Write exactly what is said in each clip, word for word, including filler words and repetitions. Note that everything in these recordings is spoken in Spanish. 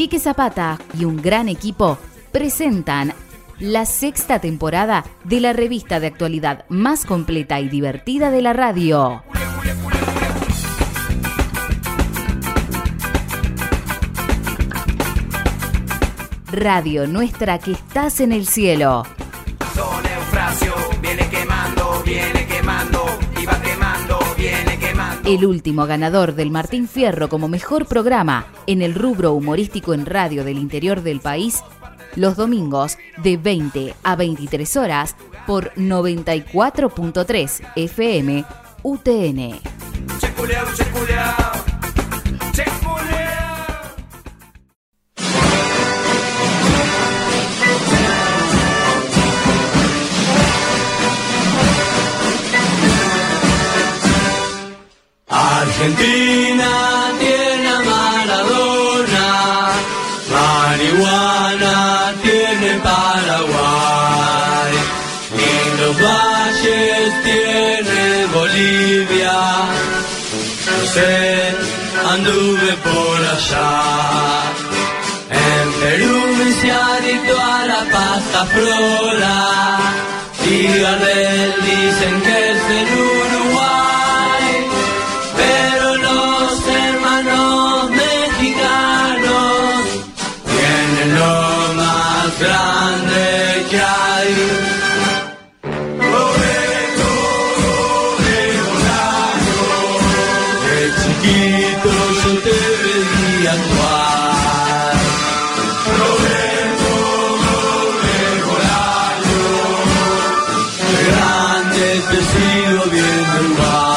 Quique Zapata y un gran equipo presentan la sexta temporada de la revista de actualidad más completa y divertida de la radio. Radio Nuestra, que estás en el cielo. Don Eufrasio viene quemando, viene quemando, y va quemando, viene quemando. El último ganador del Martín Fierro como mejor programa en el rubro humorístico en radio del interior del país, los domingos de veinte a veintitrés horas por noventa y cuatro punto tres F M U T N. Checuleao, checuleao, checuleao. Argentina tiene a Maradona, marihuana tiene Paraguay, y los valles tiene Bolivia, no sé, anduve por allá. En Perú me hice adicto a la pasta frola, y Gardel dicen que es el Uruguay. Pero los hermanos mexicanos tienen lo más grande que hay. Roberto Bolaño, de chiquito yo te veía actuar. Roberto Bolaño, de grande te sigo viendo igual.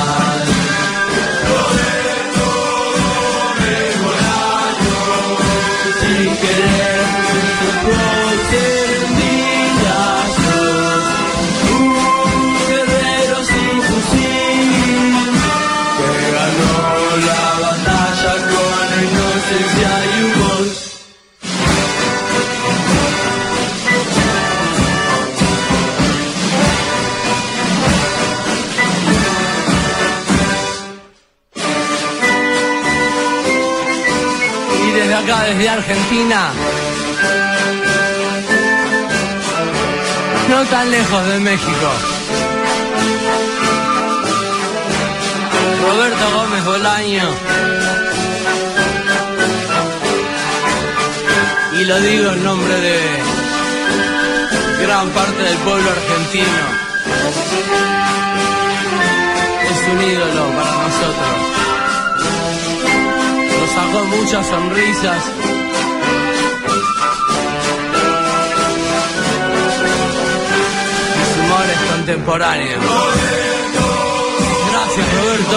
Acá desde Argentina, no tan lejos de México, Roberto Gómez Bolaño, y lo digo en nombre de gran parte del pueblo argentino. Es un ídolo para nosotros. Nos sacó muchas sonrisas. Y su humor es contemporáneo. Gracias, Roberto.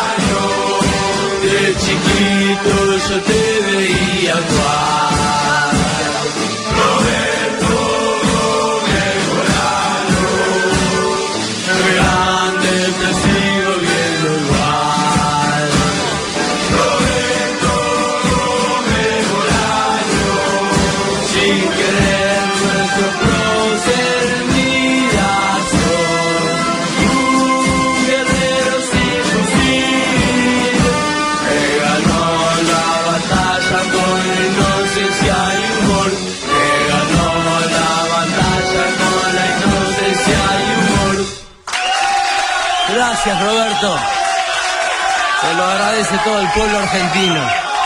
De chiquito yo te veía actuar. Roberto Bolaño, grande te sigo viendo igual. Roberto Bolaño, sin querer nuestro prócer en vida son un guerrero sin fusil, que ganó la batalla con inocencia y humor, que ganó la batalla con la inocencia y humor. Gracias, Roberto. Te lo agradece todo el pueblo argentino.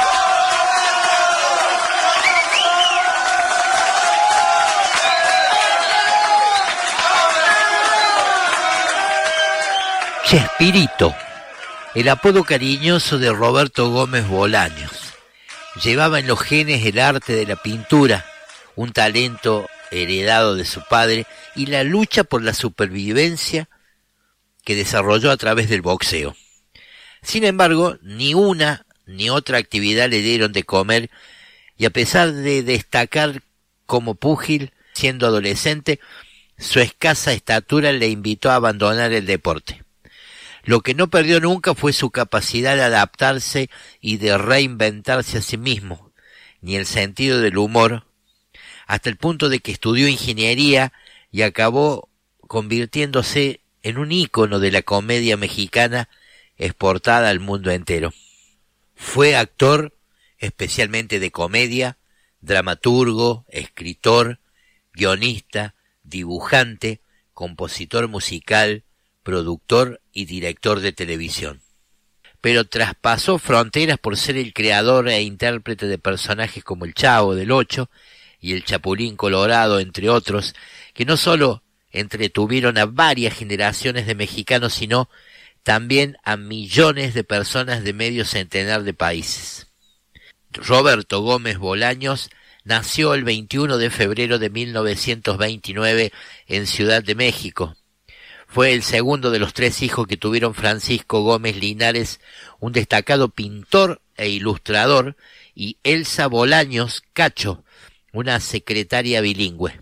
Chespirito, el apodo cariñoso de Roberto Gómez Bolaños. Llevaba en los genes el arte de la pintura, un talento heredado de su padre y la lucha por la supervivencia que desarrolló a través del boxeo. Sin embargo, ni una ni otra actividad le dieron de comer, y a pesar de destacar como púgil siendo adolescente, su escasa estatura le invitó a abandonar el deporte. Lo que no perdió nunca fue su capacidad de adaptarse y de reinventarse a sí mismo, ni el sentido del humor, hasta el punto de que estudió ingeniería y acabó convirtiéndose en un ícono de la comedia mexicana exportada al mundo entero. Fue actor especialmente de comedia, dramaturgo, escritor, guionista, dibujante, compositor musical, productor y director de televisión. Pero traspasó fronteras por ser el creador e intérprete de personajes como el Chavo del Ocho y el Chapulín Colorado, entre otros, que no solo entretuvieron a varias generaciones de mexicanos, sino también a millones de personas de medio centenar de países. Roberto Gómez Bolaños nació el veintiuno de febrero de mil novecientos veintinueve en Ciudad de México. Fue el segundo de los tres hijos que tuvieron Francisco Gómez Linares, un destacado pintor e ilustrador, y Elsa Bolaños Cacho, una secretaria bilingüe.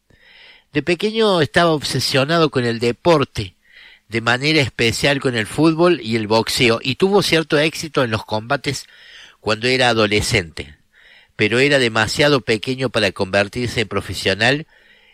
De pequeño estaba obsesionado con el deporte, de manera especial con el fútbol y el boxeo, y tuvo cierto éxito en los combates cuando era adolescente, pero era demasiado pequeño para convertirse en profesional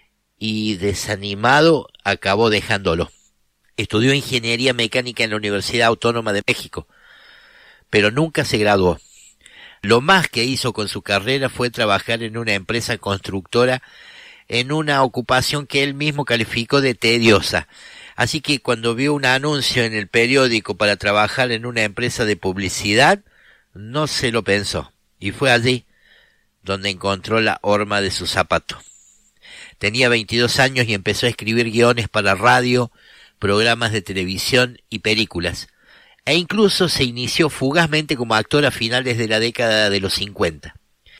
y, desanimado, acabó dejándolo. Estudió ingeniería mecánica en la Universidad Autónoma de México, pero nunca se graduó. Lo más que hizo con su carrera fue trabajar en una empresa constructora en una ocupación que él mismo calificó de tediosa. Así que cuando vio un anuncio en el periódico para trabajar en una empresa de publicidad, no se lo pensó, y fue allí donde encontró la horma de su zapato. Tenía veintidós años y empezó a escribir guiones para radio, programas de televisión y películas, e incluso se inició fugazmente como actor a finales de la década de los cincuenta.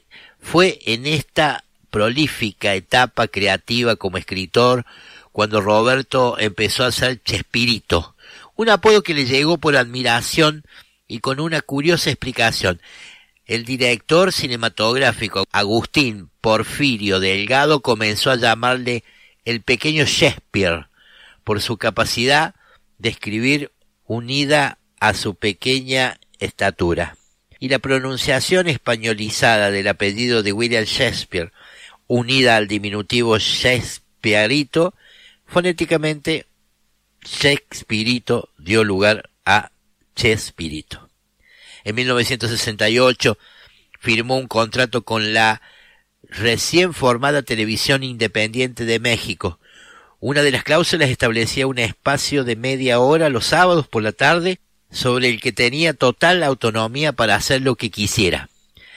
Fue en esta prolífica etapa creativa como escritor cuando Roberto empezó a ser Chespirito, un apodo que le llegó por admiración y con una curiosa explicación. El director cinematográfico Agustín Porfirio Delgado comenzó a llamarle el pequeño Shakespeare por su capacidad de escribir unida a su pequeña estatura. Y la pronunciación españolizada del apellido de William Shakespeare, unida al diminutivo Shakespearito, fonéticamente Shakespearito dio lugar a Chespirito. En mil novecientos sesenta y ocho firmó un contrato con la recién formada Televisión Independiente de México. Una de las cláusulas establecía un espacio de media hora los sábados por la tarde sobre el que tenía total autonomía para hacer lo que quisiera.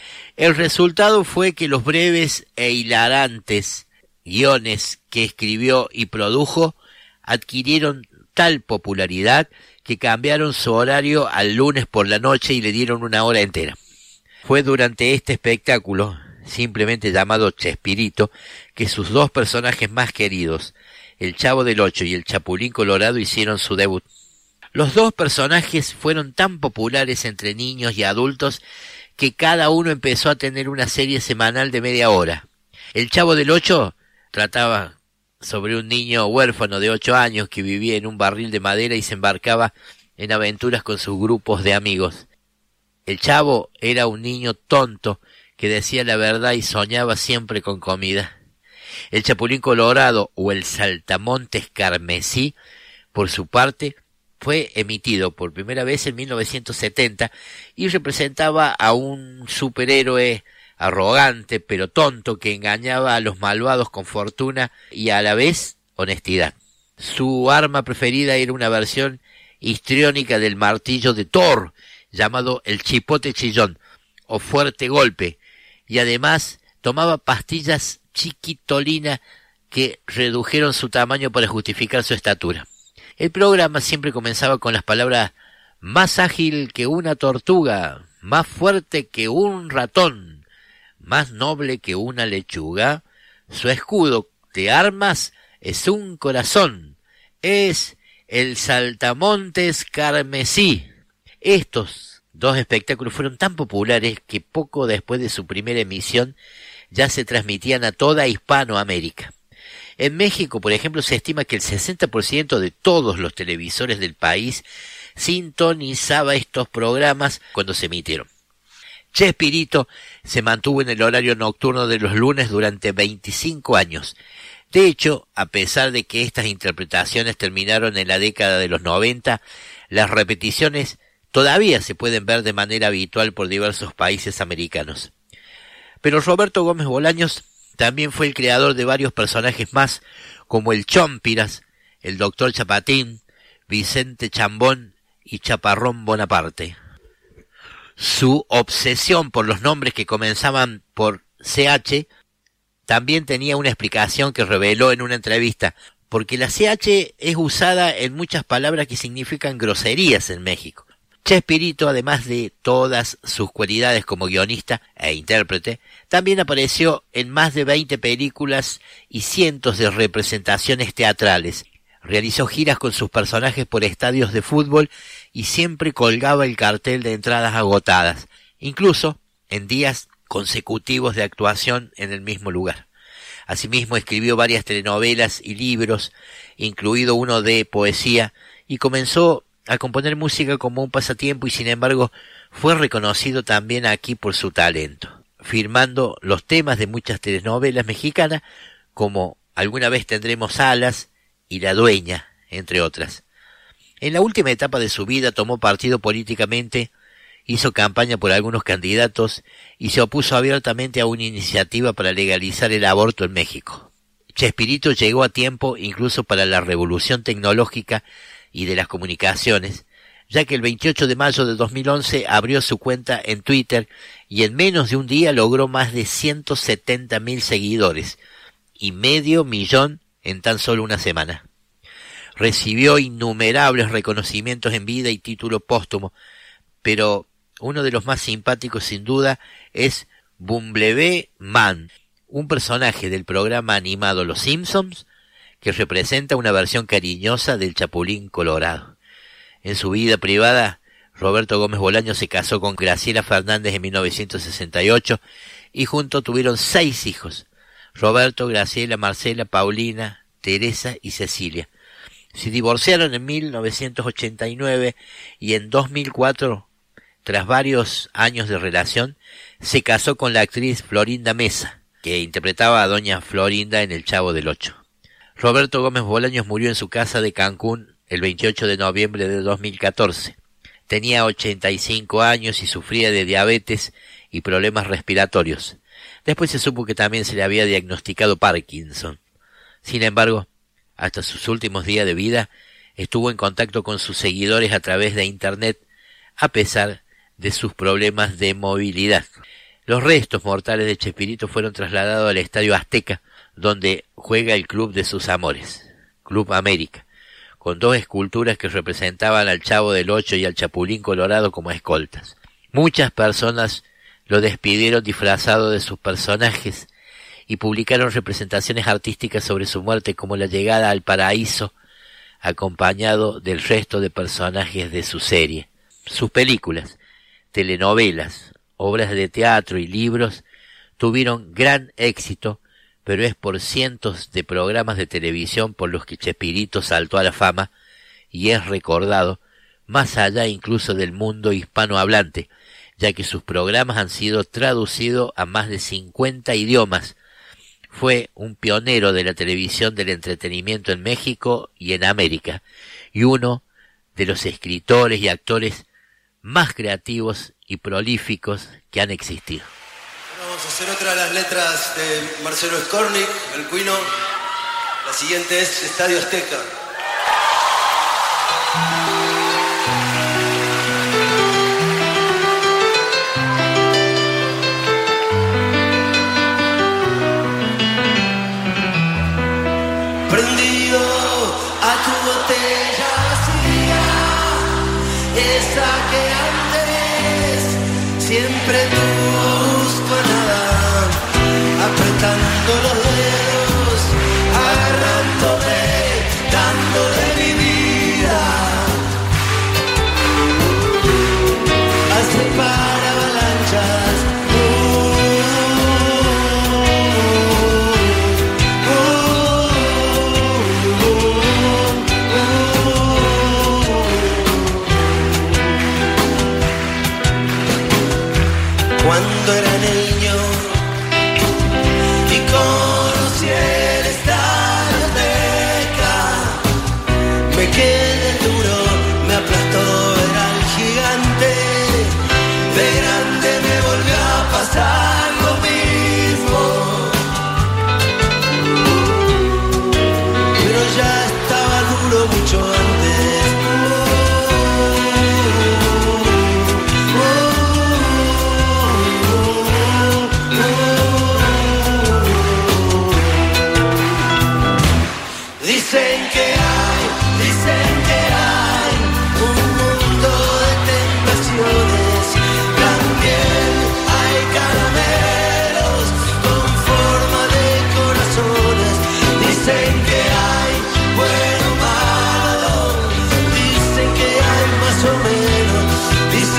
El resultado fue que los breves e hilarantes guiones que escribió y produjo adquirieron tal popularidad que cambiaron su horario al lunes por la noche y le dieron una hora entera. Fue durante este espectáculo, simplemente llamado Chespirito, que sus dos personajes más queridos, el Chavo del Ocho y el Chapulín Colorado, hicieron su debut. Los dos personajes fueron tan populares entre niños y adultos que cada uno empezó a tener una serie semanal de media hora. El Chavo del Ocho trataba sobre un niño huérfano de ocho años que vivía en un barril de madera y se embarcaba en aventuras con sus grupos de amigos. El Chavo era un niño tonto que decía la verdad y soñaba siempre con comida. El Chapulín Colorado, o el Saltamontes Carmesí, por su parte, fue emitido por primera vez en mil novecientos setenta y representaba a un superhéroe arrogante pero tonto que engañaba a los malvados con fortuna y a la vez honestidad. Su arma preferida era una versión histriónica del martillo de Thor, llamado el Chipote Chillón o Fuerte Golpe, y además tomaba pastillas chiquitolina que redujeron su tamaño para justificar su estatura. El programa siempre comenzaba con las palabras más ágil que una tortuga, más fuerte que un ratón, más noble que una lechuga, su escudo de armas es un corazón, es el Saltamontes Carmesí. Estos dos espectáculos fueron tan populares que poco después de su primera emisión ya se transmitían a toda Hispanoamérica. En México, por ejemplo, se estima que el sesenta por ciento de todos los televisores del país sintonizaba estos programas cuando se emitieron. Chespirito se mantuvo en el horario nocturno de los lunes durante veinticinco años. De hecho, a pesar de que estas interpretaciones terminaron en la década de los noventa, las repeticiones todavía se pueden ver de manera habitual por diversos países americanos. Pero Roberto Gómez Bolaños también fue el creador de varios personajes más, como el Chompiras, el Doctor Chapatín, Vicente Chambón y Chaparrón Bonaparte. Su obsesión por los nombres que comenzaban por C H también tenía una explicación que reveló en una entrevista, porque la C H es usada en muchas palabras que significan groserías en México. Chespirito, además de todas sus cualidades como guionista e intérprete, también apareció en más de veinte películas y cientos de representaciones teatrales. Realizó giras con sus personajes por estadios de fútbol y siempre colgaba el cartel de entradas agotadas, incluso en días consecutivos de actuación en el mismo lugar. Asimismo escribió varias telenovelas y libros, incluido uno de poesía, y comenzó a componer música como un pasatiempo y sin embargo fue reconocido también aquí por su talento, firmando los temas de muchas telenovelas mexicanas como Alguna vez tendremos alas y La dueña, entre otras. En la última etapa de su vida tomó partido políticamente, hizo campaña por algunos candidatos y se opuso abiertamente a una iniciativa para legalizar el aborto en México. Chespirito llegó a tiempo incluso para la revolución tecnológica y de las comunicaciones, ya que el veintiocho de mayo de dos mil once abrió su cuenta en Twitter y en menos de un día logró más de ciento setenta mil seguidores y medio millón en tan solo una semana. Recibió innumerables reconocimientos en vida y título póstumo, pero uno de los más simpáticos sin duda es Bumblebee Man, un personaje del programa animado Los Simpsons que representa una versión cariñosa del Chapulín Colorado. En su vida privada, Roberto Gómez Bolaños se casó con Graciela Fernández en mil novecientos sesenta y ocho y juntos tuvieron seis hijos: Roberto, Graciela, Marcela, Paulina, Teresa y Cecilia. Se divorciaron en mil novecientos ochenta y nueve y en dos mil cuatro, tras varios años de relación, se casó con la actriz Florinda Mesa, que interpretaba a doña Florinda en El Chavo del Ocho. Roberto Gómez Bolaños murió en su casa de Cancún el veintiocho de noviembre de dos mil catorce. Tenía ochenta y cinco años y sufría de diabetes y problemas respiratorios. Después se supo que también se le había diagnosticado Parkinson. Sin embargo, hasta sus últimos días de vida, estuvo en contacto con sus seguidores a través de Internet, a pesar de sus problemas de movilidad. Los restos mortales de Chespirito fueron trasladados al Estadio Azteca, donde juega el club de sus amores, Club América, con dos esculturas que representaban al Chavo del Ocho y al Chapulín Colorado como escoltas. Muchas personas lo despidieron disfrazado de sus personajes y publicaron representaciones artísticas sobre su muerte, como la llegada al paraíso, acompañado del resto de personajes de su serie. Sus películas, telenovelas, obras de teatro y libros tuvieron gran éxito, pero es por cientos de programas de televisión por los que Chespirito saltó a la fama y es recordado más allá incluso del mundo hispanohablante, ya que sus programas han sido traducidos a más de cincuenta idiomas. Fue un pionero de la televisión del entretenimiento en México y en América, y uno de los escritores y actores más creativos y prolíficos que han existido. Bueno, vamos a hacer otra de las letras de Marcelo Skornik, el Cuino. La siguiente es Estadio Azteca. Prendido a tu botella vacía, esa que antes siempre tuvo justo a nada, apretando los dedos, agarrándome, dándole mi vida, hace para avalanchas. Cuando era niño y con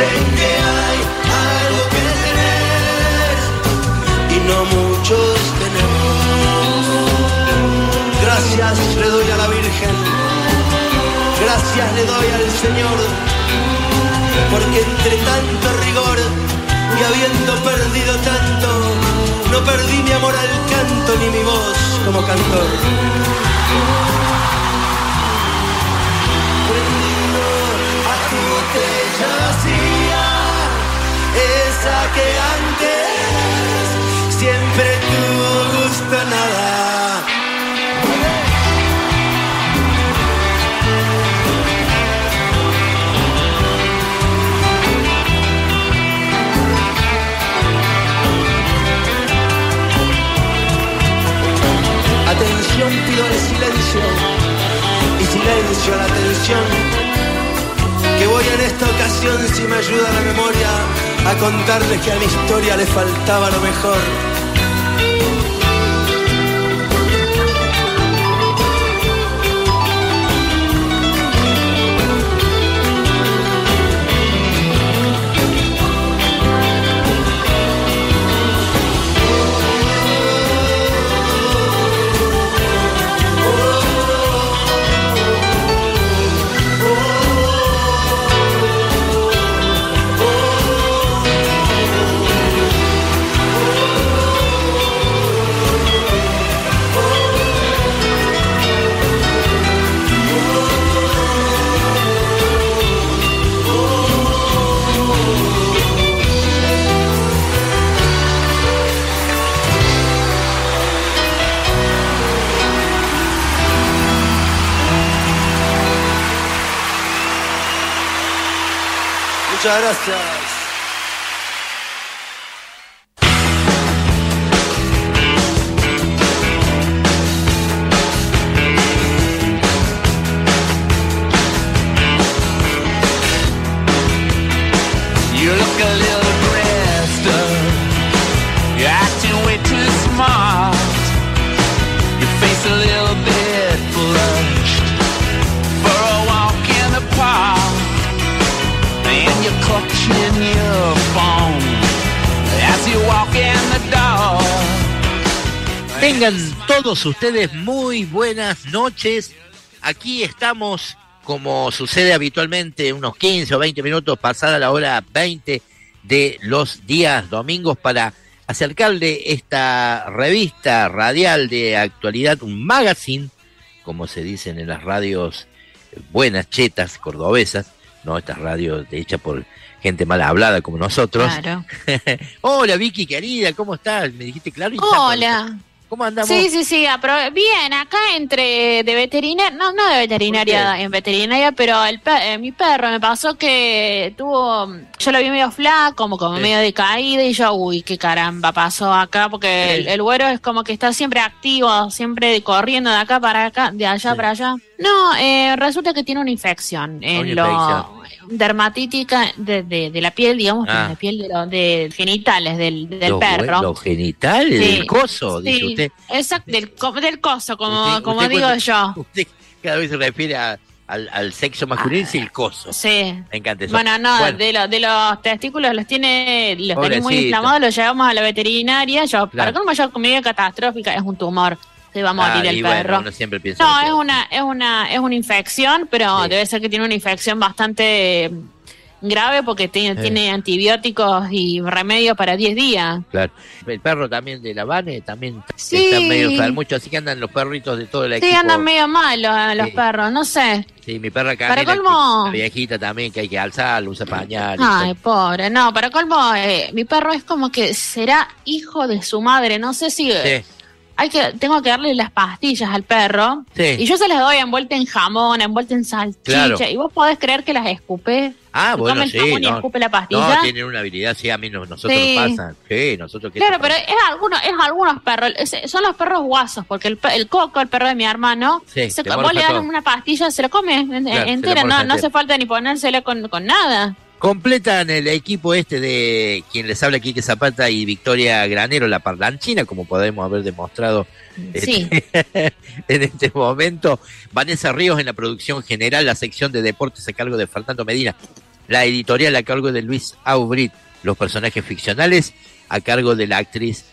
Sé que hay algo que tenés y no muchos tenemos. Gracias le doy a la Virgen, gracias le doy al Señor, porque entre tanto rigor y habiendo perdido tanto, no perdí mi amor al canto ni mi voz como cantor. Prendido a tu botella vacía, esa que antes siempre tuvo gusto a nada. Atención, pido el silencio y silencio a la atención, que voy en esta ocasión, si me ayuda la memoria, a contarles que a mi historia le faltaba lo mejor. Muchas gracias. You look a little dressed up, you're acting way too smart, your face a little bit flushed for a walk in the park. And you're clutching your phone as you walk in the door. Tengan todos ustedes muy buenas noches. Aquí estamos, como sucede habitualmente, unos quince o veinte minutos pasada la hora veinte de los días domingos, para acercarle esta revista radial de actualidad, un magazine, como se dicen en las radios buenas, chetas, cordobesas, no estas radios hechas por gente mal hablada como nosotros. Claro. Hola Vicky, querida, ¿cómo estás? Me dijiste claro. Y Hola. ¿Cómo andamos? Sí, sí, sí, apro- bien, acá entre de veterinaria, no, no de veterinaria, en veterinaria, pero el pe- eh, mi perro me pasó que tuvo, yo lo vi medio flaco, como, como Sí. medio decaído, y yo, uy, qué caramba pasó acá, porque el, el güero es como que está siempre activo, siempre corriendo de acá para acá, de allá Sí. para allá. No, eh, resulta que tiene una infección en Una lo infección. dermatítica de, de, de la piel, digamos, Ah. de la piel de, lo- de genitales del, del los, perro. Los genitales Sí. del coso, dice Sí, usted. exacto, del, co- del coso, como, Usted- como usted digo cuando- yo. Usted cada vez se refiere a- al, al sexo masculino y el coso. Sí. Me encanta eso. Bueno, no, Bueno, de, lo- de los testículos los tiene, los tenía muy Pobrecito. inflamados, los llevamos a la veterinaria. Yo, para Claro. con mayor comedia catastrófica, es un tumor, se va a morir ah, el y bueno, perro. uno siempre piensa No, lo es peor. una, es una, es una infección, pero Sí. debe ser que tiene una infección bastante eh, grave, porque tiene, Sí. tiene antibióticos y remedios para diez días. Claro. El perro también de la Vane también Sí. está medio enfermucho, así que andan los perritos de todo el Sí, equipo. andan medio malos eh, los Sí. perros, no sé. Sí, mi perra Para Camila, colmo. que- la viejita también, que hay que alzar, usa pañal. y Ay, todo. pobre. No, para colmo, eh, mi perro es como que será hijo de su madre. No sé si eh, Sí. hay que, tengo que darle las pastillas al perro. Sí. Y yo se las doy envuelta en jamón, envuelta en salchicha. Claro. Y vos podés creer que las escupé. Ah, Se bueno, come el sí. jamón y No, escupe la pastilla. no, tienen una habilidad, sí, a mí no- nosotros Sí. nos pasan. Sí, nosotros que Claro, pero es algunos, es algunos perros, es- son los perros guasos, porque el, pe- el Coco, el perro de mi hermano, Sí, se, te vos morfa le das todo. una pastilla, se lo come en- Claro, se lo entera, morfa no, no entera. hace falta ni ponérsela con, con nada. Completan el equipo este de quien les habla, Quique Zapata y Victoria Granero, la parlanchina, como podemos haber demostrado Sí. este, en este momento. Vanessa Ríos en la producción general, la sección de deportes a cargo de Fernando Medina. la editorial a cargo de Luis Aubrit, los personajes ficcionales a cargo de la actriz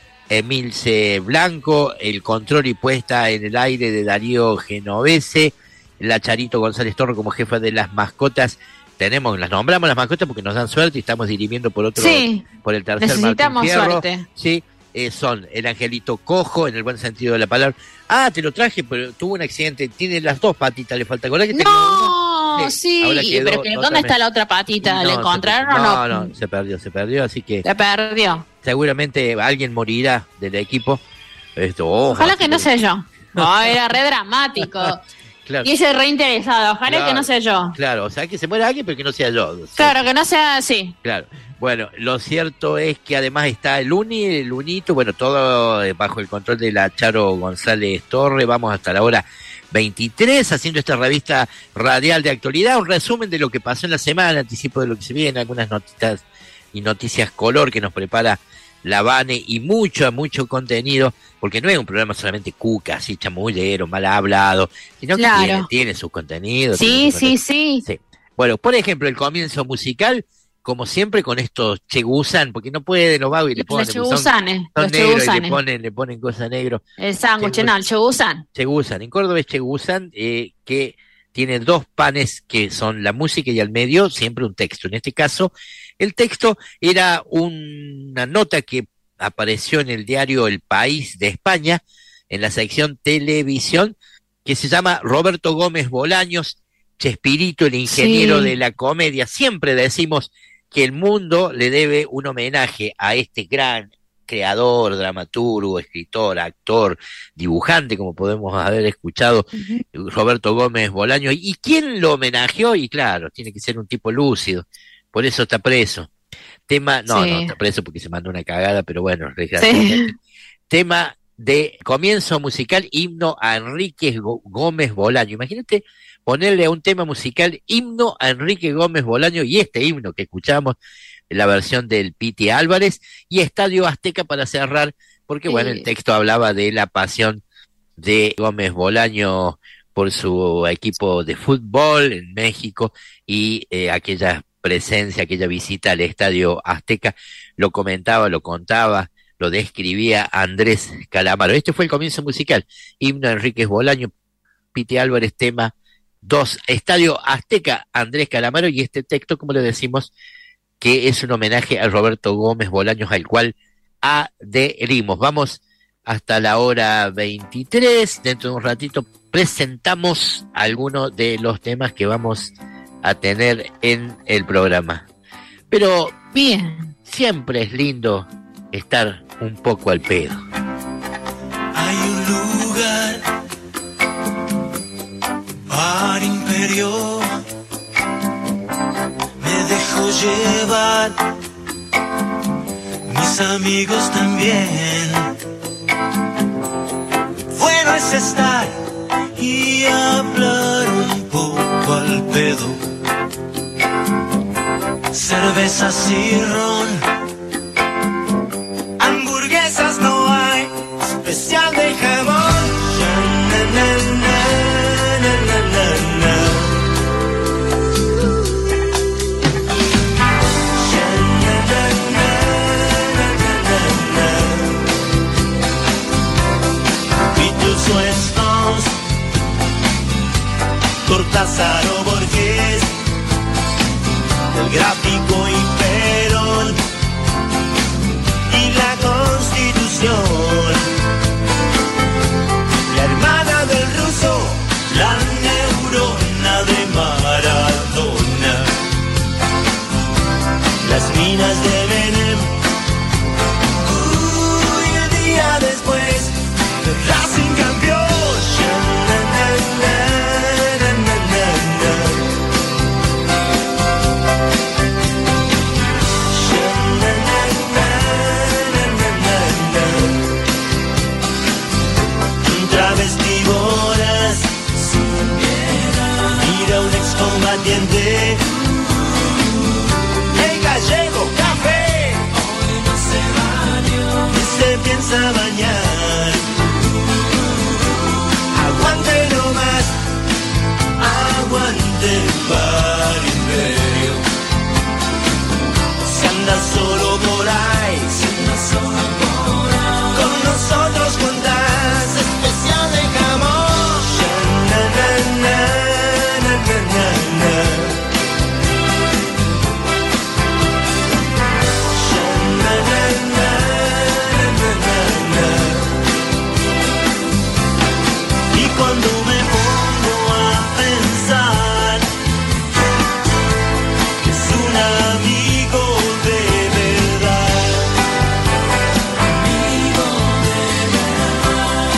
Emilce Blanco, el control y puesta en el aire de Darío Genovese, la Charito González Torre como jefa de las mascotas. Tenemos, las nombramos las mascotas porque nos dan suerte y estamos dirimiendo por otro, sí, por el tercer necesitamos Martín Fierro. Suerte. Sí, eh, son el angelito cojo, en el buen sentido de la palabra. Ah, te lo traje, pero tuvo un accidente, tiene las dos patitas, le falta. ¿Acordás que tenía no, una? sí, sí pero que, ¿dónde está la otra patita? ¿Le no, encontraron o no? No, no, se perdió, se perdió, así que... Se perdió. Seguramente alguien morirá del equipo. Esto, oh, ojalá que no sea yo. No, era re dramático. Claro. Y ese re interesado, ojalá claro, que no sea yo. Claro, o sea, que se muera alguien, pero que no sea yo. Claro, que no sea así. Claro. Bueno, lo cierto es que además está el Uni, el Unito, bueno, todo bajo el control de la Charo González Torre. Vamos hasta la hora veintitrés haciendo esta revista radial de actualidad, un resumen de lo que pasó en la semana, anticipo de lo que se viene, algunas notitas y noticias color que nos prepara la Vane y mucho, mucho contenido, porque no es un programa solamente cuca, así chamullero, mal hablado, sino que claro. tiene, tiene sus contenidos. Sí, sus sí, contenidos. sí, sí. Bueno, por ejemplo, el comienzo musical, como siempre, con estos chegusan, porque no puede los vagos y le ponen... Los chegusanes, los negros y le ponen, le ponen cosas negros. El sándwich, no, el chegusan. Chegusan, en Córdoba es chegusan, eh, que tiene dos panes que son la música y al medio siempre un texto. En este caso, el texto era una nota que apareció en el diario El País de España, en la sección televisión, que se llama Roberto Gómez Bolaños, Chespirito, el ingeniero sí. de la comedia. Siempre decimos que el mundo le debe un homenaje a este gran creador, dramaturgo, escritor, actor, dibujante, como podemos haber escuchado, uh-huh. Roberto Gómez Bolaños. ¿Y quién lo homenajeó? Y claro, tiene que ser un tipo lúcido, por eso está preso. Tema, no, sí. no, está preso porque se mandó una cagada, pero bueno, sí. Tema de comienzo musical, himno a Enrique Gómez Bolaño. Imagínate ponerle a un tema musical himno a Enrique Gómez Bolaño y este himno que escuchamos, la versión del Piti Álvarez, y Estadio Azteca para cerrar, porque bueno, el texto hablaba de la pasión de Gómez Bolaño por su equipo de fútbol en México y eh, aquella presencia, aquella visita al Estadio Azteca, lo comentaba, lo contaba, lo describía Andrés Calamaro. Este fue el comienzo musical, himno a Enrique Bolaño, Piti Álvarez, tema dos, Estadio Azteca, Andrés Calamaro, y este texto, como le decimos, que es un homenaje a Roberto Gómez Bolaños, al cual adherimos. Vamos hasta la hora veintitrés, dentro de un ratito presentamos algunos de los temas que vamos a tener en el programa. Pero bien, siempre es lindo estar un poco al pedo. Hay un lugar, Bar Imperio, me dejo llevar, mis amigos también. Bueno es estar y hablar un poco al pedo, cervezas y ron, hamburguesas no hay, especial de jamón. Na, na, na, na, na, na, na. Na, na, na, na, na, na. Beatles o Stones, Cortázar o Borges, el Gráfico y Perón y la Constitución, la hermana del ruso, la neurona de Maradona, las minas de Benem, uy, el día después, Racing campeón. Na, na, na, na, na, na, na. Travestiboras, mira un excombatiente, el gallego café, y se piensa bañar. Aguante nomás, aguante Bar Imperio. andas solo por ahí, si andas solo por ahí, con nosotros contás especial de jamón. Ya, na, na, na, na, na, na, na. Ya, na, na, na, na, na, na. Y cuando me pongo a pensar que es un amigo de verdad, amigo de verdad,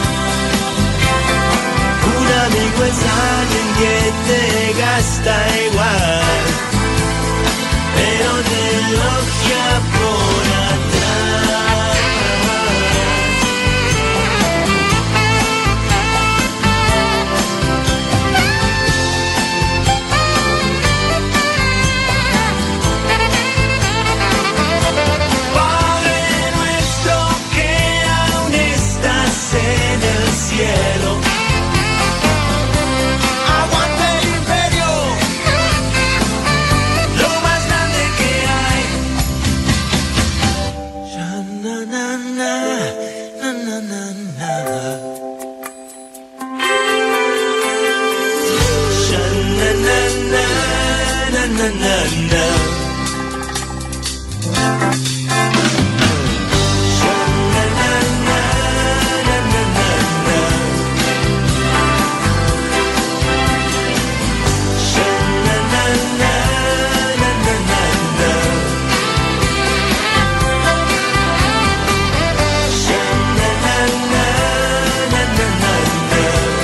un amigo es alguien que te gasta igual, pero te elogia por atrás. Padre nuestro que aún estás en el cielo, aguanta el imperio, lo más grande que hay. Ya, na, na, na, na, na, na, na. Ya, na, na, na, na, na, na, na. Ya, na, na, na, na, na, na, na. Ya, na, na, na, na, na, na, na. Ya, na, na, na, na, na, na, na.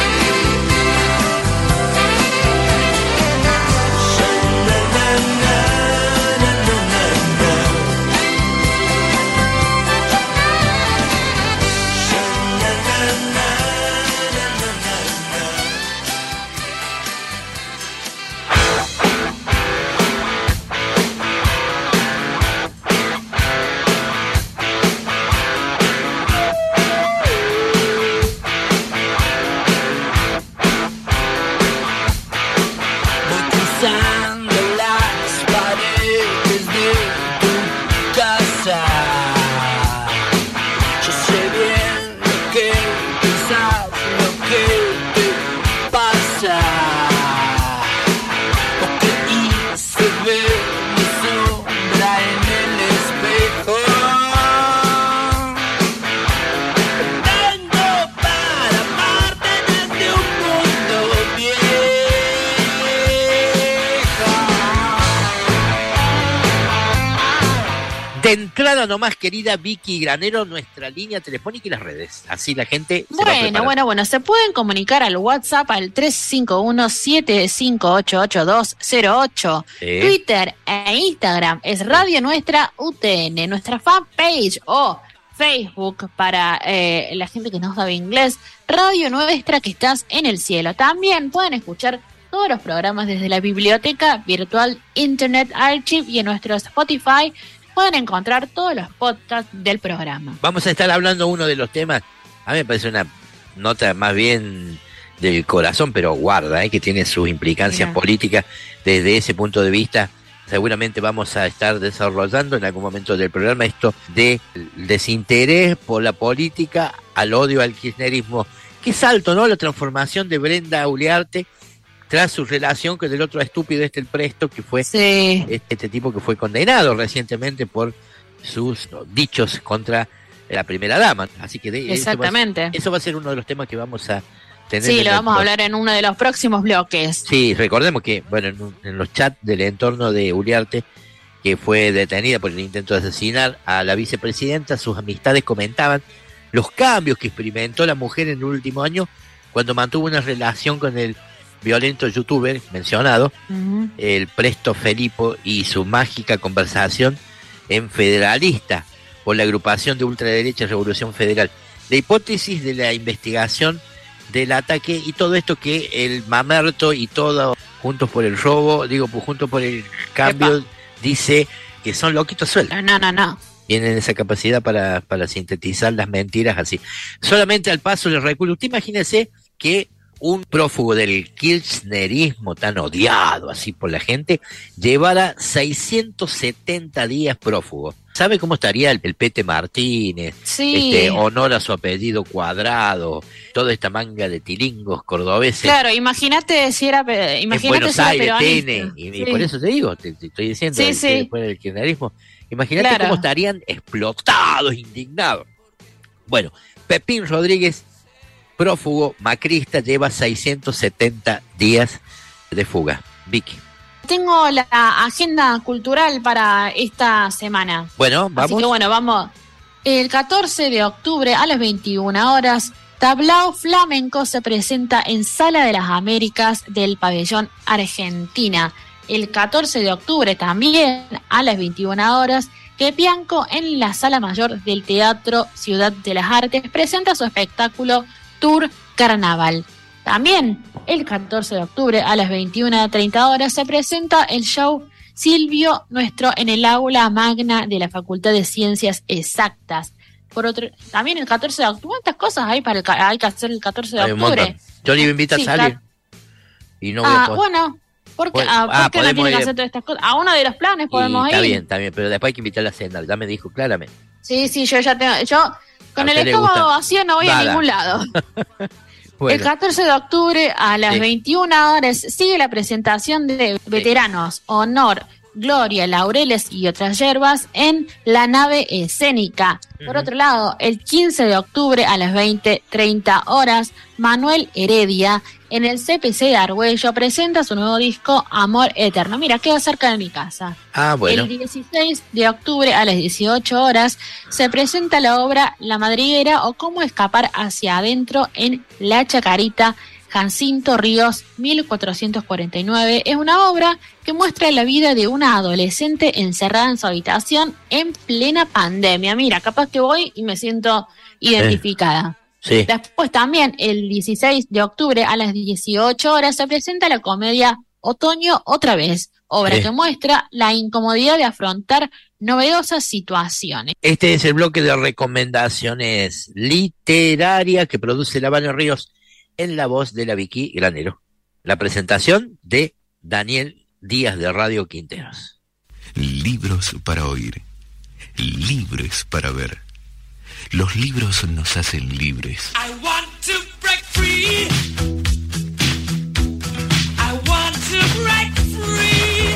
Ya, na, na, na, na, na, na, na. Ya, na, na, na, na, na, na, na. Voy cruzando las paredes de tu casa. Yo sé bien lo que pensás, lo que te pasa. Porque hice ver mi sombra en el espejo. Tengo para amarte desde un mundo viejo. De entrada nomás, querida Vicky Granero, nuestra línea telefónica y las redes. Así la gente se va Bueno, preparando. bueno, bueno, se pueden comunicar al WhatsApp al tres cinco uno, siete cinco ocho ocho dos cero ocho. Sí. Twitter e Instagram es Radio Nuestra U T N. Nuestra fanpage o Facebook para eh, la gente que no sabe inglés, Radio Nuestra que estás en el cielo. También pueden escuchar todos los programas desde la biblioteca virtual Internet Archive y en nuestro Spotify pueden encontrar todos los podcasts del programa. Vamos a estar hablando uno de los temas, a mí me parece una nota más bien del corazón, pero guarda, ¿eh? que tiene sus implicancias Mira. políticas. Desde ese punto de vista, seguramente vamos a estar desarrollando en algún momento del programa esto de desinterés por la política al odio al kirchnerismo. Qué salto, ¿no? La transformación de Brenda Uliarte tras su relación con el otro estúpido este, el Presto, que fue Sí. este, este tipo que fue condenado recientemente por sus no, dichos contra la primera dama. Así que de, Exactamente. Eso va, eso va a ser uno de los temas que vamos a tener. Sí, en lo el vamos a pro- hablar en uno de los próximos bloques. Sí, recordemos que, bueno, en, un- en los chats del entorno de Uliarte, que fue detenida por el intento de asesinar a la vicepresidenta, sus amistades comentaban los cambios que experimentó la mujer en el último año cuando mantuvo una relación con el violento youtuber mencionado, Ujú. el Presto Felipo, y su mágica conversación en Federalista por la agrupación de ultraderecha Revolución Federal. La hipótesis de la investigación del ataque y todo esto que el mamerto y todo Juntos por el Robo, digo, pues Juntos por el Cambio, Epa. dice que son loquitos sueltos. No, no, no. Tienen esa capacidad para, para sintetizar las mentiras así. Solamente al paso les recuerdo, usted imagínese que un prófugo del kirchnerismo tan odiado así por la gente llevara seiscientos setenta días prófugo. ¿Sabe cómo estaría el, el Pete Martínez? Sí. Este, honor a su apellido Cuadrado, toda esta manga de tilingos cordobeses. Claro, imagínate si era, imagínate en Buenos si era Aires, peronista. T N, y, Sí. y por eso te digo, te, te estoy diciendo, Sí, el- sí. después del kirchnerismo. Imagínate Claro. cómo estarían explotados, indignados. Bueno, Pepín Rodríguez, prófugo macrista, lleva seiscientos setenta días de fuga. Vicky. Tengo la agenda cultural para esta semana. Bueno, vamos. Así que bueno, vamos. El catorce de octubre a las veintiuna horas, Tablao Flamenco se presenta en Sala de las Américas del Pabellón Argentina. El catorce de octubre también a las veintiuna horas, Quepianco en la Sala Mayor del Teatro Ciudad de las Artes presenta su espectáculo Tour Carnaval. También el catorce de octubre a las veintiuna treinta horas se presenta el show Silvio Nuestro en el aula magna de la Facultad de Ciencias Exactas. Por otro, también el catorce de octubre, ¿cuántas cosas hay para el, ca- hay que hacer el catorce de Hay un octubre? montón. Yo le invito a Sí, salir. ca- Y no voy a Ah, poder. bueno, ¿por qué, Bueno, ah, ¿por ah, qué no podemos tienen que ir- hacer todas estas cosas? A uno de los planes Y podemos está ir. bien, está bien, pero después hay que invitar a cenar, ya me dijo claramente. Sí, sí, yo ya tengo, yo con ¿A el usted le estómago gusta? vacío no voy a Nada. ningún lado. Bueno, El catorce de octubre a las Sí. veintiuna horas sigue la presentación de veteranos, honor, gloria, laureles y otras hierbas en la nave escénica. Por Ujú. otro lado, el quince de octubre a las veinte treinta horas, Manuel Heredia en el C P C de Argüello presenta su nuevo disco Amor Eterno. Mira, queda cerca de mi casa. ah, bueno. El dieciséis de octubre a las dieciocho horas se presenta la obra La Madriguera o Cómo escapar hacia adentro en La Chacarita, Jacinto Ríos, mil cuatrocientos cuarenta y nueve. Es una obra que muestra la vida de una adolescente encerrada en su habitación en plena pandemia. Mira, capaz que voy y me siento identificada. Sí. Después también, el dieciséis de octubre a las dieciocho horas se presenta la comedia Otoño otra vez, obra Sí. que muestra la incomodidad de afrontar novedosas situaciones. Este es el bloque de recomendaciones literarias que produce Lavano Ríos en la voz de la Vicky Granero. La presentación de Daniel Díaz de Radio Quinteros. Libros para oír, libres para ver. Los libros nos hacen libres. I want to break free. I want to break free.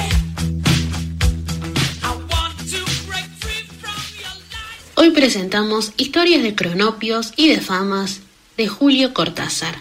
I want to break free from your life. Hoy presentamos Historias de cronopios y de famas de Julio Cortázar.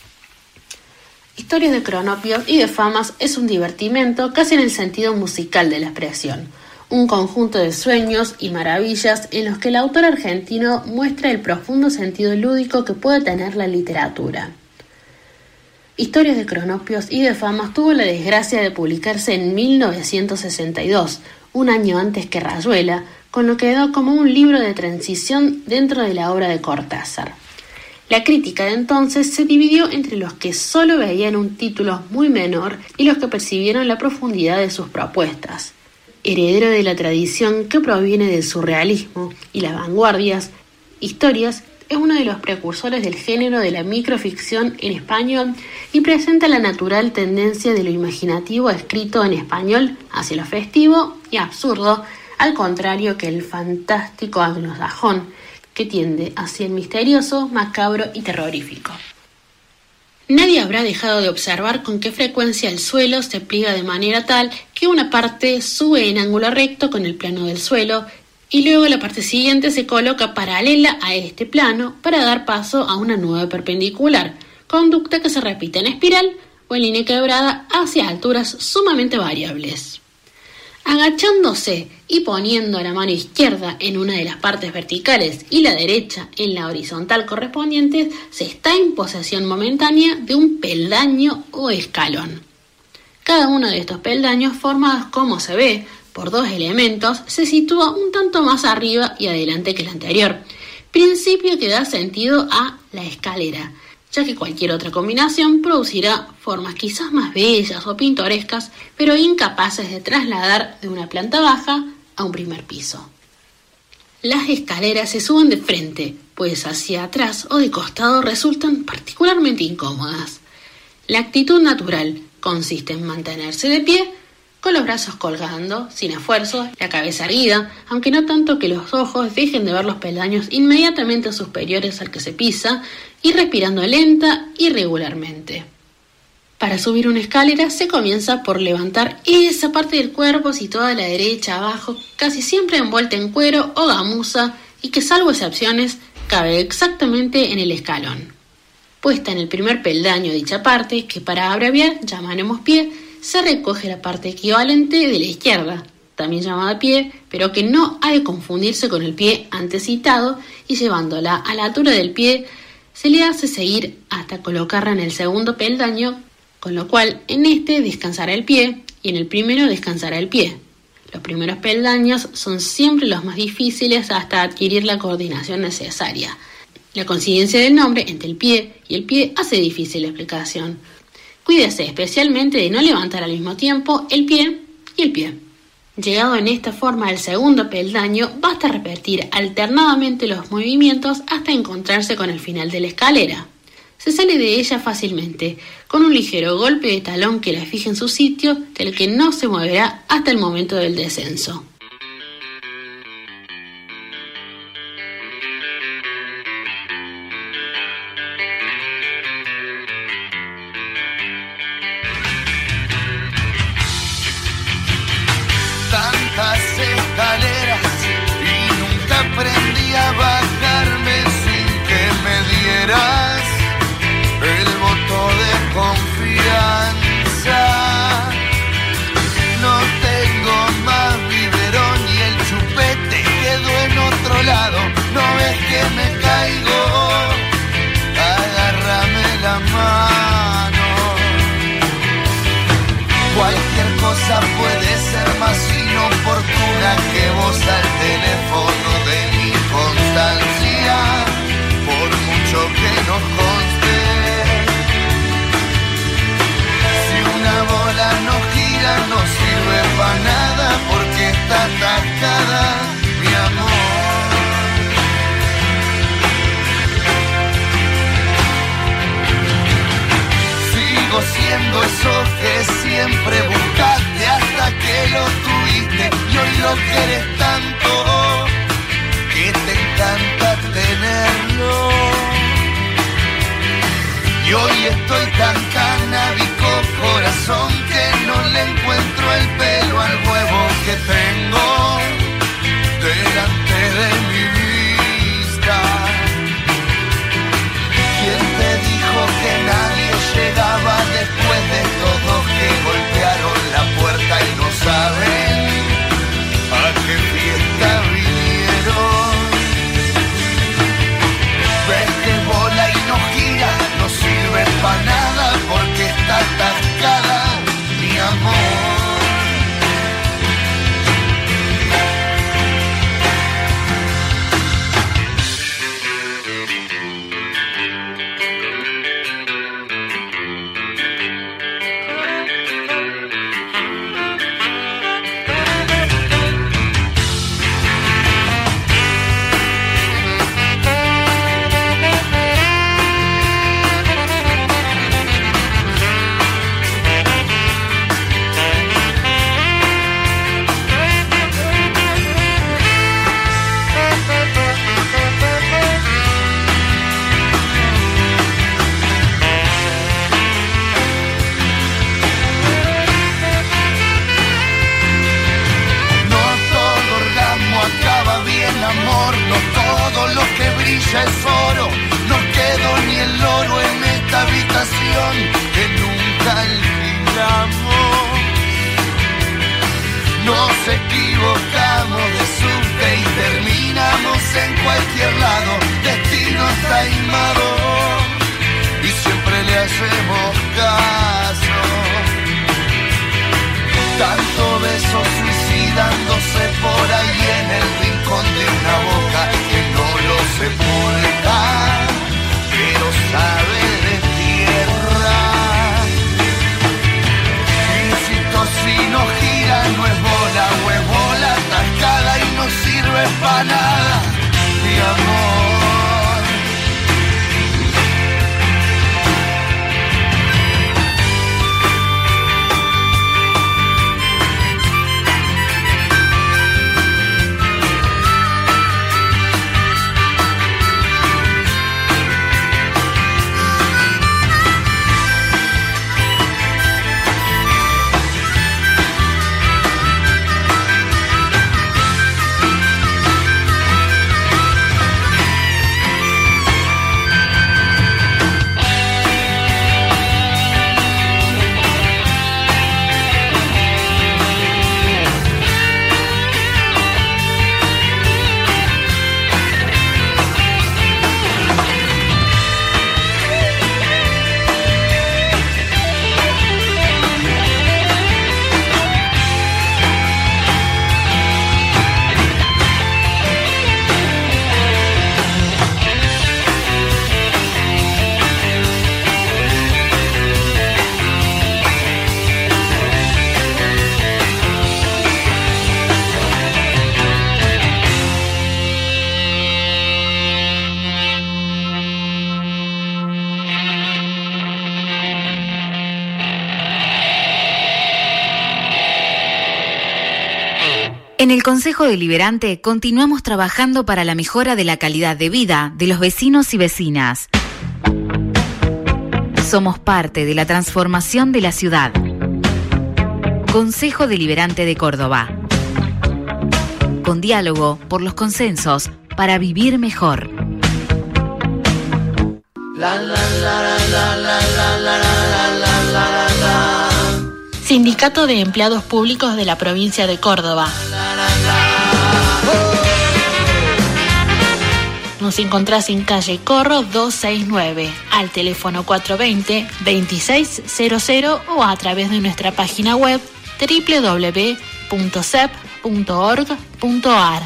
Historias de cronopios y de famas es un divertimento casi en el sentido musical de la expresión, un conjunto de sueños y maravillas en los que el autor argentino muestra el profundo sentido lúdico que puede tener la literatura. Historias de cronopios y de famas tuvo la desgracia de publicarse en mil novecientos sesenta y dos, un año antes que Rayuela, con lo que quedó como un libro de transición dentro de la obra de Cortázar. La crítica de entonces se dividió entre los que solo veían un título muy menor y los que percibieron la profundidad de sus propuestas. Heredero de la tradición que proviene del surrealismo y las vanguardias, Historias es uno de los precursores del género de la microficción en español y presenta la natural tendencia de lo imaginativo escrito en español hacia lo festivo y absurdo, al contrario que el fantástico anglosajón, que tiende hacia el misterioso, macabro y terrorífico. Nadie habrá dejado de observar con qué frecuencia el suelo se pliega de manera tal que una parte sube en ángulo recto con el plano del suelo y luego la parte siguiente se coloca paralela a este plano para dar paso a una nueva perpendicular, conducta que se repite en espiral o en línea quebrada hacia alturas sumamente variables. Agachándose y poniendo la mano izquierda en una de las partes verticales y la derecha en la horizontal correspondiente, se está en posesión momentánea de un peldaño o escalón. Cada uno de estos peldaños, formados como se ve por dos elementos, se sitúa un tanto más arriba y adelante que el anterior, principio que da sentido a la escalera, ya que cualquier otra combinación producirá formas quizás más bellas o pintorescas, pero incapaces de trasladar de una planta baja a un primer piso. Las escaleras se suben de frente, pues hacia atrás o de costado resultan particularmente incómodas. La actitud natural consiste en mantenerse de pie, con los brazos colgando, sin esfuerzo, la cabeza erguida, aunque no tanto que los ojos dejen de ver los peldaños inmediatamente superiores al que se pisa, y respirando lenta y regularmente. Para subir una escalera se comienza por levantar esa parte del cuerpo situada a la derecha abajo, casi siempre envuelta en cuero o gamuza, y que salvo excepciones, cabe exactamente en el escalón. Puesta en el primer peldaño de dicha parte, que para abreviar llamaremos pie, se recoge la parte equivalente de la izquierda, también llamada pie, pero que no ha de confundirse con el pie antes citado, y llevándola a la altura del pie, se le hace seguir hasta colocarla en el segundo peldaño, con lo cual en este descansará el pie y en el primero descansará el pie. Los primeros peldaños son siempre los más difíciles hasta adquirir la coordinación necesaria. La coincidencia del nombre entre el pie y el pie hace difícil la explicación. Cuídese especialmente de no levantar al mismo tiempo el pie y el pie. Llegado en esta forma al segundo peldaño, basta repetir alternadamente los movimientos hasta encontrarse con el final de la escalera. Se sale de ella fácilmente, con un ligero golpe de talón que la fije en su sitio, del que no se moverá hasta el momento del descenso. Tantas escaleras y nunca aprendí a bajarme sin que me dieras el voto de confianza. No tengo más biberón y el chupete quedó en otro lado. No ves que me caigo, agárrame la mano. Cualquier cosa puede ser más inoportuna que vos al teléfono de mi constancia, por mucho que nos conste. Si una bola no gira no sirve para nada porque está atascada, mi amor. Sigo siendo eso que siempre buscaste hasta que lo tuviste, y hoy lo quieres tanto que te encanta tenerlo. Y hoy estoy tan canábico, corazón, que no le encuentro el pelo al huevo que tengo delante de mi vista. ¿Quién te dijo que nadie llegaba después de todos que golpearon la puerta y no saben a qué fiesta vinieron? Ves que bola y no gira, no sirve para nada porque está atascada, mi amor. Es oro, no quedó ni el oro en esta habitación que nunca alquilamos. Nos equivocamos de subte y terminamos en cualquier lado. Destino taimado y siempre le hacemos caso. Tanto beso suicidándose por ahí en el rincón de una boca que no lo sepulta, pero sabe de tierra. Insisto, si no gira no es bola, o es bola atascada y no sirve para nada, mi amor. En el Consejo Deliberante continuamos trabajando para la mejora de la calidad de vida de los vecinos y vecinas. Somos parte de la transformación de la ciudad. Consejo Deliberante de Córdoba. Con diálogo por los consensos para vivir mejor. Sindicato de Empleados Públicos de la Provincia de Córdoba. Nos encontrás en calle Corro doscientos sesenta y nueve, al teléfono cuatro dos cero, veintiséis cero cero o a través de nuestra página web doble u doble u doble u punto s e p punto org punto a r.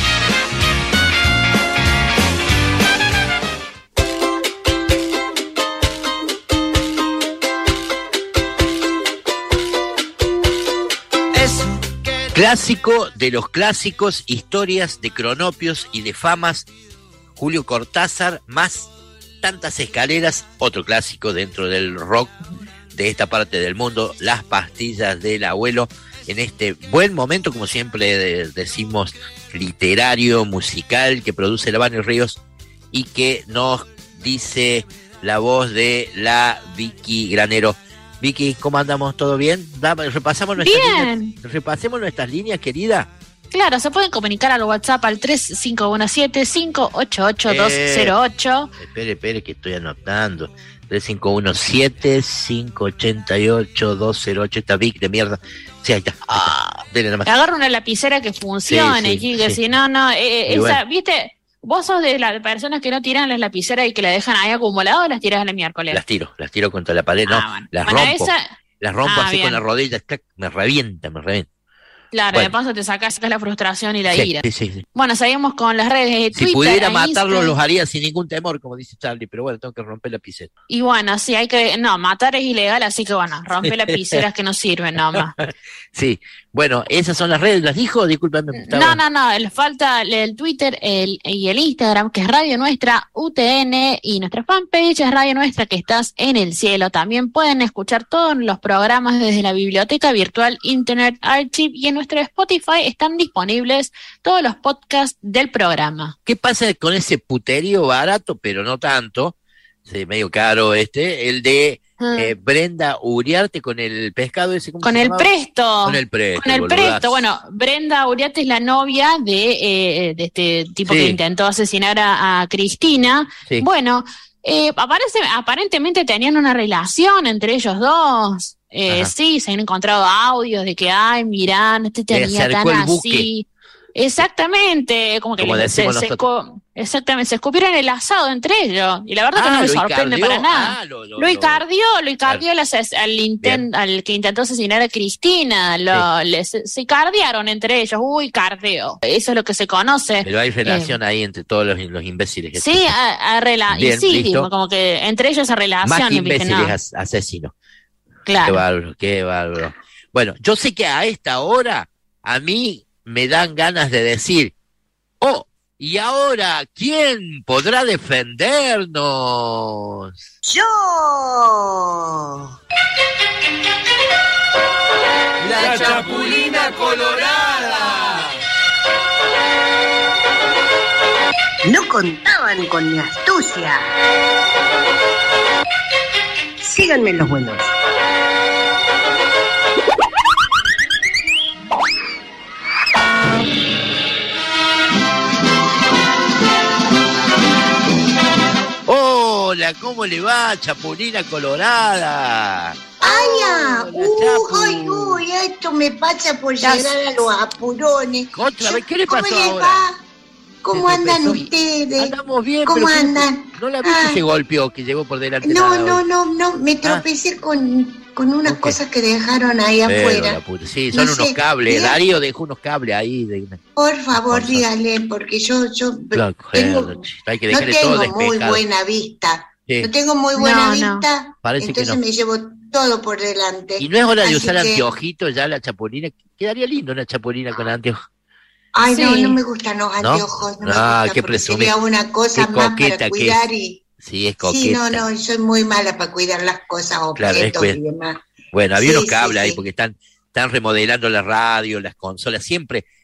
Clásico de los clásicos, historias de cronopios y de famas, Julio Cortázar, más tantas escaleras, otro clásico dentro del rock de esta parte del mundo, Las pastillas del abuelo, en este buen momento, como siempre de, decimos, literario, musical, que produce Lavani Ríos y que nos dice la voz de la Vicky Granero. Vicky, ¿cómo andamos? ¿Todo bien? Repasamos nuestras Bien. líneas. Repasemos nuestras líneas, querida. Claro, se pueden comunicar al WhatsApp al tres cinco uno siete, cinco ocho ocho, dos cero ocho. Eh, espere, espere, que estoy anotando. tres cinco uno siete, cinco ocho ocho, dos cero ocho. Esta Vic de mierda. Sí, ahí está. Ahí está. Ah, Dele nada más. agarra una lapicera que funcione, Sí, sí, que sí. si no, no, eh, Y esa, bueno. viste, vos sos de las personas que no tiran las lapiceras y que las dejan ahí acumuladas o las tiras el miércoles. Las tiro, las tiro contra la pared, no, Ah, bueno. las Bueno, rompo. esa- Las rompo Ah, así bien. con la rodilla, clac, me revienta, me revienta. Claro, Bueno. de paso te sacás, sacás la frustración y la Sí, ira. sí, sí, sí. Bueno, seguimos con las redes de Si Twitter, pudiera e matarlos, Instagram. los haría sin ningún temor, como dice Charlie, pero bueno, tengo que romper la piseta. Y bueno, sí, hay que... No, matar es ilegal, así que bueno, rompe lapiceras que no sirven nomás. Sí, bueno, esas son las redes, ¿las dijo? Discúlpame. No, no, no, le falta el Twitter el, y el Instagram, que es Radio Nuestra U T N, y nuestra fanpage es Radio Nuestra, que estás en el cielo. También pueden escuchar todos los programas desde la biblioteca virtual Internet Archive, y en nuestro Spotify están disponibles todos los podcasts del programa. ¿Qué pasa con ese puterío barato, pero no tanto? Sí, medio caro este, el de Ah. eh, Brenda Uriarte con el pescado ese. ¿cómo Con se el llamaba? Presto. Con el Presto. Con el boludazo. Presto. Bueno, Brenda Uriarte es la novia de, eh, de este tipo Sí. que intentó asesinar a, a Cristina. Sí. Bueno, eh, aparece, aparentemente tenían una relación entre ellos dos. Eh, Ajá. sí, se han encontrado audios de que, ay, mirá, no te Se tenía acercó tan el buque. así. Exactamente, como que Como les- se, decimos se nosotros. escu- exactamente, se escupieron el asado entre ellos. Y la verdad que Ah, no me lo sorprende icardió. para nada. Ah, lo- lo- Lo lo- icardió, lo icardió al, ases- al, inten- al que intentó asesinar a Cristina, lo, le- se, se icardiaron entre ellos, uy, cardeo, eso es lo que se conoce. Pero hay relación ahí entre todos los, los imbéciles. que Sí, existen. a, a rela- y Bien, sí, listo. como que entre ellos se Más relacionan, que ¿viste? imbéciles, No, as- asesinos. Qué claro. bárbaro, qué bárbaro. Bueno, yo sé que a esta hora a mí me dan ganas de decir, oh, y ahora, ¿quién podrá defendernos? ¡Yo! La Chapulina Colorada. No contaban con mi astucia. Síganme los buenos. Hola, ¿cómo le va, Chapulina Colorada? ¡Ay, Hola, Chapu. uy, uy! Esto me pasa por Ya llegar a los apurones. Otra vez, ¿qué le ¿Cómo pasó les ahora? va? ¿Cómo Se andan tropezó. ustedes? Andamos bien, ¿Cómo pero ¿qué- andan? No la vi que Ay. se golpeó, que llegó por delante. No, nada no, hoy. no, no, me tropecé con, con unas ¿Con qué? cosas que dejaron ahí Pero afuera. la puta, sí, son No unos sé, cables. diga- Darío dejó unos cables ahí. De... Por favor, Cosa. dígale, porque yo, yo Claro, tengo, joder, hay que no dejarle todo tengo muy despejado. buena vista. Sí. No tengo muy buena No, no. vista, Parece que entonces no. me llevo todo por delante. Y no es hora de Así usar que- anteojitos ya la chapulina. Quedaría lindo una chapulina con anteojos. Ay, no, Sí. no me gustan los anteojos. No, me Ah, gusta qué porque presumida. sería una cosa Qué más coqueta para que cuidar es. y... Sí, es coqueta. Sí, no, no, soy muy mala para cuidar las cosas, Claro, es objetos cuid- y demás. Bueno, había Sí, unos cables sí, ahí sí. porque están, están remodelando la radio, las consolas. Siempre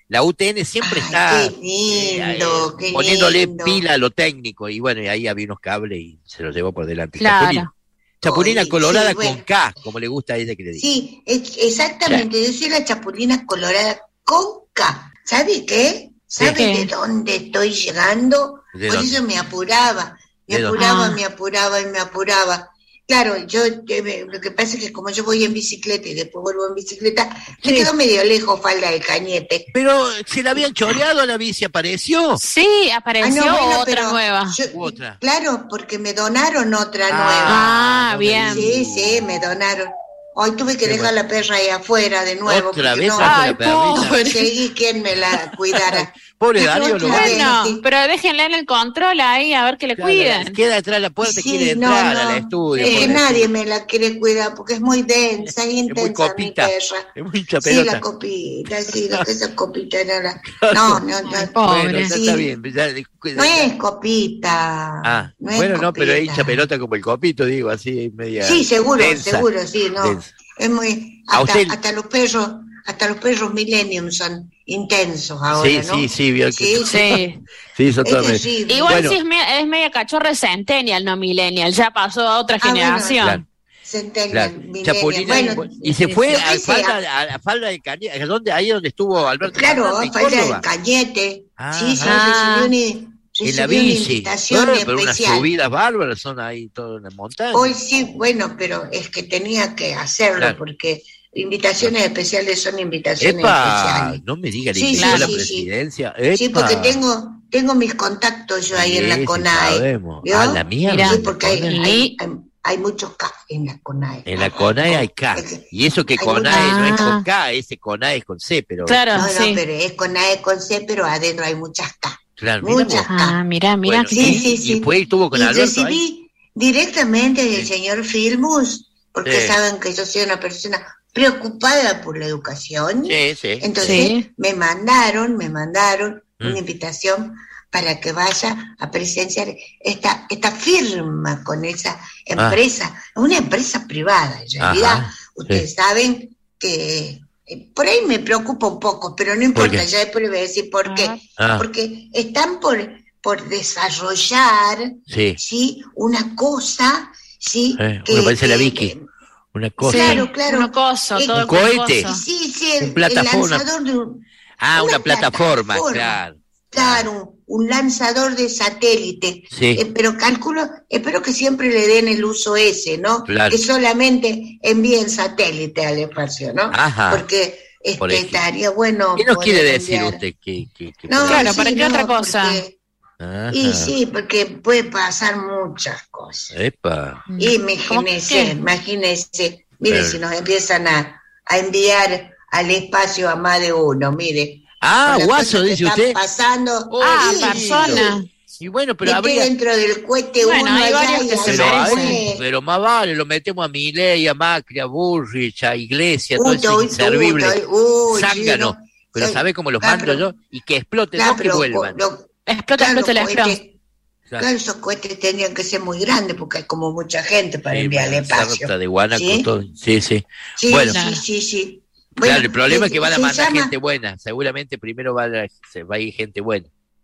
La U T N siempre Ay, está qué lindo, eh, qué poniéndole lindo. pila a lo técnico, y bueno, y ahí había unos cables y se los llevó por delante. Claro. Chapulina, Chapulina Oye, colorada sí, bueno. con K, como le gusta a ella que le diga. Sí, es- exactamente, yo soy la chapulina colorada con K. ¿Sabe qué? ¿Sabe ¿Qué? de dónde estoy llegando? ¿De Por dónde? eso me apuraba, me ¿De dónde? apuraba, Ah. me apuraba y me apuraba. Claro, yo eh, lo que pasa es que como yo voy en bicicleta y después vuelvo en bicicleta, me Sí. quedo medio lejos falda de Cañete. Pero se la habían choreado a la bici, apareció. Sí, apareció Ah, no, bueno, otra pero nueva. yo- Otra. Claro, porque me donaron otra Ah, nueva. Ah, no me bien. Sí, sí, me donaron. Hoy tuve que Qué dejar bueno. la perra ahí afuera de nuevo. Otra porque vez no trajo Ay, la perrita. pobre. conseguí quien me la cuidara. Pobre Otra Darío, lo vez. Bueno, sí. pero déjenle en el control ahí a ver que le Claro, cuiden. queda detrás de la puerta y Sí, quiere no, entrar no. al estudio. Es que pobre. nadie me la quiere cuidar porque es muy densa y Es muy intensa mi copita. perra. Es muy hincha Sí, la pelota. copita, sí, lo que esa copita no la... No, no, no. Ay, pobre. Bueno, ya Sí. está bien. ya- No es copita. Ah, no es bueno, no, pero es copita. hincha pelota como el copito, digo, así media. Sí, seguro, densa, seguro, sí, no. densa. Es muy... A Hasta, usted- hasta los perros, hasta los perros millennium son intensos ahora, Sí, ¿no? sí, sí, vio que- Sí, Sí. Sí, son Es todas. terrible. Igual Bueno. sí es, me- es media cachorra centennial, no millennial, ya pasó a otra Ah, bueno, generación. Claro. Centennial, Claro. millennial. Chapulina, Bueno, y se fue lo que a sea. falda, a la falda de Cañete, ¿dónde? Ahí donde estuvo Alberto Claro, Fernández, falta Córdoba. de Cañete. Ah, sí, sí, ah. recibió una, En la recibió una bici. invitación Bueno, pero unas especial. subidas bárbaras son ahí todo en la montaña. Hoy sí, bueno, pero es que tenía que hacerlo Claro. porque invitaciones especiales son invitaciones Epa, especiales. no me diga, le Sí, invitó sí, a la sí, sí. presidencia. Sí, Epa. porque tengo tengo mis contactos yo ahí en Sí, la sí, CONAE. sabemos. ¿vio? Ah, la mierda. Mirá. Sí, porque hay, CONAE. hay, hay, hay muchos K en la CONAE. En la CONAE hay K. Y eso que Hay CONAE mucha- no es Ah. con K, ese CONAE es con C, pero. Claro, No, no, sí. pero es CONAE con C, pero adentro hay muchas K. Claro, mira Muchas vos. Ah, mirá, mirá. Bueno, que- Sí, y- sí, y sí. después estuvo con y Alberto ahí. recibí directamente del Sí. señor Filmus, porque Sí. saben que yo soy una persona preocupada por la educación. Sí, sí. Entonces Sí. me mandaron, me mandaron Mm. una invitación para que vaya a presenciar esta, esta firma con esa empresa, una empresa privada en realidad. Ajá, Ustedes sí. saben que eh, por ahí me preocupa un poco, pero no importa, qué? ya después les voy a decir por qué. Ah, Porque están por, por desarrollar, sí. ¿sí? Una cosa, ¿sí? Eh, uno parece la Vicky. Una cosa. Claro, claro. Un coso, Eh, todo un el cohete. coso. Sí, sí, el, Un plataforma. el lanzador de un, Ah, una, una plataforma, plataforma. claro. claro, un lanzador de satélite. Sí. Eh, pero calculo, espero que siempre le den el uso ese, ¿no? Claro. Que solamente envíen satélite al espacio, ¿no? Ajá. Porque este, Por ejemplo. estaría bueno. ¿Qué nos poder quiere decir enviar- usted? Que, que, que No, Claro, sí, ¿para qué no, otra cosa? porque- Ajá. Y sí, porque puede pasar muchas cosas. Epa. Imagínese, qué? imagínese, mire Pero- si nos empiezan a, a enviar al espacio a más de uno, mire. Ah, con las guaso, cosas que dice están usted. pasando. Oh, Ah, sí, persona. Y bueno, pero Mete habría. dentro del cohete Bueno, uno hay allá varios y que se allá Pero, merecen. ay, fue. pero más vale, lo metemos a Milei, a Macri, a Bullrich, a Iglesia, todo Uy, eso uy, inservible, uy, uy, zángano. sí, no. Pero Sí. ¿sabe cómo los Claro, mando pero- yo? Y que exploten, Claro, no que pero vuelvan. lo- Explota, claro, explota la los explota. cohetes- claro, esos cohetes tendrían que ser muy grandes porque hay como mucha gente para Sí, enviar al bueno, espacio. Sarta de Guanaco, ¿Sí? todo. Sí, sí. Sí, Bueno. sí, sí, sí. Claro, Bueno, el problema es se- que van a se mandar llama- gente buena. Seguramente primero va a, se va a ir gente buena.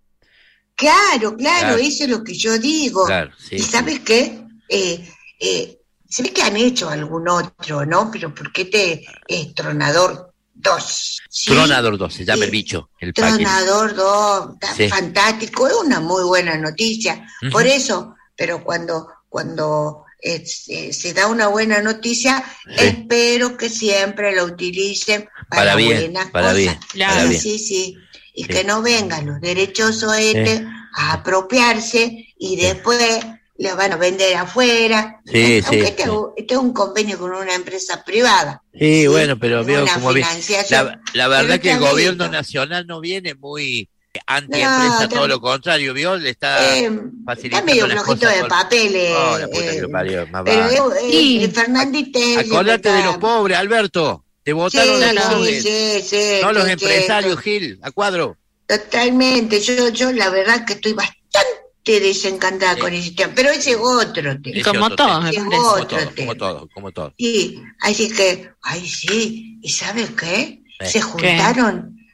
Claro, claro, Claro. eso es lo que yo digo. Claro, sí. ¿Y sabes qué? Eh, eh, se ve que han hecho algún otro, ¿no? Pero porque este es Tronador dos. ¿sí? Tronador dos, se llama Sí. el bicho. El paquete. Tronador dos, está Sí. fantástico, es una muy buena noticia. Ujú. Por eso, pero cuando, cuando eh, se, se da una buena noticia, Sí. espero que siempre lo utilicen para, Para bien, buenas para cosas. bien, Claro. para Sí, bien. sí, sí. Y Sí. que no vengan los derechosos este a apropiarse y después le van a vender afuera. Sí, Aunque sí, este, sí. este es un convenio con una empresa privada. Sí, Sí, bueno, pero es veo una como bien. financiación. La, la verdad Pero que el está gobierno listo. nacional no viene muy anti-empresa, No, todo no. lo contrario, ¿vio? Le está Eh, facilitando está medio las flojito cosas de por- papeles. Oh, la puta eh, que lo parió, más pero vale. eh, Sí. eh, Fernández Acordate de los pobres, Alberto. Te Sí, votaron los sí, pobres, sí, sí, no los sí, empresarios, sí, Gil, a cuadro. Totalmente. Yo, yo la verdad que estoy bastante desencantada Sí. con el sistema. Pero ese es otro Y tema. Ese como otro todo, tema. me Sí, parece. Como otro todo, como tema. todo, como todo. Sí, así que, ay sí, ¿y sabes qué? Eh, Se juntaron,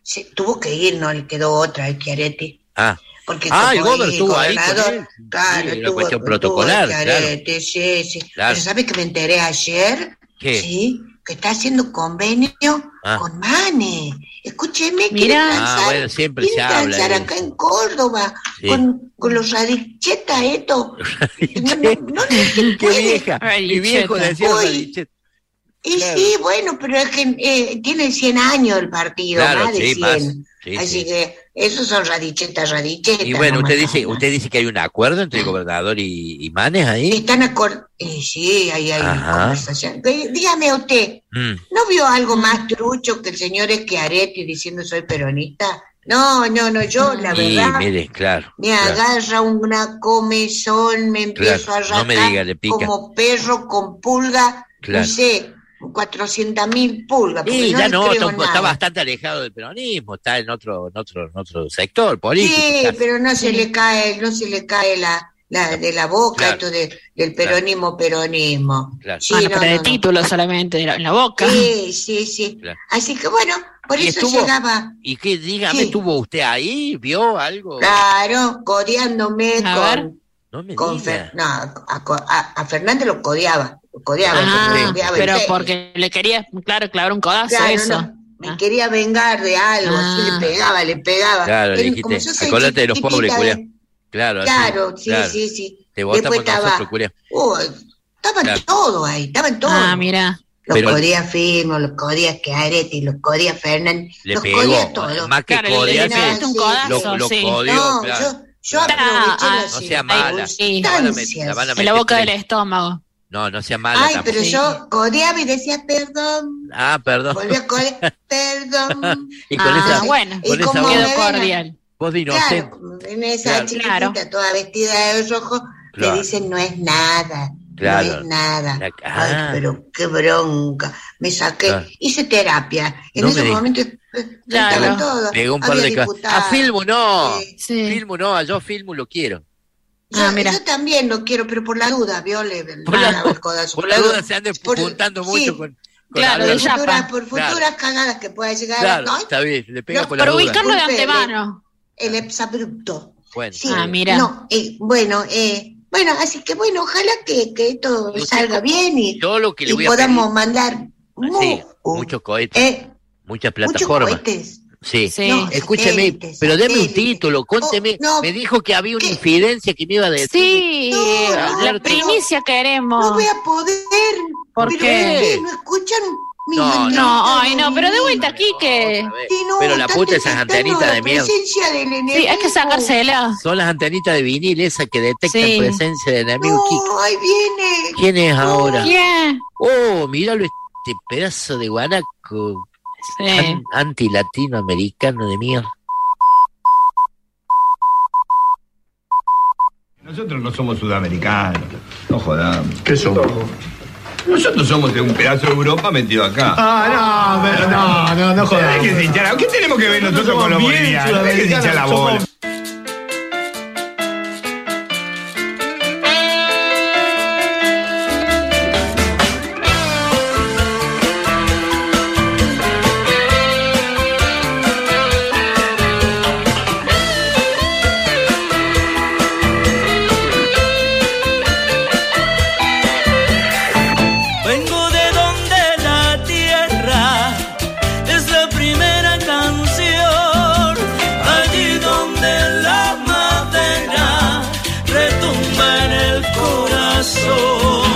se tuvo que ir, no le quedó otra al Chiaretti. Ah. Porque ah, el como Gober estuvo ahí con él. claro, sí, tuvo, cuestión protocolar, Chiaretti, claro. sí, sí. Claro. Pero ¿sabes que me enteré ayer? ¿Qué? Sí, que está haciendo convenio ah. con Mane. Escúcheme, Mira. quiere transar, Ah, bueno, siempre se quiere habla transar de acá en Córdoba, sí. con, con los radichetas estos. No, no, no, no se ¡Qué puede. vieja! Mi viejo decía Uy, radicheta. Y Claro. sí, bueno, pero es que eh, tiene cien años el partido, Claro, más de sí, cien. más. Sí, Así sí. que esos son radichetas, radichetas. Y bueno, no usted más dice, nada. usted dice que hay un acuerdo entre el gobernador y, y Manes ahí. Están acord... Eh, sí, ahí hay Ajá. conversación. Eh, Dígame usted, Mm. ¿no vio algo más trucho que el señor Schiaretti diciendo soy peronista? No, no, no, yo la Y verdad mire, claro. me claro. agarra una comezón, me empiezo Claro, a rascar no me diga, le pica. como perro con pulga, Claro. no sé, cuatrocientas mil pulgas. porque Y no ya le no, creo está, un- está nada. bastante alejado del peronismo, está en otro, en otro, en otro sector político. Sí, casi. pero no se le cae, no se le cae la, la de la boca Claro. esto de, del peronismo, peronismo. Claro. Sí, bueno, no, pero de no, no. título solamente, en la, en la boca. Sí, sí, sí. Claro. Así que bueno, por ¿Y eso estuvo- llegaba, ¿Y qué, dígame, Sí. estuvo usted ahí? ¿Vio algo? claro, codeándome A con, ver. No me con diga. Fer- no, a, a- a Fernández lo codeaba, lo codeaba, Ah, lo codeaba pero entero. porque le quería, claro, clavar un codazo Claro, eso. no, me Ah. quería vengar de algo, Ah. así le pegaba, le pegaba. Claro, le Él, dijiste, como yo soy acordate de los chiquitita pobres, de- culiao. Claro, así, Claro, sí, claro. sí, sí. Te votamos Después estaba, nosotros, culiao. Uy, estaban Claro. todos ahí, estaban todos. Ah, mira. Los Pero- codía Firmo, los codía Schiaretti, los codía Fernández, Le los pegó, codía todos. más que Claro, le- le codearse, pegaste un codazo, lo, lo sí. codió, No, claro. yo, yo Claro. aproveché Ah, las no sea mala. Sí. La van a met- la van a En la meter boca del presa. estómago. No, no sea mala Ay, tampoco. pero Sí. yo codeaba y decía perdón, Ah, perdón. volví a codear, perdón. Y con Ah, esa, bueno. con Y esa como voz, Quedó me ven a- cordial. voz de inocente. Claro, en esa Claro. chiquitita, Claro. toda vestida de rojo, Claro. le dicen no es nada, Claro. no es nada. La- Ay, ah. pero qué bronca. Me saqué, Claro. hice terapia. En No me esos digas. momentos eh, Claro. estaban todos. Pegó un par Había de cosas. diputados. A Filmo no. Sí. Sí. Filmo no, a yo Filmo lo quiero. Yo, Ah, mira. yo también lo quiero, pero por la duda, vio, le, le Por la- daba el codazo. Por la duda se anda Por- apuntando sí, mucho con, con Claro, hablar. de ya- futuras, Yapa. por futuras Claro. cagadas que pueda llegar Claro, a... ¿no? está bien, le pega No, por la Para duda. ubicarlo de Disculpe, antemano. El exabrupto. Bueno, Sí, Ah, mira. No, eh, bueno, eh, bueno, así que bueno, ojalá que, que esto Y usted salga como- bien y, yo lo que le y voy a podamos pedir- mandar sí, mu- muchos cohetes, eh, muchas muchos plataformas. cohetes. Sí. Sí. No, Escúcheme, satélites, pero deme un satélites. título, cuénteme. Oh, no, me dijo que había una ¿qué? infidencia que me iba a decir. Sí, No, no, la pero- primicia queremos. No voy a poder. ¿Por pero qué? ustedes no escuchan mi No, manita No, de ay, no, pero de vuelta vivir. aquí que... Otra vez. Sí, no, Pero la está puta esas detectando antenitas la de mierda. presencia del enemigo. Sí, hay que sacársela. Son las antenitas de vinil esas que detectan Sí. presencia de enemigo. ¿Qui- No, ahí viene. ¿Quién es ahora? ¿Quién? Oh, míralo este pedazo de guanaco Sí. an- anti-latinoamericano de mierda. Nosotros no somos sudamericanos, no jodamos. ¿Qué somos? Nosotros somos de un pedazo de Europa metido acá. Ah, no, pero no, no, no jodas. ¿Qué tenemos que ver nosotros con los bolivianos? Hay que hinchar la bola. Vengo de donde la tierra es la primera canción, allí donde la madera retumba en el corazón.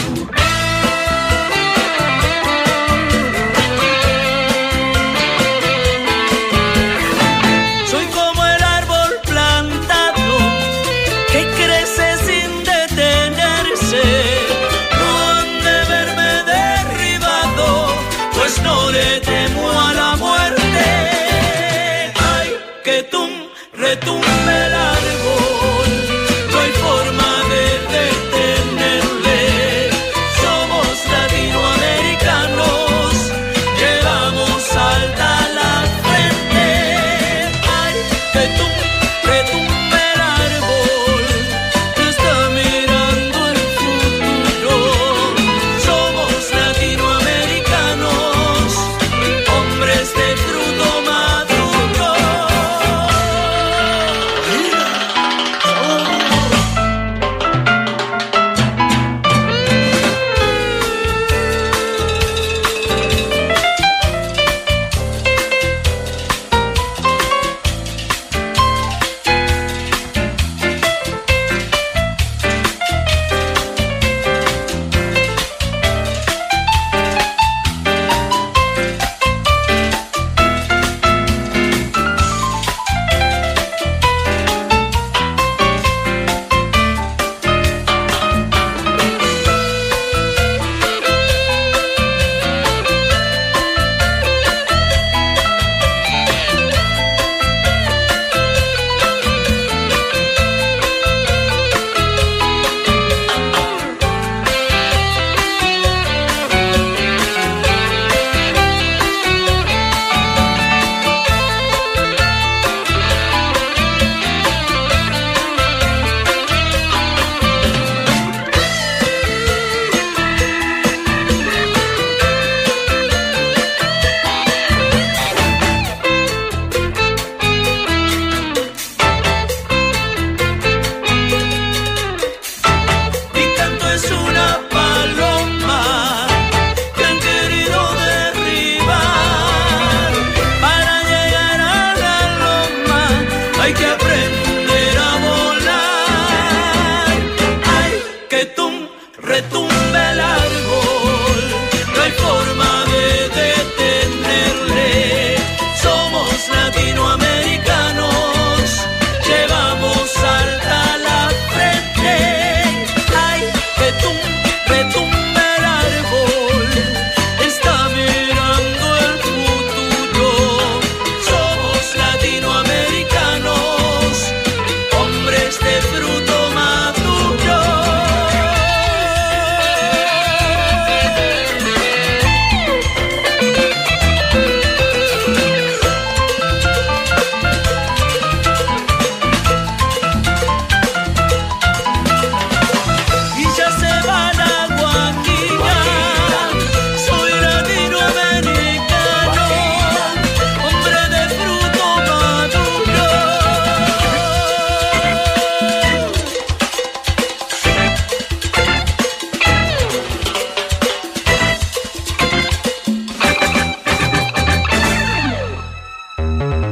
Soy como el árbol plantado que crece sin detenerse. No han de verme derribado, pues no le temo a la muerte. Ay, que tum, retumbe el árbol, no hay forma de detenerle. Somos latinoamericanos, llevamos alta la frente. Ay, que tum, retumbe el árbol, está mirando el futuro. Somos latinoamericanos, hombres de fruto maduro.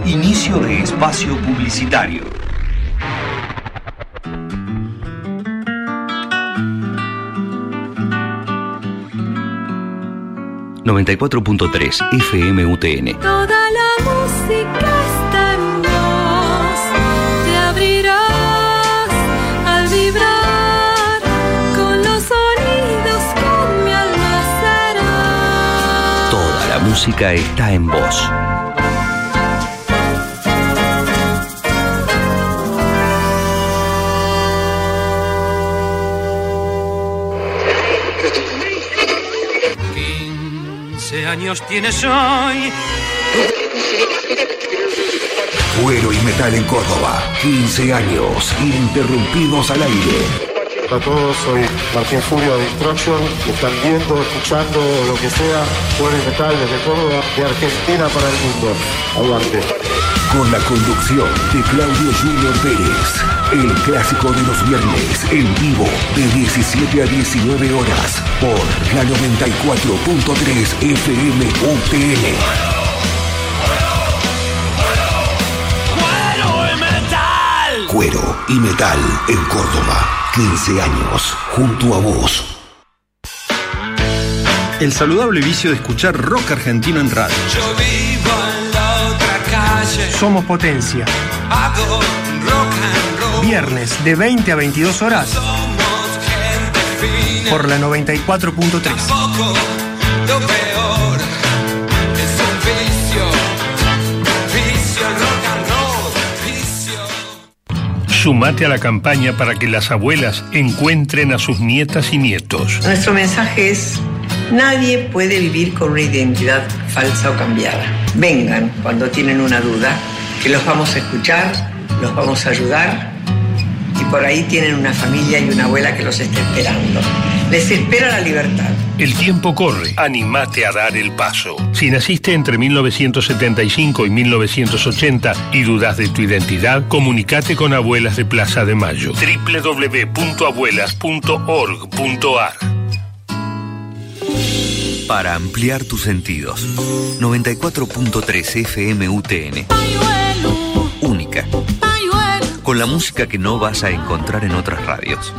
Inicio de espacio publicitario. noventa y cuatro punto tres F M U T N. Toda la música está en vos. Te abrirás al vibrar con los sonidos que mi alma será. Toda la música está en vos. quince años tienes hoy. Cuero y metal en Córdoba. quince años ininterrumpidos al aire. A todos, soy Martín Fulvio de Destruction. Me están viendo, escuchando, lo que sea. Cuero y metal desde Córdoba, de Argentina para el mundo. Aguante. Con la conducción de Claudio Junior Pérez. El clásico de los viernes, en vivo, de diecisiete a diecinueve horas, por la noventa y cuatro punto tres F M U T N. Cuero y metal. Cuero y metal en Córdoba. quince años, junto a vos. El saludable vicio de escuchar rock argentino en radio. Yo vivo en la otra calle. Somos potencia. Hago rock and roll. Viernes de veinte a veintidós horas. Somos gente fina. Por la noventa y cuatro punto tres. Tampoco lo peor es un vicio. Vicio rock and roll. Vicio. Sumate a la campaña para que las abuelas encuentren a sus nietas y nietos. Nuestro mensaje es: nadie puede vivir con una identidad falsa o cambiada. Vengan cuando tienen una duda, que los vamos a escuchar, los vamos a ayudar, y por ahí tienen una familia y una abuela que los está esperando. Les espera la libertad. El tiempo corre, animate a dar el paso. Si naciste entre mil novecientos setenta y cinco y mil novecientos ochenta y dudas de tu identidad, comunicate con Abuelas de Plaza de Mayo. doble u doble u doble u punto abuelas punto org punto a r. Para ampliar tus sentidos. noventa y cuatro punto tres F M U T N. Única. Con la música que no vas a encontrar en otras radios.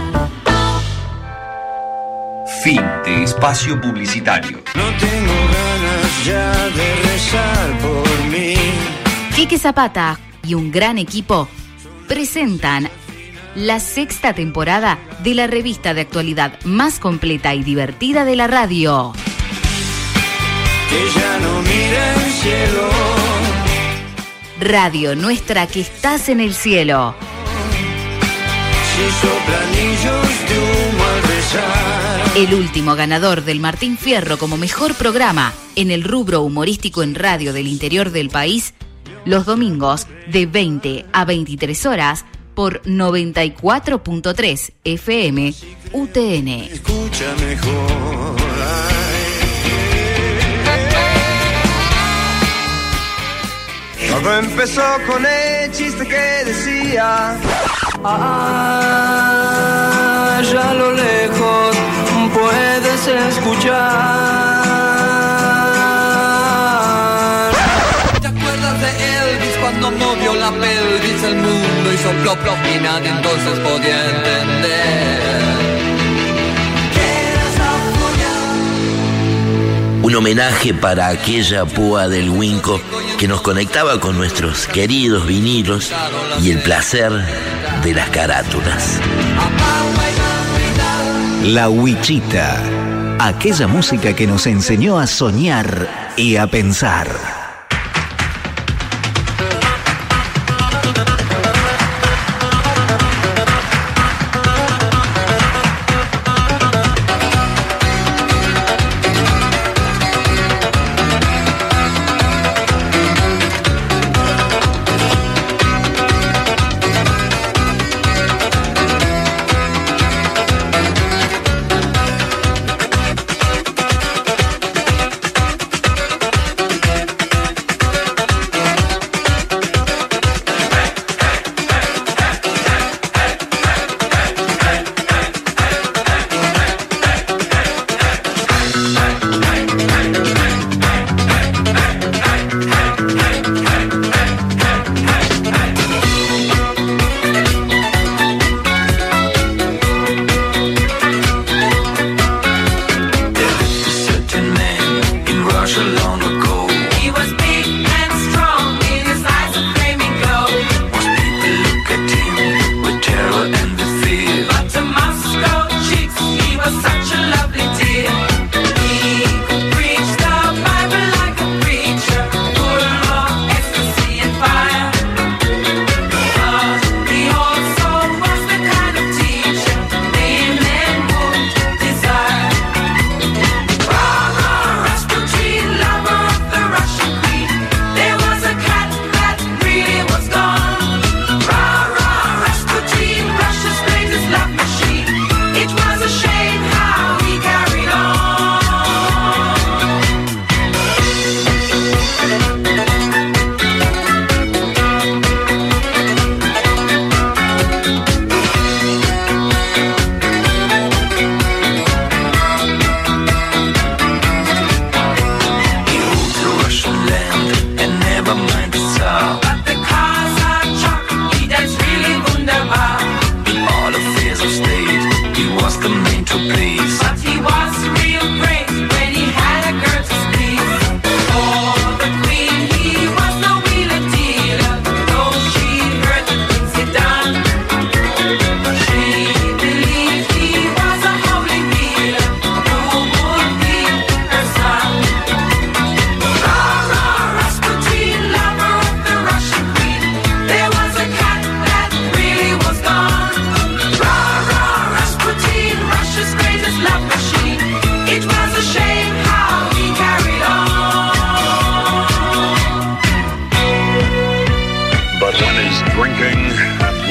Fin de espacio publicitario. No tengo ganas ya de rezar por mí. Quique Zapata y un gran equipo presentan la sexta temporada de la revista de actualidad más completa y divertida de la radio. Que ya no mira el cielo. Radio Nuestra, que estás en el cielo. Si soplanillos de humo al rezar. El último ganador del Martín Fierro como mejor programa en el rubro humorístico en radio del interior del país, los domingos de veinte a veintitrés horas por noventa y cuatro punto tres F M U T N. Escucha mejor. Todo empezó con el chiste que decía: ah, allá a lo lejos puedes escuchar. ¿Te acuerdas de Elvis cuando movió la pelvis? El mundo hizo plop plop y nadie entonces podía entender. Un homenaje para aquella púa del Winco que nos conectaba con nuestros queridos vinilos y el placer de las carátulas. La Huichita, aquella música que nos enseñó a soñar y a pensar.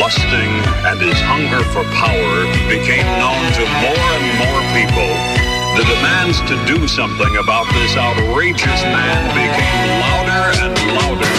lusting and his hunger for power became known to more and more people, the demands to do something about this outrageous man became louder and louder.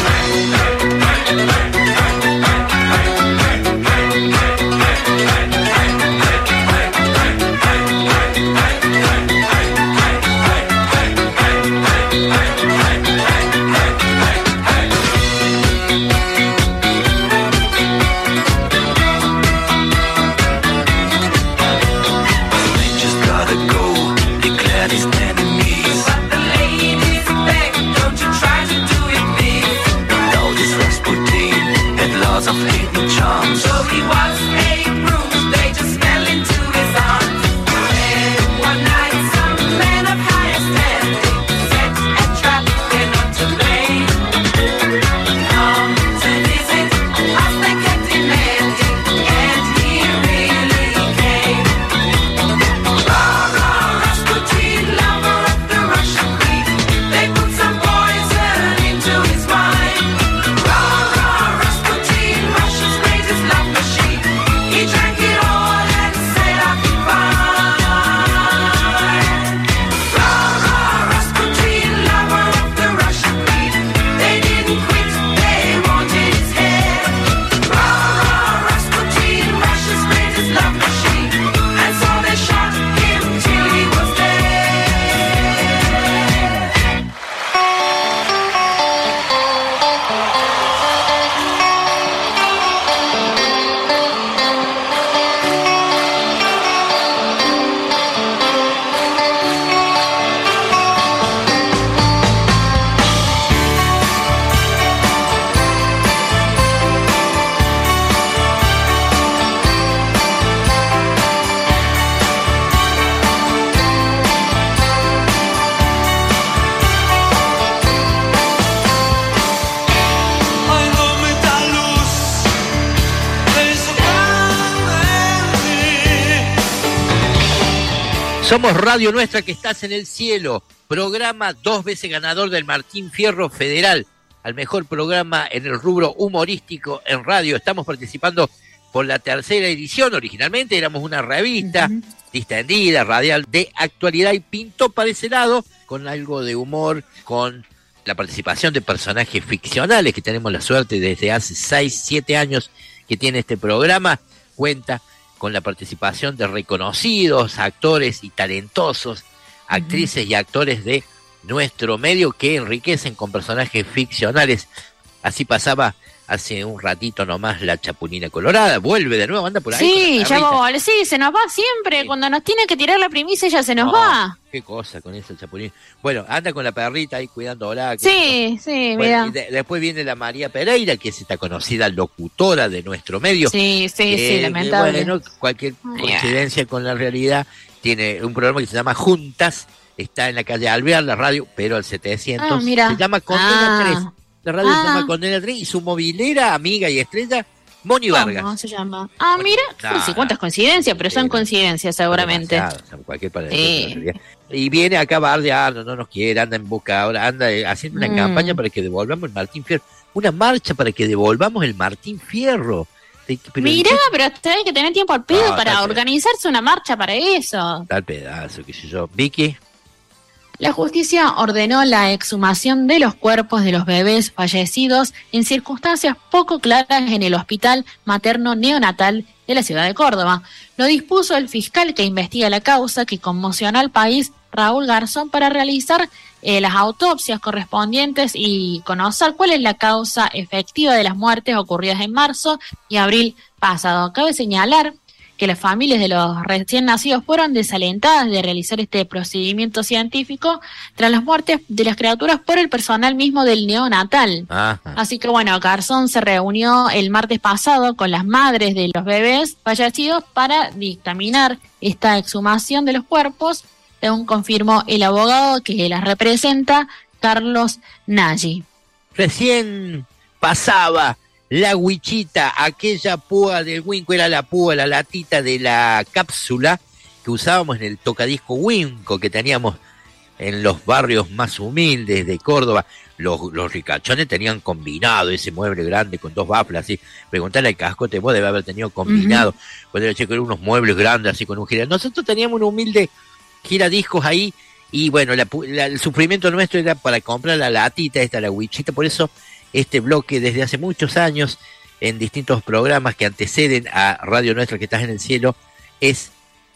Somos Radio Nuestra, que estás en el cielo, programa dos veces ganador del Martín Fierro Federal, al mejor programa en el rubro humorístico en radio. Estamos participando por la tercera edición. Originalmente éramos una revista uh-huh. distendida, radial, de actualidad, y pintó para ese lado, con algo de humor, con la participación de personajes ficcionales, que tenemos la suerte desde hace seis, siete años que tiene este programa. Cuenta con la participación de reconocidos actores y talentosos, actrices uh-huh. y actores de nuestro medio, que enriquecen con personajes ficcionales. Así pasaba hace un ratito nomás la Chapulina Colorada. Vuelve de nuevo, anda por ahí. Sí, ya va, sí, se nos va siempre. Sí. Cuando nos tiene que tirar la primicia, ya se nos no, va. Qué cosa con esa Chapulina. Bueno, anda con la perrita ahí cuidándola. Sí, sí, bueno, mira. Y de, después viene la María Pereira, que es esta conocida locutora de nuestro medio. Sí, sí, que, sí, lamentable. Que, bueno, cualquier coincidencia con la realidad. Tiene un programa que se llama Juntas. Está en la calle Alvear, la radio, pero al setecientos. Ah, mira. Se llama Condena ah. tres. La radio ah. se llama Condena tres, y su movilera, amiga y estrella, Moni Vargas. ¿Cómo se llama? Ah, Moni, mira, no sé cuántas coincidencias, pero sí, son coincidencias seguramente. Cualquier sí. Y viene acá a bardear, no nos quiere, anda en busca ahora, anda haciendo una mm. campaña para que devolvamos el Martín Fierro. Una marcha para que devolvamos el Martín Fierro. Pero Mirá, ¿qué? Pero hay que tener tiempo al pedo no, para organizarse una marcha para eso. Tal pedazo, qué sé yo. Vicky. La justicia ordenó la exhumación de los cuerpos de los bebés fallecidos en circunstancias poco claras en el hospital materno neonatal de la ciudad de Córdoba. Lo dispuso el fiscal que investiga la causa, que conmocionó al país, Raúl Garzón, para realizar eh, las autopsias correspondientes y conocer cuál es la causa efectiva de las muertes ocurridas en marzo y abril pasado. Cabe señalar que las familias de los recién nacidos fueron desalentadas de realizar este procedimiento científico tras las muertes de las criaturas por el personal mismo del neonatal. Ajá. Así que bueno, Garzón se reunió el martes pasado con las madres de los bebés fallecidos para dictaminar esta exhumación de los cuerpos, según confirmó el abogado que las representa, Carlos Nagy. Recién pasaba la huichita, aquella púa del Winco, era la púa, la latita de la cápsula que usábamos en el tocadisco Winco que teníamos en los barrios más humildes de Córdoba. los, los ricachones tenían combinado ese mueble grande con dos baflas, así. Preguntale al Cascote, vos debe haber tenido combinado. Uh-huh. Cuando era chico, eran unos muebles grandes así con un gira. Nosotros teníamos un humilde giradiscos ahí, y bueno, la, la, el sufrimiento nuestro era para comprar la latita, esta, la huichita. Por eso este bloque desde hace muchos años, en distintos programas que anteceden a Radio Nuestra, que estás en el cielo, es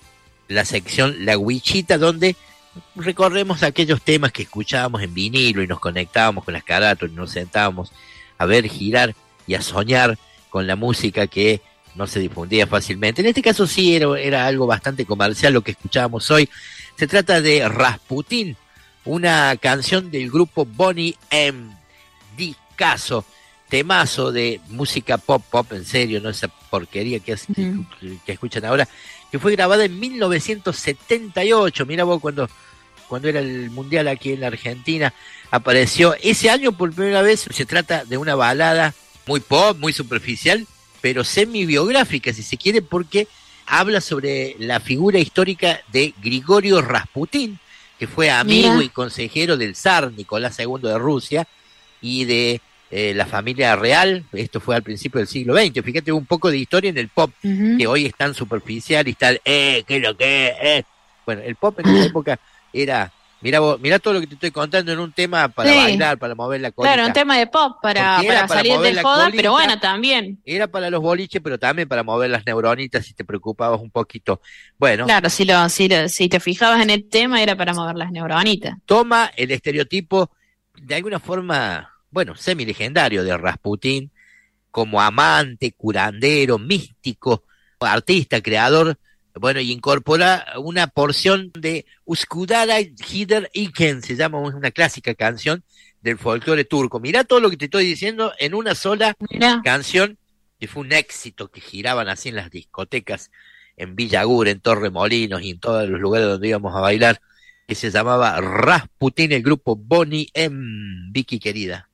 la sección La Huichita, donde recorremos aquellos temas que escuchábamos en vinilo y nos conectábamos con las carátulas y nos sentábamos a ver girar y a soñar con la música que no se difundía fácilmente. En este caso sí era, era algo bastante comercial lo que escuchábamos hoy. Se trata de Rasputin, una canción del grupo Boney M. Discaso, temazo de música pop, pop en serio, no esa porquería que, es, uh-huh. que, que escuchan ahora, que fue grabada en mil novecientos setenta y ocho. Mira vos, cuando, cuando era el mundial aquí en la Argentina, apareció ese año por primera vez. Se trata de una balada muy pop, muy superficial, pero semi-biográfica, si se quiere, porque habla sobre la figura histórica de Grigorio Rasputin, que fue amigo Mira. y consejero del zar Nicolás segundo de Rusia y de eh, la familia real. Esto fue al principio del siglo veinte. Fíjate, un poco de historia en el pop, uh-huh. que hoy es tan superficial y tal, eh, ¿qué es lo que es? Bueno, el pop en esa época era... Mira vos, mira todo lo que te estoy contando en un tema para sí. bailar, para mover la colita. Claro, un tema de pop para, para, para salir de joda, colita, pero bueno, también. Era para los boliches, pero también para mover las neuronitas si te preocupabas un poquito. Bueno. Claro, si, lo, si, lo, si te fijabas en el tema era para mover las neuronitas. Toma el estereotipo, de alguna forma, bueno, semi-legendario de Rasputin, como amante, curandero, místico, artista, creador. Bueno, y incorpora una porción de Uskudara Hider Iken, se llama, una clásica canción del folclore turco. Mirá todo lo que te estoy diciendo en una sola Mirá. canción, que fue un éxito, que giraban así en las discotecas, en Villa Agur, en Torremolinos y en todos los lugares donde íbamos a bailar, que se llamaba Rasputin, el grupo Boney M. Vicky querida.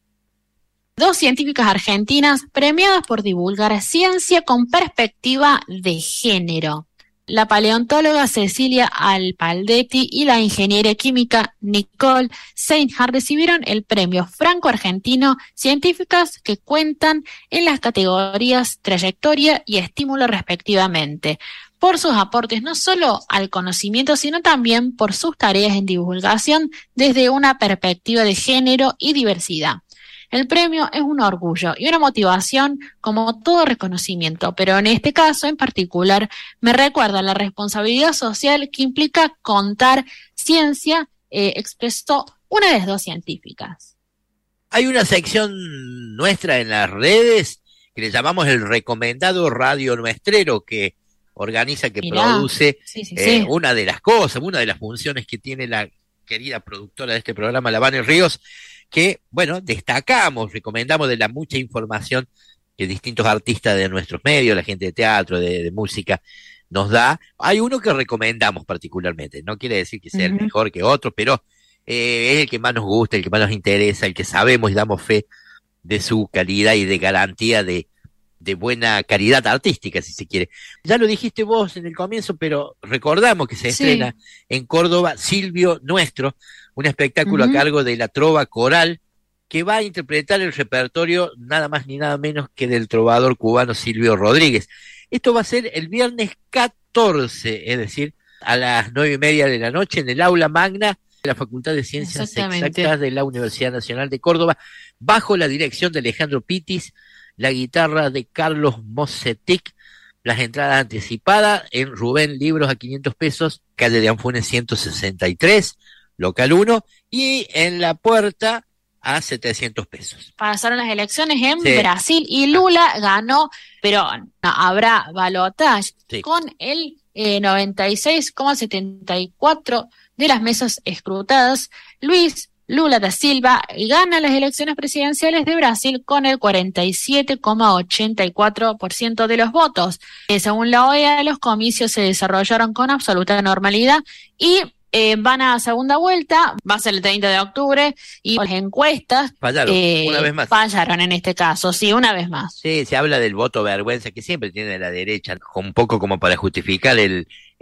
Dos científicas argentinas premiadas por divulgar ciencia con perspectiva de género. La paleontóloga Cecilia Alpaldetti y la ingeniera química Nicole Seinhardt recibieron el premio franco-argentino Científicas que cuentan en las categorías trayectoria y estímulo respectivamente, por sus aportes no solo al conocimiento, sino también por sus tareas en divulgación desde una perspectiva de género y diversidad. El premio es un orgullo y una motivación como todo reconocimiento, pero en este caso en particular me recuerda la responsabilidad social que implica contar ciencia, eh, expresó una de las dos científicas. Hay una sección nuestra en las redes que le llamamos el recomendado radio nuestrero, que organiza, que Mirá, produce sí, sí, eh, sí. una de las cosas, una de las funciones que tiene la querida productora de este programa, la Vane Ríos, que, bueno, destacamos, recomendamos de la mucha información que distintos artistas de nuestros medios, la gente de teatro, de, de música, nos da. Hay uno que recomendamos particularmente, no quiere decir que sea uh-huh. el mejor que otro, pero eh, es el que más nos gusta, el que más nos interesa, el que sabemos y damos fe de su calidad y de garantía de, de buena calidad artística, si se quiere. Ya lo dijiste vos en el comienzo, pero recordamos que se sí. estrena en Córdoba Silvio Nuestro, un espectáculo uh-huh. a cargo de la Trova Coral, que va a interpretar el repertorio nada más ni nada menos que del trovador cubano Silvio Rodríguez. Esto va a ser el viernes catorce, es decir, a las nueve y media de la noche, en el aula magna de la Facultad de Ciencias Exactas de la Universidad Nacional de Córdoba, bajo la dirección de Alejandro Pitis, la guitarra de Carlos Mosetic, las entradas anticipadas en Rubén Libros a quinientos pesos, calle de Anfunes ciento sesenta y tres, local uno, y en La Puerta a setecientos pesos. Pasaron las elecciones en sí. Brasil y Lula ganó, pero no, habrá balotaje sí. con el eh, noventa y seis coma setenta y cuatro de las mesas escrutadas. Luis Lula da Silva gana las elecciones presidenciales de Brasil con el cuarenta y siete coma ochenta y cuatro por ciento de los votos. Eh, según la O E A, los comicios se desarrollaron con absoluta normalidad y Eh, van a segunda vuelta, va a ser el treinta de octubre, y las encuestas fallaron, eh, una vez más. fallaron en este caso, sí, una vez más. Sí, se habla del voto vergüenza que siempre tiene la derecha, un poco como para justificar el,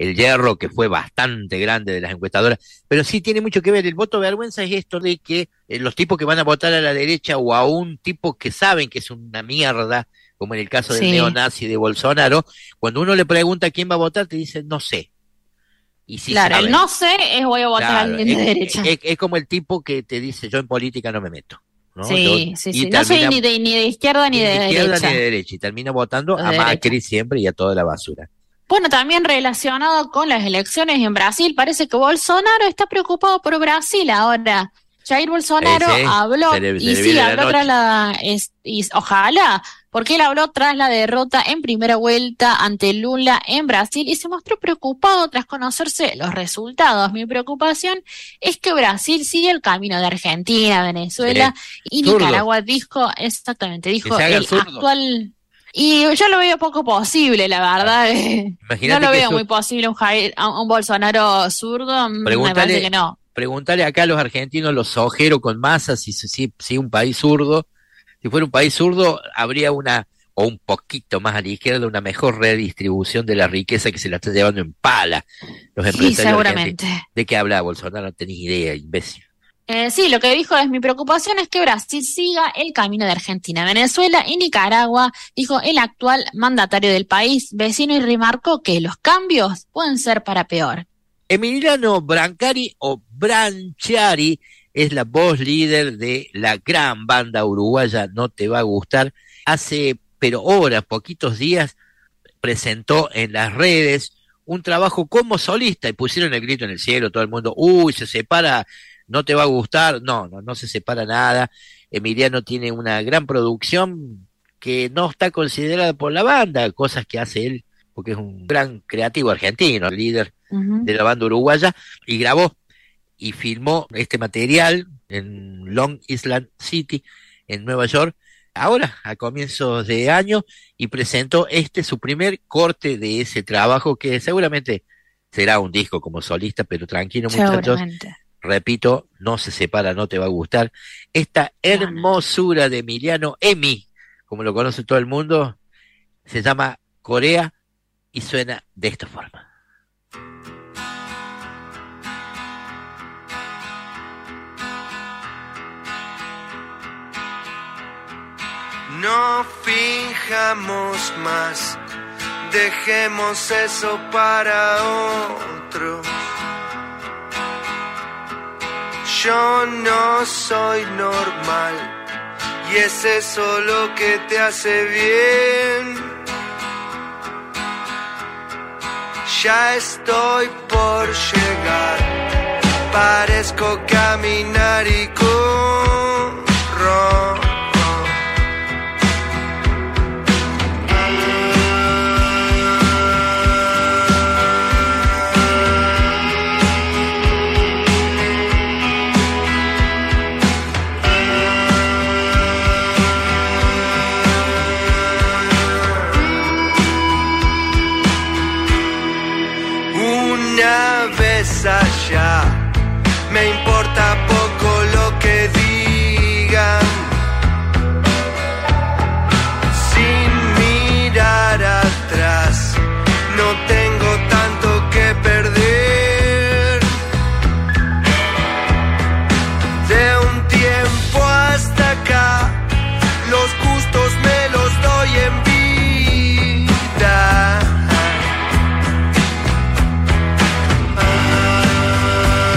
el hierro, que fue bastante grande de las encuestadoras, pero sí tiene mucho que ver. El voto vergüenza es esto de que eh, los tipos que van a votar a la derecha o a un tipo que saben que es una mierda, como en el caso del Sí. neonazi de Bolsonaro, cuando uno le pregunta quién va a votar, te dice no sé. Y sí Claro, saben. el no sé es voy a votar a Claro, alguien de es, derecha. es- es como el tipo que te dice yo en política no me meto, ¿no? sí, Yo- sí, y sí. No soy termina- ni de, ni de izquierda ni ni de, de izquierda derecha. ni de derecha, y termina votando De a derecha. Macri siempre y a toda la basura. Bueno, también relacionado con las elecciones en Brasil, parece que Bolsonaro está preocupado por Brasil ahora. Jair Bolsonaro Eh, sí, habló, se le- se y le sí, viene la habló noche. tras la, es- y ojalá, porque él habló tras la derrota en primera vuelta ante Lula en Brasil y se mostró preocupado tras conocerse los resultados. Mi preocupación es que Brasil sigue el camino de Argentina, Venezuela y Zurdo. Nicaragua, dijo, exactamente, dijo se haga el zurdo. actual... Y yo lo veo poco posible, la verdad. Imagínate No lo que veo eso- muy posible un, Jair- a un Bolsonaro zurdo, mm, me Pregúntale- parece que no. Preguntale acá a los argentinos, los ojeros con masa, si, si, si, si un país zurdo, si fuera un país zurdo, habría una, o un poquito más a la izquierda, una mejor redistribución de la riqueza que se la está llevando en pala los Sí, empresarios seguramente. argentinos. ¿De qué habla Bolsonaro? No tenés idea, imbécil. Eh, sí, lo que dijo es mi preocupación es que Brasil siga el camino de Argentina, Venezuela y Nicaragua, dijo el actual mandatario del país vecino y remarcó que los cambios pueden ser para peor. Emiliano Brancari o Branchiari es la voz líder de la gran banda uruguaya No Te Va a Gustar. Hace, pero horas, poquitos días, presentó en las redes un trabajo como solista y pusieron el grito en el cielo, todo el mundo, uy, se separa, No Te Va a Gustar. No, no, no se separa nada. Emiliano tiene una gran producción que no está considerada por la banda, cosas que hace él, porque es un gran creativo argentino, líder de la banda uruguaya, y grabó y filmó este material en Long Island City, en Nueva York, ahora, a comienzos de año, y presentó este su primer corte de ese trabajo, que seguramente será un disco como solista, pero tranquilo, muchachos, Seguramente. repito, no se separa, No Te Va a Gustar. Esta hermosura de Emiliano, Emi, como lo conoce todo el mundo, se llama Corea y suena de esta forma. No finjamos más, dejemos eso para otros. Yo no soy normal y es eso lo que te hace bien. Ya estoy por llegar, parezco caminar y corro. Una vez allá, me importa poco lo que digan. Sin mirar atrás, no tengo tanto que perder. De un tiempo hasta acá, los gustos me los doy en vida.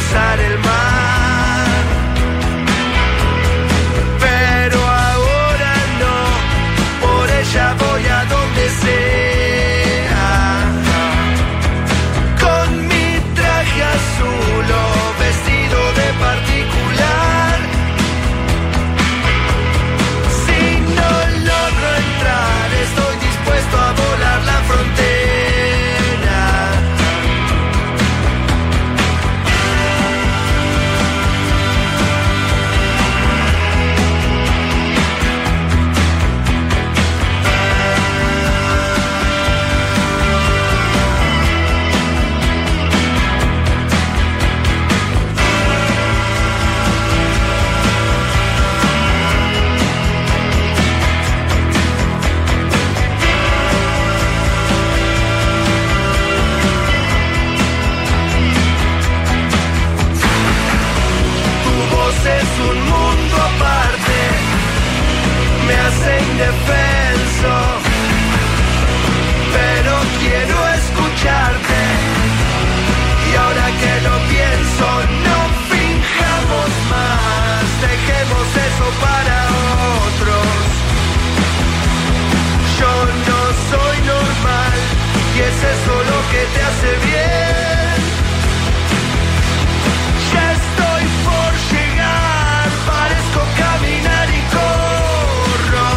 cruzar el mar. Pero ahora no, por ella voy a donde sea. Con mi traje azul o vestido de particular. Si no logro entrar, estoy dispuesto a volar la frontera. Es un mundo aparte, me hace indefenso, pero quiero escucharte. Y ahora que lo pienso, no finjamos más, dejemos eso para otros. Yo no soy normal y es eso lo que te hace bien. Ya estoy por llegar, parezco caminar y corro.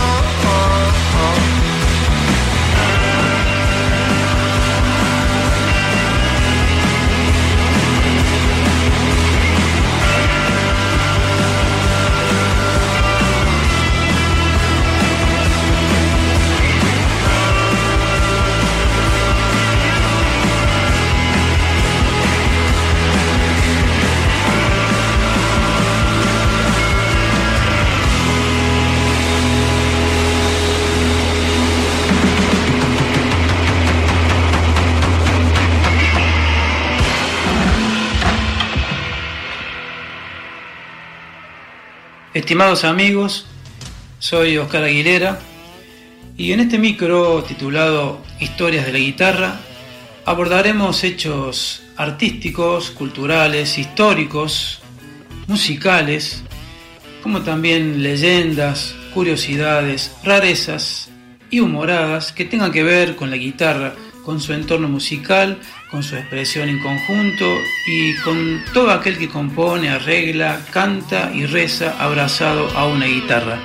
Estimados amigos, soy Oscar Aguilera y en este micro titulado Historias de la Guitarra abordaremos hechos artísticos, culturales, históricos, musicales, como también leyendas, curiosidades, rarezas y humoradas que tengan que ver con la guitarra, con su entorno musical, con su expresión en conjunto y con todo aquel que compone, arregla, canta y reza abrazado a una guitarra.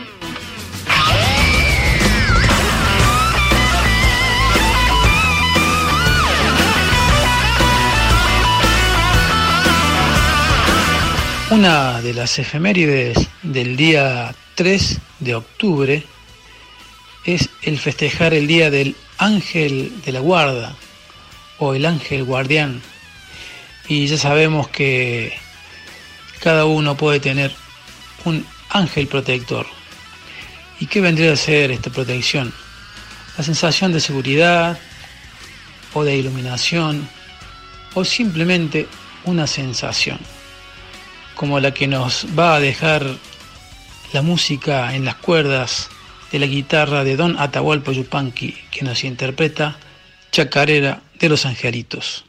Una de las efemérides del día tres de octubre es el festejar el Día del Ángel de la Guarda o el Ángel Guardián, y ya sabemos que cada uno puede tener un ángel protector. ¿Y qué vendría a ser esta protección? La sensación de seguridad o de iluminación o simplemente una sensación como la que nos va a dejar la música en las cuerdas de la guitarra de Don Atahualpa Yupanqui, que nos interpreta Chacarera de los Angelitos.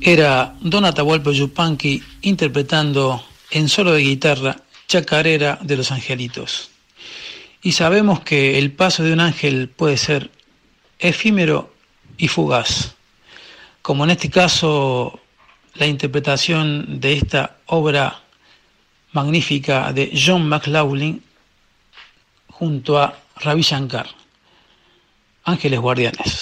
era Don Atahualpa Yupanqui interpretando en solo de guitarra Chacarera de los Angelitos. Y sabemos que el paso de un ángel puede ser efímero y fugaz, como en este caso la interpretación de esta obra magnífica de John McLaughlin junto a Ravi Shankar, Ángeles Guardianes.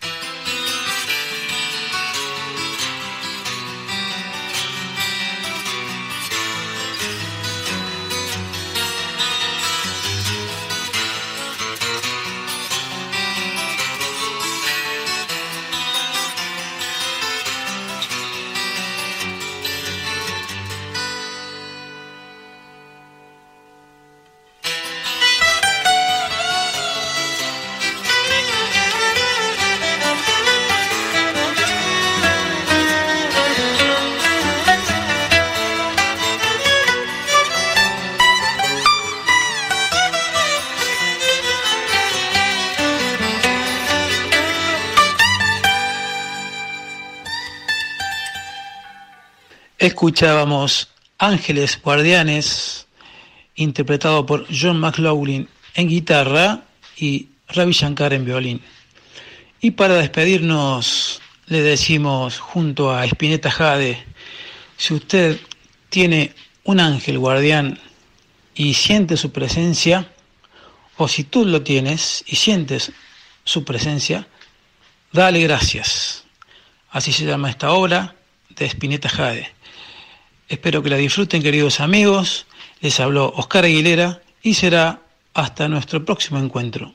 Escuchábamos Ángeles Guardianes, interpretado por John McLaughlin en guitarra y Ravi Shankar en violín. Y para despedirnos le decimos junto a Spinetta Jade, si usted tiene un ángel guardián y siente su presencia, o si tú lo tienes y sientes su presencia, dale gracias. Así se llama esta obra de Spinetta Jade. Espero que la disfruten, queridos amigos. Les habló Oscar Aguilera y será hasta nuestro próximo encuentro.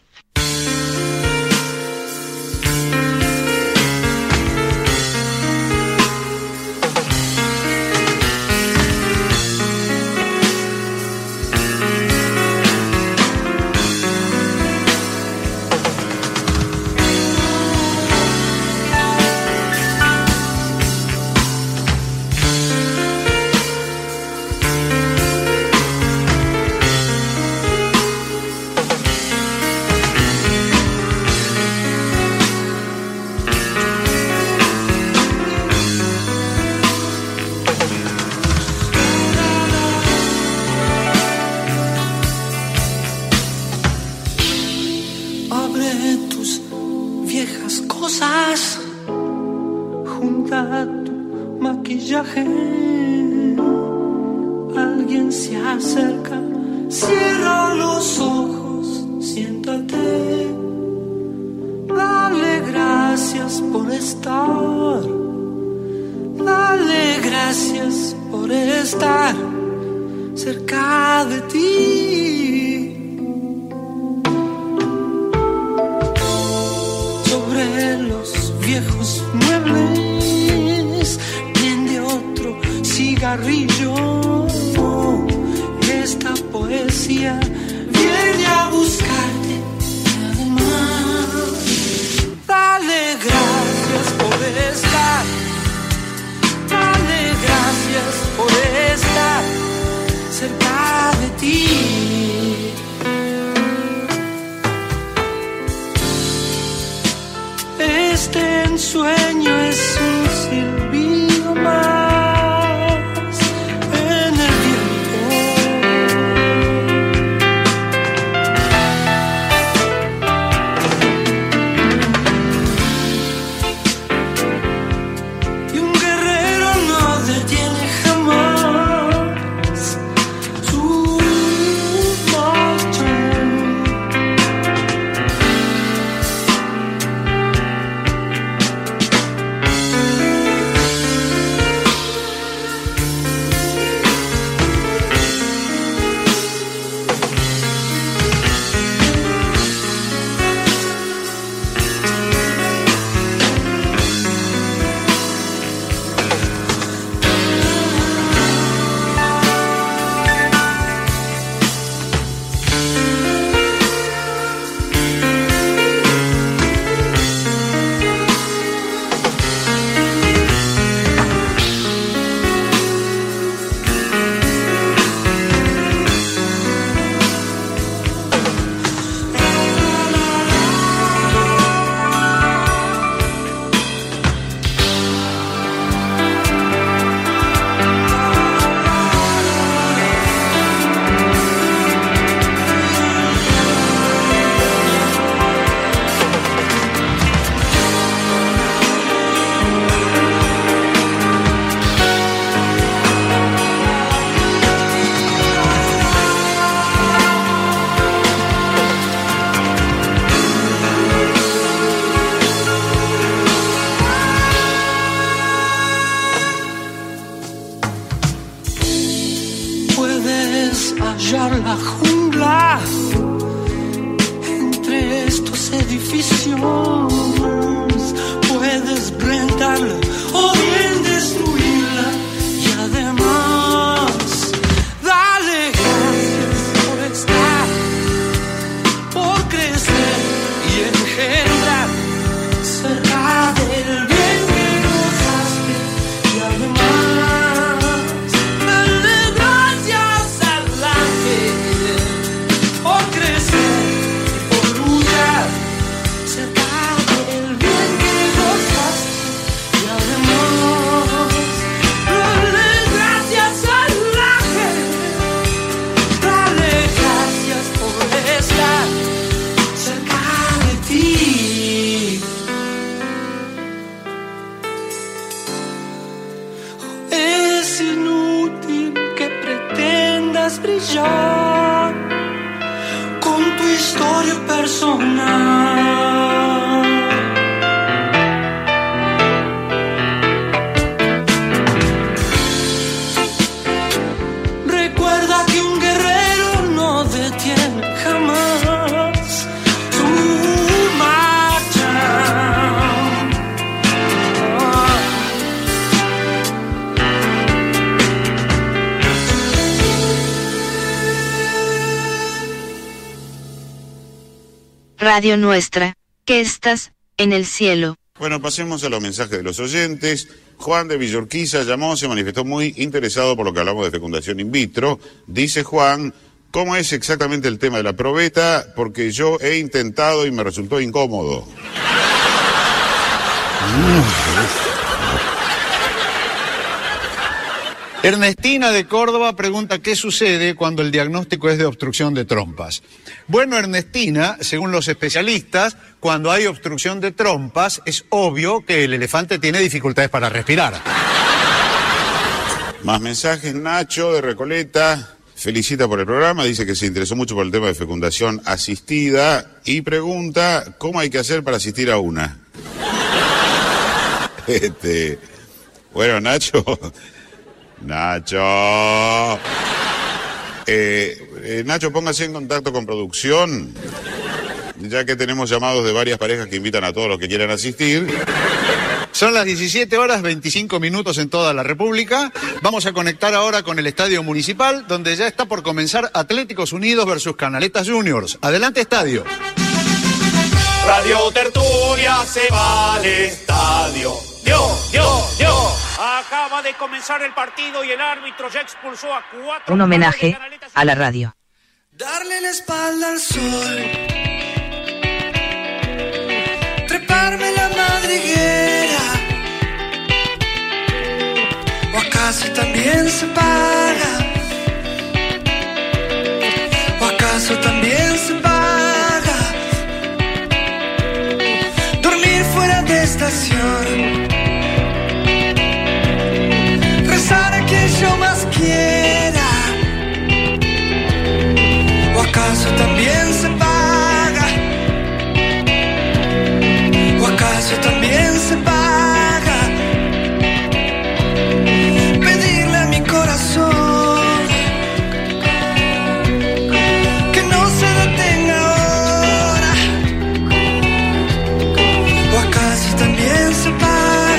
Alguien se acerca, cierra los ojos, siéntate. Dale gracias por estar, dale gracias por estar cerca de ti. Sobre los viejos muebles prende otro cigarrillo. Esta poesía viene a buscarte nada más. Dale gracias por estar, dale gracias por estar cerca de ti. Este ensueño es un silbido más. puedes hallar la jungla entre estos edificios. Puedes rentarla o bien destruirla. Y además, dale gracias por estar, por crecer y engendrar cerca del bien que nos hace. Y además, dale gracias al ángel por crecer y por luchar cerca del bien que nos hace. Y además, dale gracias al ángel, dale gracias por estar cerca de ti. Es inútil que pretendas brillar con tu historia personal. Recuerda que un guerrero no detiene jamás su marcha. Radio Nuestra, que estás en el cielo. Bueno, pasemos a los mensajes de los oyentes. Juan de Villorquiza llamó, se manifestó muy interesado por lo que hablamos de fecundación in vitro. Dice Juan, ¿cómo es exactamente el tema de la probeta? Porque yo he intentado y me resultó incómodo. Ernestina de Córdoba pregunta qué sucede cuando el diagnóstico es de obstrucción de trompas. Bueno, Ernestina, según los especialistas, cuando hay obstrucción de trompas es obvio que el elefante tiene dificultades para respirar. Más mensajes. Nacho de Recoleta felicita por el programa, dice que se interesó mucho por el tema de fecundación asistida y pregunta cómo hay que hacer para asistir a una. Este, bueno, Nacho... Nacho. Eh, eh, Nacho, póngase en contacto con producción, ya que tenemos llamados de varias parejas que invitan a todos los que quieran asistir. Son las diecisiete horas veinticinco minutos en toda la República. Vamos a conectar ahora con el Estadio Municipal, donde ya está por comenzar Atléticos Unidos versus Canaletas Juniors. Adelante, estadio. Radio Tertulia se va al estadio. Yo, yo, yo. Acaba de comenzar el partido y el árbitro ya expulsó a cuatro. Un homenaje a la radio. Darle la espalda al sol, treparme la madriguera, o acaso también se paga, o acaso también se paga, dormir fuera de estación, rezar a quien yo más quiera. ¿O acaso también se paga? ¿O acaso también se paga? Pedirle a mi corazón que no se detenga ahora. ¿O acaso también se paga?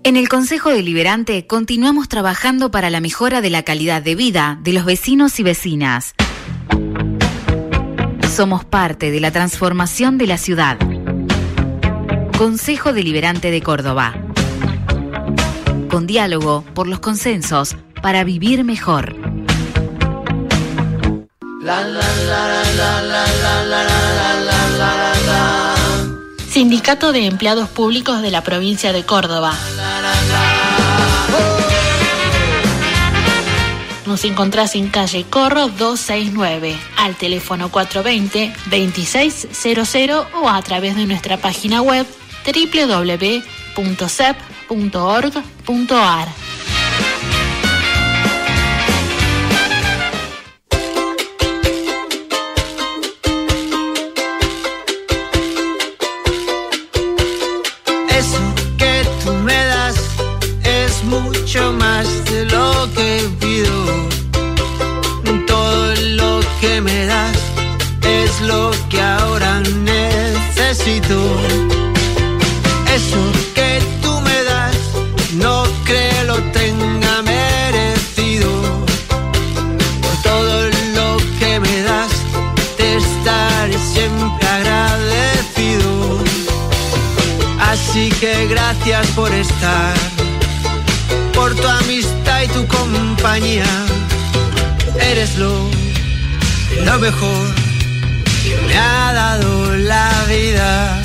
En el Consejo Deliberante continuamos trabajando para la mejora de la calidad de vida de los vecinos y vecinas. Somos parte de la transformación de la ciudad. Consejo Deliberante de Córdoba. Con diálogo por los consensos para vivir mejor. La, la, la, la, la, la, la, la, la, la, la. Sindicato de Empleados Públicos de la Provincia de Córdoba. Nos encontrás en calle Corro doscientos sesenta y nueve, al teléfono cuatrocientos veinte, veintiséis cero cero o a través de nuestra página web doble u doble u doble u punto s e p punto org punto a r. Eso que tú me das es mucho más de lo que pido. Todo lo que me das es lo que ahora necesito. Eso que tú me das no creo lo tenga merecido. Por todo lo que me das te estaré siempre agradecido. Así que gracias por estar, por tu amistad y tu compañía. Eres lo, lo mejor que me ha dado la vida.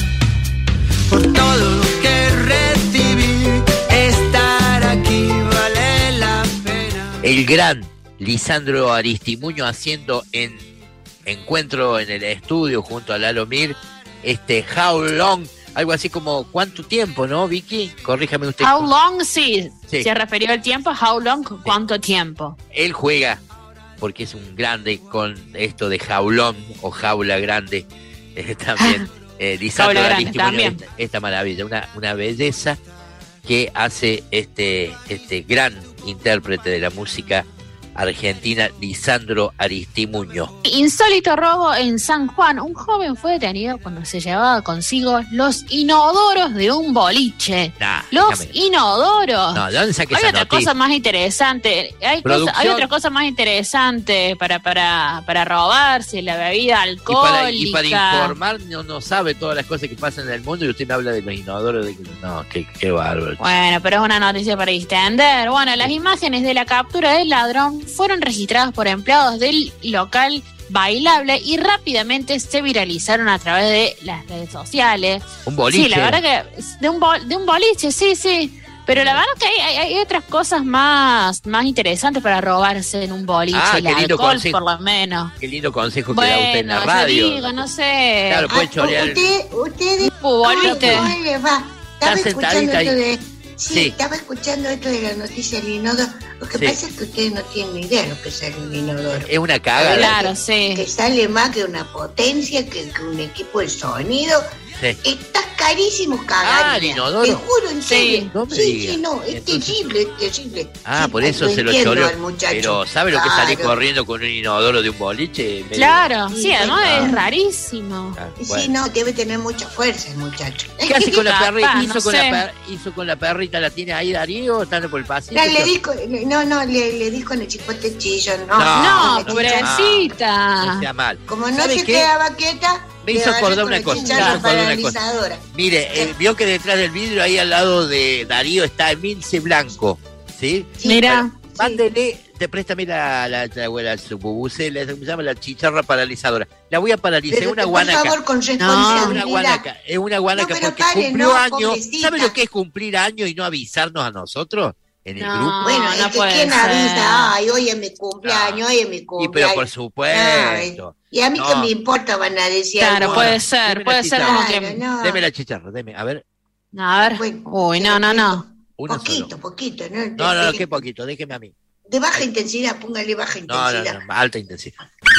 Por todo lo que recibí, estar aquí vale la pena. El gran Lisandro Aristimuño haciendo en encuentro en el estudio junto a Lalo Mir, este How Long, algo así como ¿cuánto tiempo, no, Vicky? Corríjame usted. How long, sí. Sí. Se refirió al tiempo. How long, ¿cuánto tiempo? Él juega porque es un grande con esto de jaulón o jaula grande eh, también. Eh, Lisandro Aristimuño, esta, esta maravilla, una, una belleza que hace este, este gran intérprete de la música argentina, Lisandro Aristimuño. Insólito robo en San Juan. Un joven fue detenido cuando se llevaba consigo los inodoros de un boliche. Nah, los déjame. inodoros. No, ¿de dónde saqué Hay esa otra noticia? cosa más interesante. Hay, cosa, hay otra cosa más interesante para, para, para robarse la bebida Y alcohólica. para, y para informar, no, no sabe todas las cosas que pasan en el mundo y usted me habla de los inodoros. De, no, qué, qué bárbaro. Bueno, pero es una noticia para distender. Bueno, las imágenes de la captura del ladrón fueron registradas por empleados del local bailable y rápidamente se viralizaron a través de las redes sociales. Un boliche. Sí, la verdad que de un, bol, de un boliche, sí, sí. Pero la verdad que hay, hay, hay otras cosas más, más interesantes para robarse en un boliche. Ah, el qué lindo alcohol, consejo. por lo menos. Qué lindo consejo que Bueno, da usted en la yo radio. digo, no sé. Claro, puede chorear. Usted, ustedes, volviste. ¿cómo les va? Estaba Está escuchando sentadita esto ahí. de... Sí, Sí. estaba escuchando esto de la noticia del inodoro. Lo que Sí. pasa es que ustedes no tienen ni idea de lo que sale un inodoro. Es una cagada. Claro, que, sí. que sale más que una potencia, que, que un equipo de sonido. Sí. Está carísimo cagar. Ah, el inodoro. Te juro, en Sí. serio. No me sí, diga. sí, no, es Entonces- terrible, es terrible. Ah, Sí, por eso se lo entiendo choreó. al muchacho. Pero ¿sabe lo que sale Claro. corriendo con un inodoro de un boliche? Medio- Claro, sí, Sí, además ah. es rarísimo. Ah, Sí, bueno. no, debe tener mucha fuerza el muchacho. ¿Qué hace con la Capaz, perrita? no ¿Hizo, con sé. la per- ¿Hizo con la perrita? ¿La tiene ahí Darío? ¿Están por el pasillo? No, le dijo, no, no, le, le dijo en el chipote chillo, no. No, No, con el chicharro. pobrecita. No sea mal. Como no ¿Sabe se qué? quedaba quieta, Me le hizo agarré acordar con una el cosa. Me chicharro hizo acordar una cosa. paralizadora. Mire, eh, vio que detrás del vidrio, ahí al lado de Darío, está Emilce Blanco. ¿Sí? Sí, Mira. Mándele, te préstame la, la, la, la, su bubucela, se llama la chicharra paralizadora. La voy a paralizar, es Pero una por guanaca. favor, con No, es responsabilidad. una guanaca, es una guanaca No, pero porque pare, cumplió no, años. pobrecita. ¿Sabe lo que es cumplir años y no avisarnos a nosotros en el No. grupo? Bueno, no es que puede quién ser. avisa, ay, hoy es mi cumpleaños, hoy es mi Y cumpleaños. pero por Ay, supuesto. y a mí No. que me importa, van a decir. Claro, algunos. puede Deme ser, la puede ser chicharra. como Claro, que... no. Deme la chicharra, deme, a ver, A ver. Bueno, Uy, no, no, no. una Poquito, solo. poquito, ¿no? No, no, no, de, qué poquito, déjeme a mí. de baja intensidad, póngale baja No, no, intensidad. no, alta intensidad.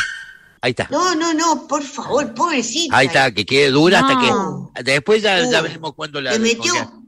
Ahí está. No, no, no, por favor, pobrecita. Ahí está, que quede dura No. hasta que. Después ya, ya Uy, veremos cuándo la. Le metió porque-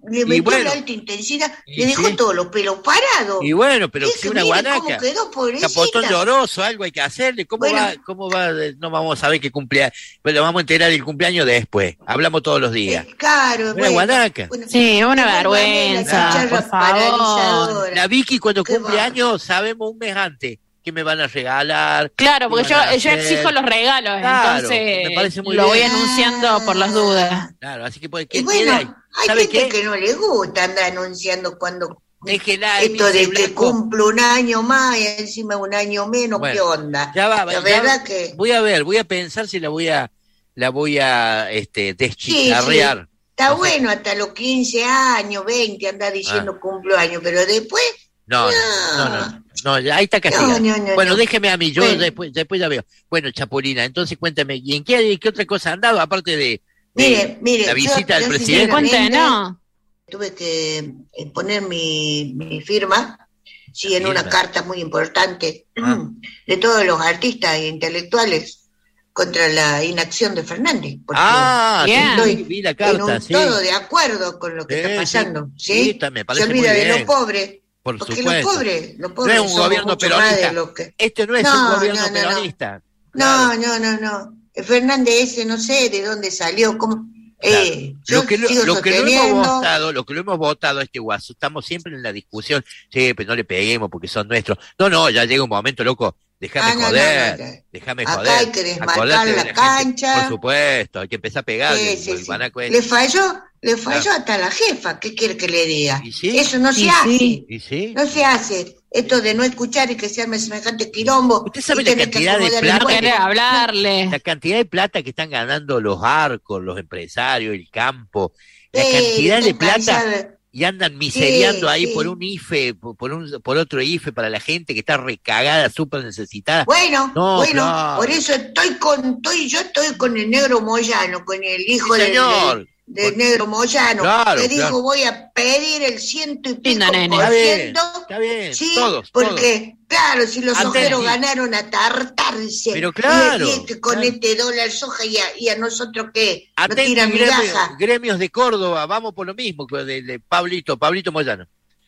le metió bueno, la alta intensidad, y le dejó sí. todos los pelos parados. Y bueno, pero Ese, si una mire guanaca, cómo quedó, pobrecita. capotón lloroso, algo hay que hacerle. ¿Cómo Bueno. va? ¿Cómo va? No vamos a saber qué cumpleaños, pero vamos a enterar del cumpleaños después. Hablamos todos los días. Eh, claro, Una bueno, guanaca. bueno, Sí, una la vergüenza, chicharra por favor. paralizadora. La Vicky cuando Qué cumple va. años sabemos un mes antes qué me van a regalar. Claro, porque qué yo, van a yo hacer. exijo los regalos, Claro, entonces me parece muy lo voy bien. anunciando por las dudas. Claro, así que pues, ¿qué Y bueno, queda? hay ¿Sabe gente qué? que no le gusta andar anunciando cuando Déjela, esto Emilia de que Blanco. cumple un año más y encima un año menos, Bueno, ¿qué onda? Ya va, La ya verdad va. que Voy a ver, voy a pensar si la voy a la voy a este sí, sí, deschicharrear. está No sé. bueno hasta los quince años, veinte, andar diciendo Ah. cumpleaños, pero después, No, no, no, no, no, ya ahí está castigado. No, no, no, bueno, no. déjeme a mí, yo Bueno. después, después ya veo. Bueno, Chapulina, entonces cuéntame, ¿y en qué, qué otra cosa han dado aparte de, de mire, mire, la yo- visita yo del presidente? sinceramente Cuéntenos. tuve que eh, poner mi, mi firma, sí, en una Firma. carta muy importante Ah. de todos los artistas e intelectuales contra la inacción de Fernández, porque Ah, Bien. sí, estoy vi la en carta, un sí. todo de acuerdo con lo que Sí, está pasando, sí. ¿sí? Sí, está- me Se parece olvida muy de bien. los pobres, Por porque supuesto. los pobres, los No pobres es un somos gobierno mucho más peronista. de lo que... Este no es No, un gobierno no, no, no. peronista. No, no, no, no. El Fernández ese no sé de dónde salió, cómo... Eh, yo Lo que, lo, sigo lo que lo hemos sosteniendo- votado, lo que lo hemos votado a este guaso, estamos siempre en la discusión, sí, pero no le peguemos porque son nuestros. No, no, ya llega un momento, loco, déjame Ah, no, no, joder, no, no. déjame Acá joder. hay que desmarcar Acordate de la gente, cancha. por supuesto, hay que empezar a pegar. Sí, el- sí, el sí. guanaco ese. Le falló, le falló Claro. hasta la jefa, ¿qué quiere que le diga? ¿Y sí? Eso no se ¿Y hace, sí? ¿Y sí? no se hace. Esto de no escuchar y que se arme semejante quilombo. ¿Usted sabe y la tener que cantidad de acomodar el plata No cuerpo. querés hablarle. La cantidad de plata que están ganando los arcos, los empresarios, el campo, la Sí, cantidad de están plata cansados. y andan miseriando Sí, ahí sí. por un I F E, por, por un por otro I F E para la gente que está recagada, súper necesitada. Bueno, No, bueno, claro. por eso estoy con, estoy, yo estoy con el negro Moyano, con el hijo Sí, del, señor. del- del negro Moyano, Claro, que dijo claro. voy a pedir el ciento y pico Lindo nene. por Está bien, ciento. está bien, Sí, todos, porque, claro, si los Antes ojeros sí. ganaron a tartarse. Pero claro, Y, y que con claro. este dólar soja y a, y a nosotros que no Atenti, tiran gremio- migaja. gremios de Córdoba, vamos por lo mismo, que de, de Pablito, Pablito Moyano.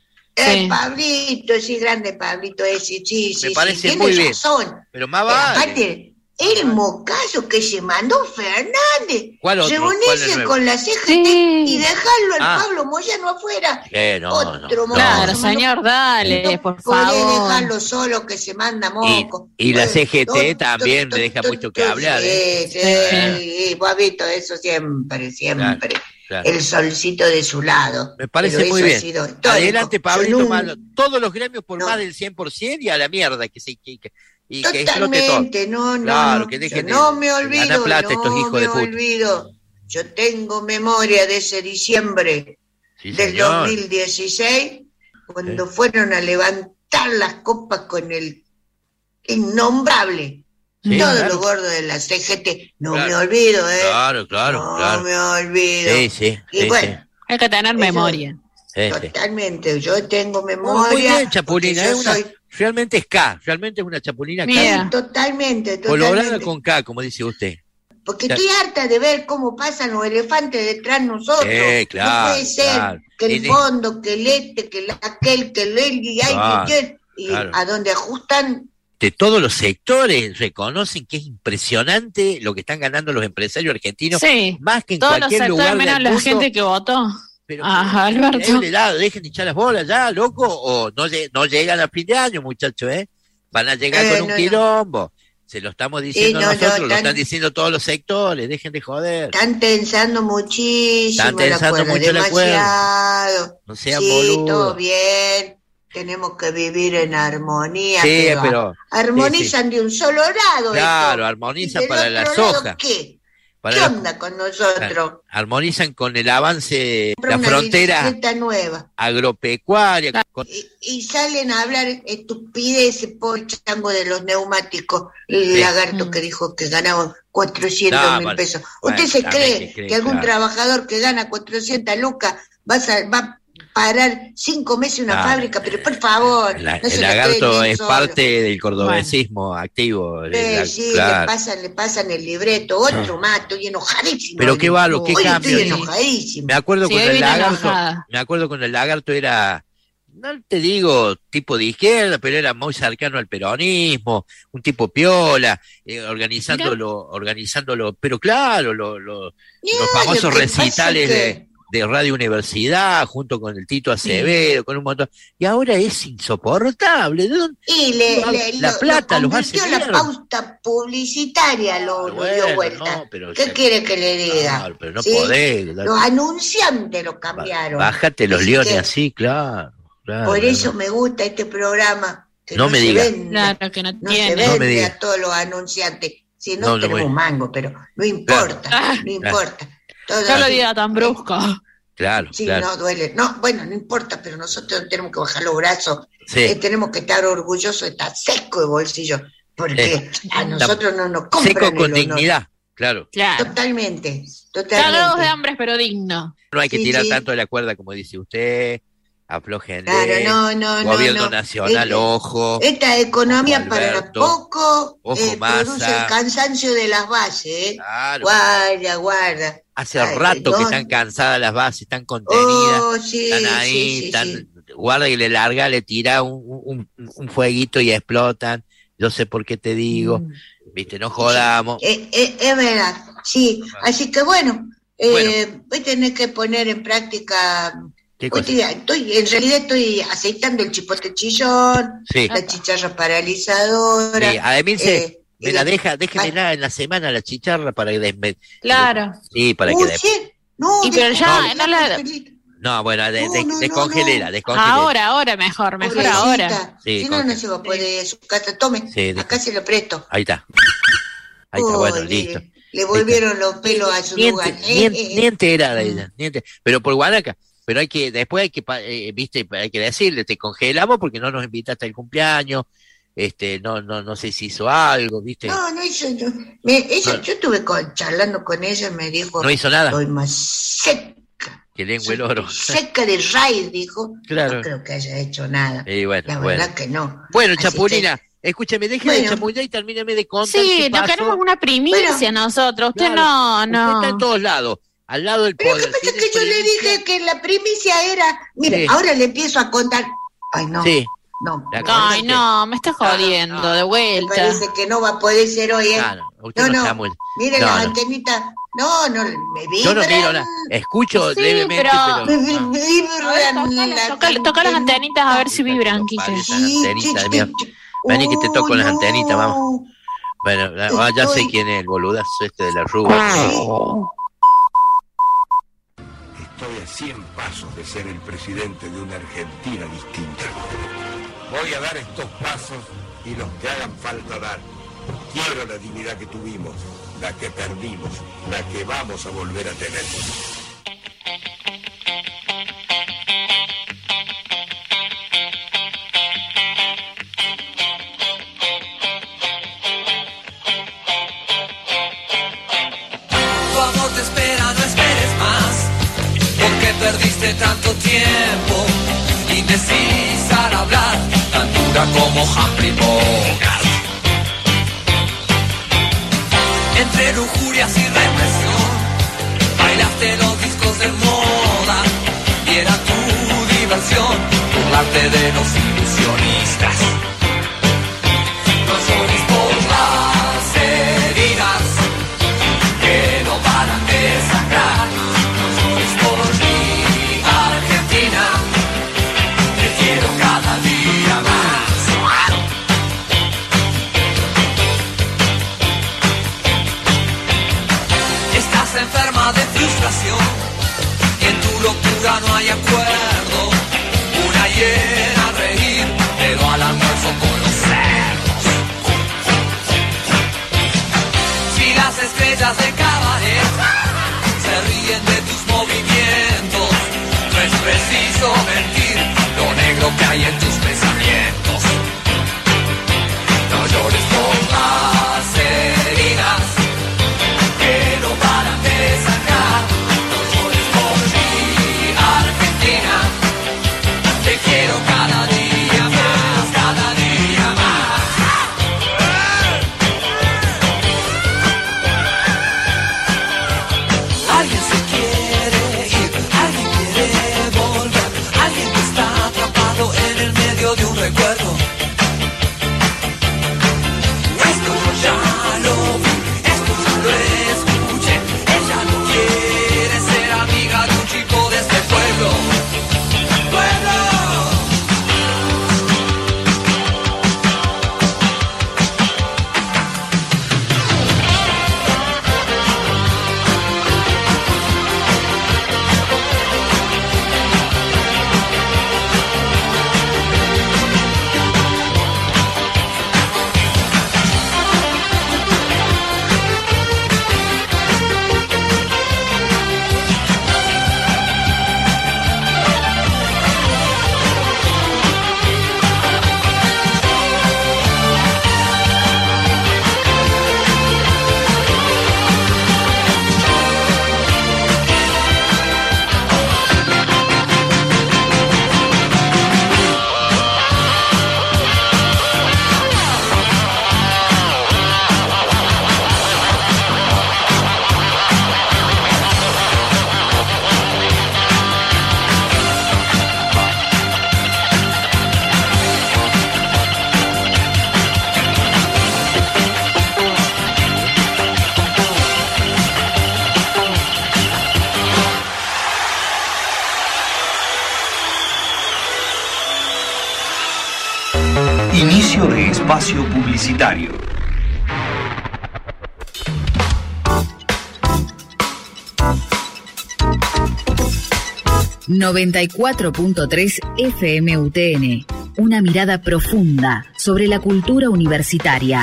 El Sí. Pablito, sí, grande Pablito ese, sí, sí, Me parece sí, tiene muy bien. razón. Pero más Eh, vale. Aparte, el mocazo que se mandó Fernández. ¿Cuál otro? ¿Cuál Reunirse es nuevo? con la C G T Sí. y dejarlo al Ah. Pablo Moyano afuera. Eh, no, Otro no, no. mocazo. Claro, no, señor, dale, por Podés favor. dejarlo solo que se manda Y, moco. y la Bueno, C G T to- también to- me deja to- mucho que to- hablar. ¿eh? Sí, sí, sí, vos has visto eso siempre, siempre. Claro. El solcito de su lado. Me parece Pero muy eso ha bien. sido histórico. Adelante, Yo Pablito, nunca- Malo. Todos los gremios por No. más del cien por ciento y a la mierda que se que, que- y que explote todo. Totalmente, no, no, Claro, no. que Yo dejen de- no me de olvido, ganar plata no estos hijos me de puta. olvido. Yo tengo memoria de ese diciembre Sí, del señor. dos mil dieciséis, cuando fueron a levantar las copas con el innombrable. Sí, Todos claro. los gordos de la C G T. No Claro. me olvido, ¿eh? Claro, claro, no claro. me olvido. Sí, sí, Y sí, bueno, Hay que tener Eso- memoria. sí, sí. totalmente. Yo tengo Muy, memoria. muy bien, porque Chapulina. yo Es una, soy- realmente es K, realmente es una Chapulina Mira. K. Totalmente, Colorada totalmente. con K, como dice usted. Porque Claro. estoy harta de ver cómo pasan los elefantes detrás de nosotros. Eh, claro, no puede ser claro. que el En el- fondo, que el este, que el aquel, que el él, y hay Claro, que y claro. a donde ajustan. De todos los sectores reconocen que es impresionante lo que están ganando los empresarios argentinos, Sí, más que en todos los cualquier sectores lugar menos del la mundo. gente que votó. Pero Ajá, que- Alberto. increíble, ya, dejen de hinchar las bolas ya, loco, o no, lle- no llegan a fin de año, muchachos, ¿eh? Van a llegar Eh, con un no, no. quilombo. Se lo estamos diciendo no, no, nosotros, lo tan- están diciendo todos los sectores, dejen de joder. Están tensando muchísimo Están tensando el acuerdo, mucho el acuerdo. demasiado. No sean sí, boludos. todo bien. Tenemos que vivir en armonía. Sí, pero pero- armonizan de un solo lado. Claro, esto. armonizan ¿Y del para la otro lado soja. ¿Qué? Para ¿Qué la- onda con nosotros? Armonizan con el avance, Compra la una frontera bicicleta nueva. agropecuaria. con- Y, y salen a hablar estupideces por el chango de los neumáticos. El Sí. lagarto que dijo que ganaba cuatrocientos No, mil bueno, ¿Usted bueno, se también cree que cree, que algún claro. trabajador que gana cuatrocientas lucas va a, sa- va a parar cinco meses una Ah, fábrica, pero por favor. La- no el se la lagarto creen es solo. parte del cordobesismo activo. Sí, la- sí, claro. le pasan, le pasan el libreto, otro más, estoy enojadísimo. Pero qué bárbaro, qué Hoy cambio. estoy enojadísimo. Me acuerdo Sí, cuando hoy el vine lagarto, enojada. me acuerdo cuando el lagarto era, no te digo tipo de izquierda, pero era muy cercano al peronismo, un tipo piola, eh, organizándolo, organizándolo, pero claro, lo- lo- los famosos lo que pasa recitales es que- de, de Radio Universidad, junto con el Tito Acevedo, con un montón, y ahora es insoportable. ¿De dónde? Y le, La- le- la lo- plata lo los hace convirtió la mierda. pauta publicitaria, lo, lo bueno, dio vuelta. no, pero ¿Qué ya- quiere que le diga? Claro, pero no ¿Sí? podés. Los anunciantes lo cambiaron. Bájate los Así leones que, así, claro. claro, Por claro. eso me gusta este programa. Que No no, me se diga. vende, Claro, que no no tiene. se No me vende diga. a todos los anunciantes. Si no, No, no tenemos voy. mango, pero no importa, no importa. Todo No lo así. diga tan brusco. Claro, Sí, claro. no duele. No, bueno, no importa, pero nosotros tenemos que bajar los brazos. Sí. Eh, tenemos que estar orgullosos de estar seco de bolsillo, porque Sí. a nosotros no nos compran Seco el con honor. dignidad, claro. Claro. Totalmente, Cagados de totalmente. hambre, pero digno. No hay que Sí, tirar sí. tanto de la cuerda como dice usted. Aflojenle. Claro, no, no, no, Gobierno no. nacional, Este- ojo. Esta economía Ojo, para Alberto. poco Ojo, eh, produce Massa. el cansancio de las bases. ¿eh? Claro. Guarda, guarda. Hace Ay, rato no. que están cansadas las bases, están contenidas. Oh, sí, están ahí, sí, sí, están, sí. guarda que le larga, le tira un, un, un fueguito y explotan. Yo sé por qué te digo. Mm. Viste, no jodamos. Eh, eh, es verdad, sí. Así que bueno, eh, voy a tener que poner en práctica. ¿Qué Hoy cosa? estoy, estoy- en realidad estoy aceitando el chipote chillón, Sí. la chicharra paralizadora. Sí, además, eh, me y la la- deja, déjemela en la semana la chicharra para que desme- Claro. Sí, para que Uy, des- sí, no, Y pero ya, no la- No, bueno, de, No, de- no, no, descongélela, no. descongélela. Ahora, ahora mejor, mejor Pobrecita. ahora. Sí, si no, no conge- se va a poder su casa. Tome, Sí, de- acá se lo presto. Ahí está. Ahí está, Uy, bueno, le- listo. Le volvieron los pelos a su Ni, lugar. ente- Eh, ni en- eh, ni eh. enterada ella, ni ente- pero por Guanaca. Pero hay que, después hay que, pa- eh, viste, hay que decirle, te congelamos porque no nos invitaste al cumpleaños, este, no, no, no sé si hizo algo, viste. No, no hizo. No. Me- ella, No. Yo estuve con- charlando con ella y me dijo. No hizo nada. Estoy más seca, Que lengua el oro. seca de raíz, dijo. Claro. No creo que haya hecho nada. Y bueno, La bueno. verdad que no. Bueno, Así Chapulina, escúchame, deje de Bueno. chapullar y termíname de contar Sí, qué no pasó. queremos una primicia Bueno, nosotros. Usted Claro, no, usted no. está en todos lados, al lado del Pero poder. ¿qué pasa ¿Tiene que yo le primicia? dije que la primicia era. Mire, Sí. ahora le empiezo a contar. Ay, no. Sí. No. La Ay, no, me está jodiendo de Me vuelta. parece que no va a poder ser hoy, ¿eh? Claro, usted No, no, no. está muy... Mire No, las no. antenitas. No, no, me vibran. Yo no miro nada, escucho Sí, levemente, pero- Me pero... vi- no. vibran las Toca, toca las antenitas a ver si vibran, Quique. Esas antenitas de mí. Vení que te toco las antenitas, vamos. Bueno, ah, ya sé quién es el boludazo este de la rúa. Estoy a cien pasos de ser el presidente de una Argentina distinta. Voy a dar estos pasos y los que hagan falta dar. Quiero la dignidad que tuvimos, la que perdimos, la que vamos a volver a tener. Tu amor te espera, no esperes más, porque perdiste tanto tiempo, indecisa al hablar, tan dura como Humphrey Bogart. Entre lujurias y represión, bailaste los discos de moda, y era tu diversión, burlarte de los ilusionistas. No llores por las heridas que no paran de sangrar. No llores por mi Argentina, te quiero cada día más. Estás enferma de frustración y en tu locura no hay acuerdo. Una hiena a reír, pero al almuerzo con los cerdos. Si las estrellas de cabaret se ríen de tus movimientos, no es preciso mentir lo negro que hay en tus pensamientos. No llores por las heridas que no paran de sangrar. No llores por mi Argentina, Inicio de espacio publicitario. noventa y cuatro punto tres F M U T N. Una mirada profunda sobre la cultura universitaria.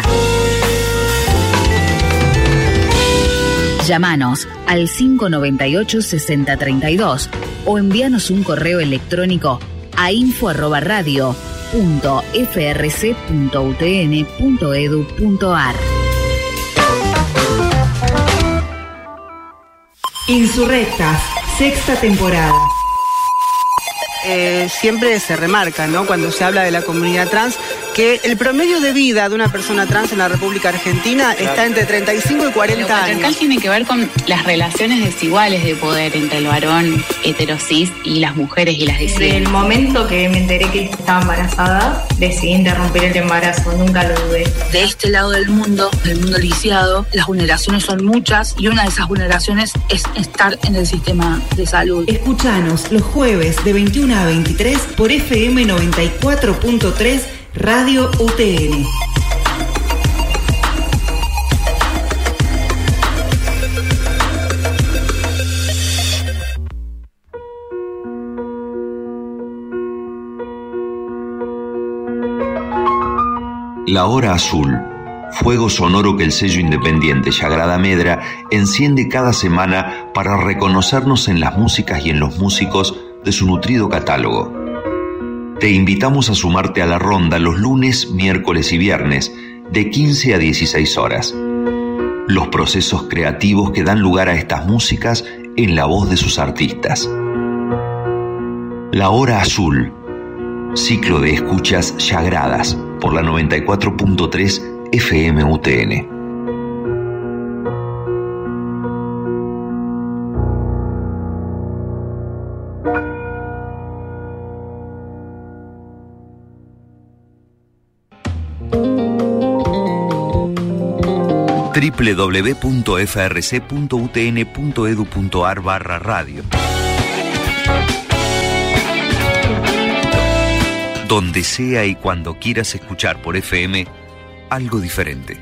Llámanos al cinco noventa y ocho, sesenta treinta y dos o envíanos un correo electrónico a info arroba radio punto f r c punto u t n punto e d u punto a r. Insurrectas, sexta temporada. Eh, siempre se remarca, ¿no?, cuando se habla de la comunidad trans, que el promedio de vida de una persona trans en la República Argentina está entre treinta y cinco y cuarenta Lo patriarcal años. tiene que ver con las relaciones desiguales de poder entre el varón heterosis y las mujeres y las Desde disidencias. el momento que me enteré que estaba embarazada, decidí interrumpir el embarazo, nunca lo dudé. De este lado del mundo, del mundo lisiado, las vulneraciones son muchas y una de esas vulneraciones es estar en el sistema de salud. Escuchanos los jueves de veintiuna a veintitrés por F M noventa y cuatro punto tres Radio U T N. La Hora Azul, fuego sonoro que el sello independiente Sagrada Medra enciende cada semana para reconocernos en las músicas y en los músicos de su nutrido catálogo. Te invitamos a sumarte a la ronda los lunes, miércoles y viernes de quince a dieciséis horas. Los procesos creativos que dan lugar a estas músicas en la voz de sus artistas. La Hora Azul, ciclo de escuchas sagradas por la noventa y cuatro punto tres F M U T N. doble u doble u doble u punto f r c punto u t n punto e d u punto a r barra radio. Donde sea y cuando quieras escuchar por F M algo diferente.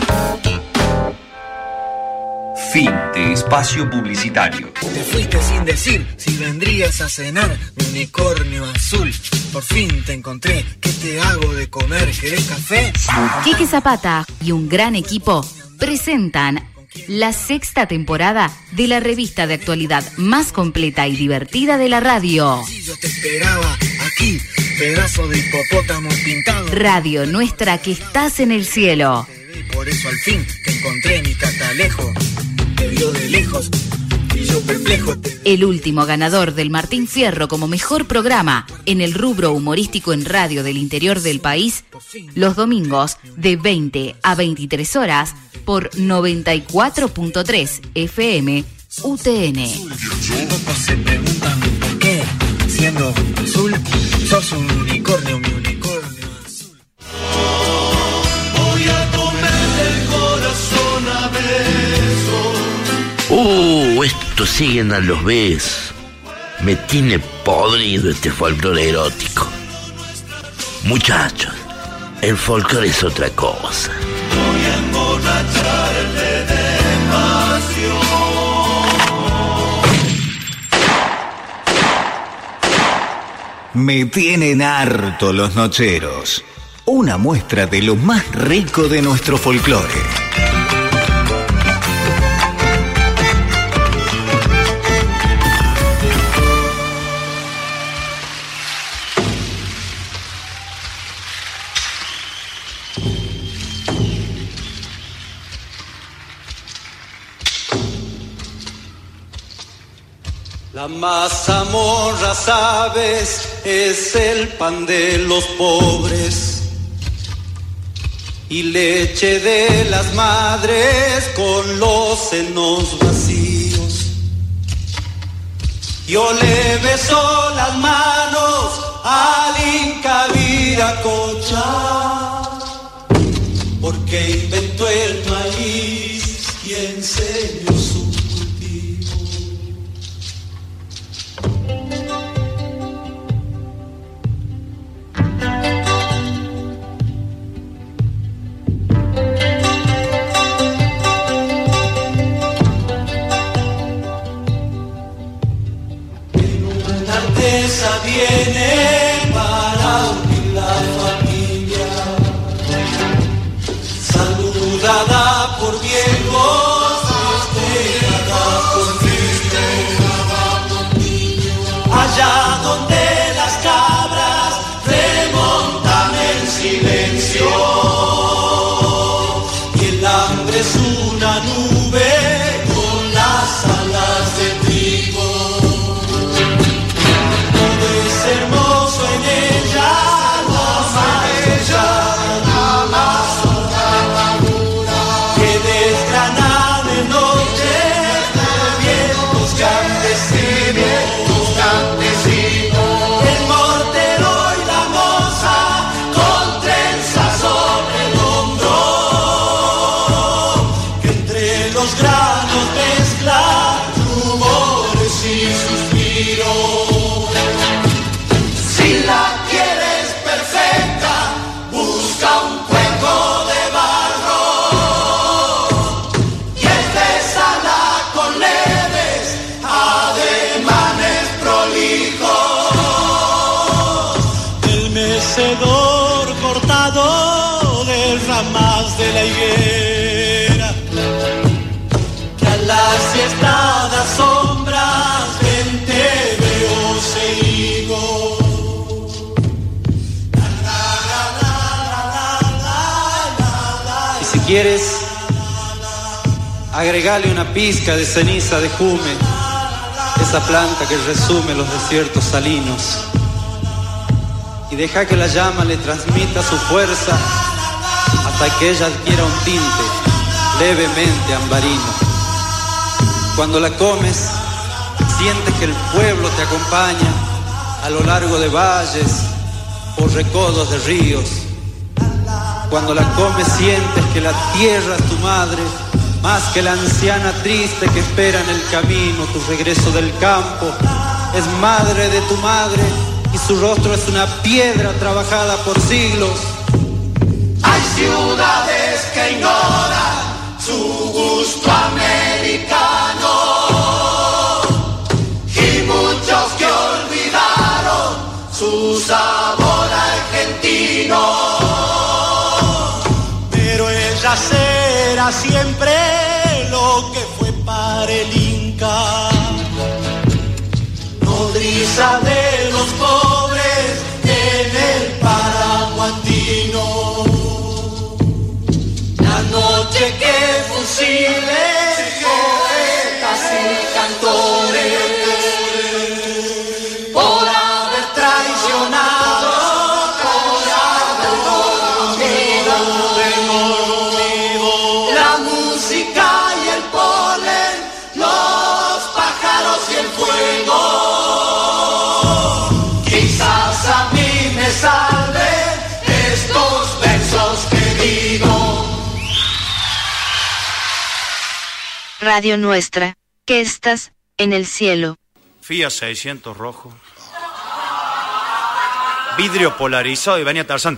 Fin de espacio publicitario. Te fuiste sin decir si vendrías a cenar, mi unicornio azul. Por fin te encontré, ¿qué te hago de comer? ¿Querés café? Quique Zapata y un gran equipo presentan la sexta temporada de la revista de actualidad más completa y divertida de la radio. Yo te esperaba aquí, pedazo de hipopótamo pintado. Radio Nuestra, que estás en el cielo. Por eso al fin te encontré, mi catalejo. Te vio de lejos y yo perplejo. Te... El último ganador del Martín Fierro como mejor programa en el rubro humorístico en radio del interior del país, los domingos de veinte a veintitrés horas por noventa y cuatro punto tres F M U T N. Pocos se preguntan por qué, siendo azul, sos un unicornio, mi unicornio azul. Voy a comer el corazón a besos. Uh, estos siguen a los besos. Me tiene podrido este folclore erótico. Muchachos, el folclore es otra cosa. Voy a emborracharte de pasión. Me tienen harto los nocheros. Una muestra de lo más rico de nuestro folclore. La mazamorra, sabes, es el pan de los pobres y leche de las madres con los senos vacíos. Yo le beso las manos al Inca Viracocha, porque inventó el maíz y enseñó su tiene para unir la familia. Saludada por viejos, festejada por niños. Allá donde las cabras remontan el silencio y el hambre es una nube con las alas de trigo. Todo es hermoso en ella, la más bella, la más madura, que desgranan en noches de vientos campesinos, campesinos. El mortero y la moza con trenzas sobre el hombro, que entre los granos mezcla rumores y suspiros. Si la quieres perfecta, busca un cuenco de barro y espésala con leves ademanes prolijos. Del mecedor cortado de ramas de la higuera, que a las siestadas sombras ven tebeos e higos. Y si quieres, agregale una pizca de ceniza de jume, esa planta que resume los desiertos salinos, y deja que la llama le transmita su fuerza hasta que ella adquiera un tinte levemente ambarino. Cuando la comes, sientes que el pueblo te acompaña a lo largo de valles o recodos de ríos. Cuando la comes, sientes que la tierra es tu madre, más que la anciana triste que espera en el camino tu regreso del campo. Es madre de tu madre y su rostro es una piedra trabajada por siglos. Hay ciudades que ignoran su gusto americano y muchos que olvidaron su sabor argentino. Pero ella será siempre lo que fue para el Inca, nodriza de los pobres en el páramo andino. La noche que fusiles, poetas y cantores, por haber traicionado, por haber corrompido, la música y el polen, los pájaros y el fuego. Quizás a mí me salven estos versos que digo. Radio Nuestra, que estás en el cielo. Fiat seiscientos rojo, vidrio polarizado y venía Tarzán.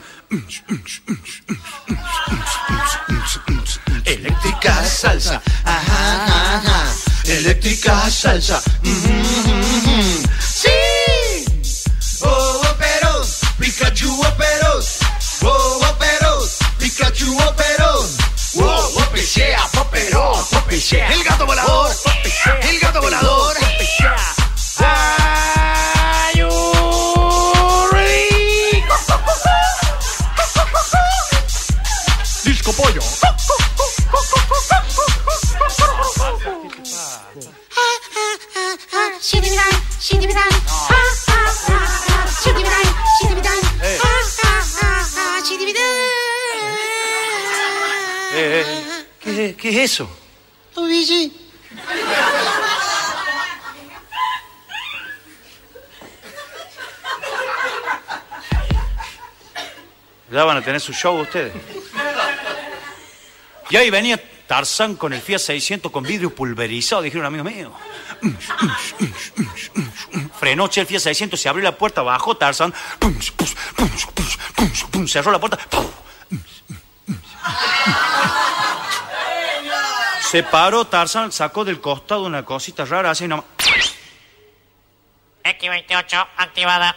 Eléctrica salsa, ajá, ajá, eléctrica salsa. Mm-hmm. Sí. Oh, operos, Pikachu operos. Oh, operos, Pikachu operos. Oh, popechea, popero, popechea. El gato volador, popechea. El gato volador, popechea. Are you ready? Disco pollo. Eh, eh, ¿qué, ¿Qué es eso? Luigi. Ya van a tener su show ustedes. Y ahí venía Tarzán con el Fiat seiscientos con vidrio pulverizado, dijeron amigos míos. Frenó el Fiat seiscientos, se abrió la puerta, bajó Tarzán, cerró la puerta. Se paró Tarzán, sacó del costado una cosita rara, así nomás. X veintiocho, activada.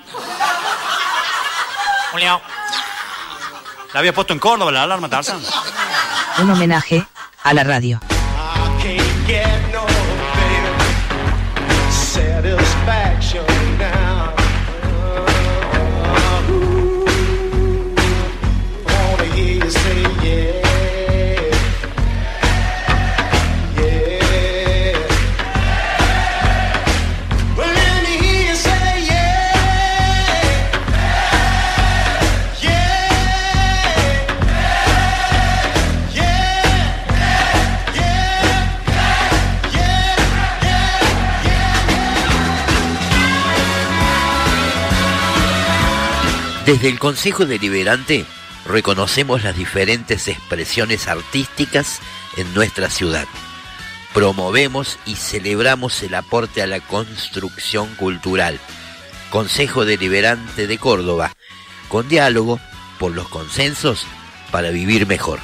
Julio. La había puesto en Córdoba la alarma, Tarzán. Un homenaje a la radio. Satisfaction now. Wanna hear you say yeah, yeah. Well, let me hear you say yeah, yeah, yeah, yeah, yeah, yeah. Desde el Consejo Deliberante reconocemos las diferentes expresiones artísticas en nuestra ciudad. Promovemos y celebramos el aporte a la construcción cultural. Consejo Deliberante de Córdoba, con diálogo por los consensos para vivir mejor.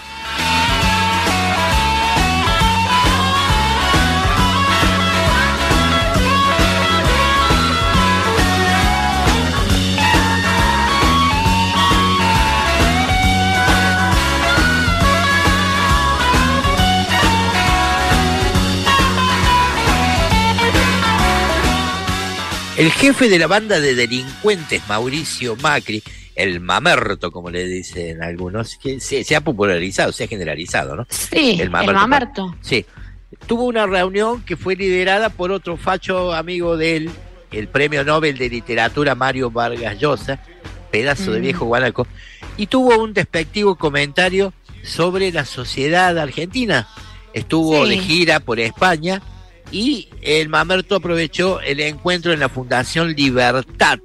El jefe de la banda de delincuentes, Mauricio Macri, el mamerto, como le dicen algunos, que se, se ha popularizado, se ha generalizado, ¿no? Sí, el mamerto. El mamerto. Sí, tuvo una reunión que fue liderada por otro facho amigo de él, el premio Nobel de Literatura Mario Vargas Llosa, pedazo mm. de viejo guanaco, y tuvo un despectivo comentario sobre la sociedad argentina. Estuvo sí. de gira por España, y el mamerto aprovechó el encuentro en la Fundación Libertad.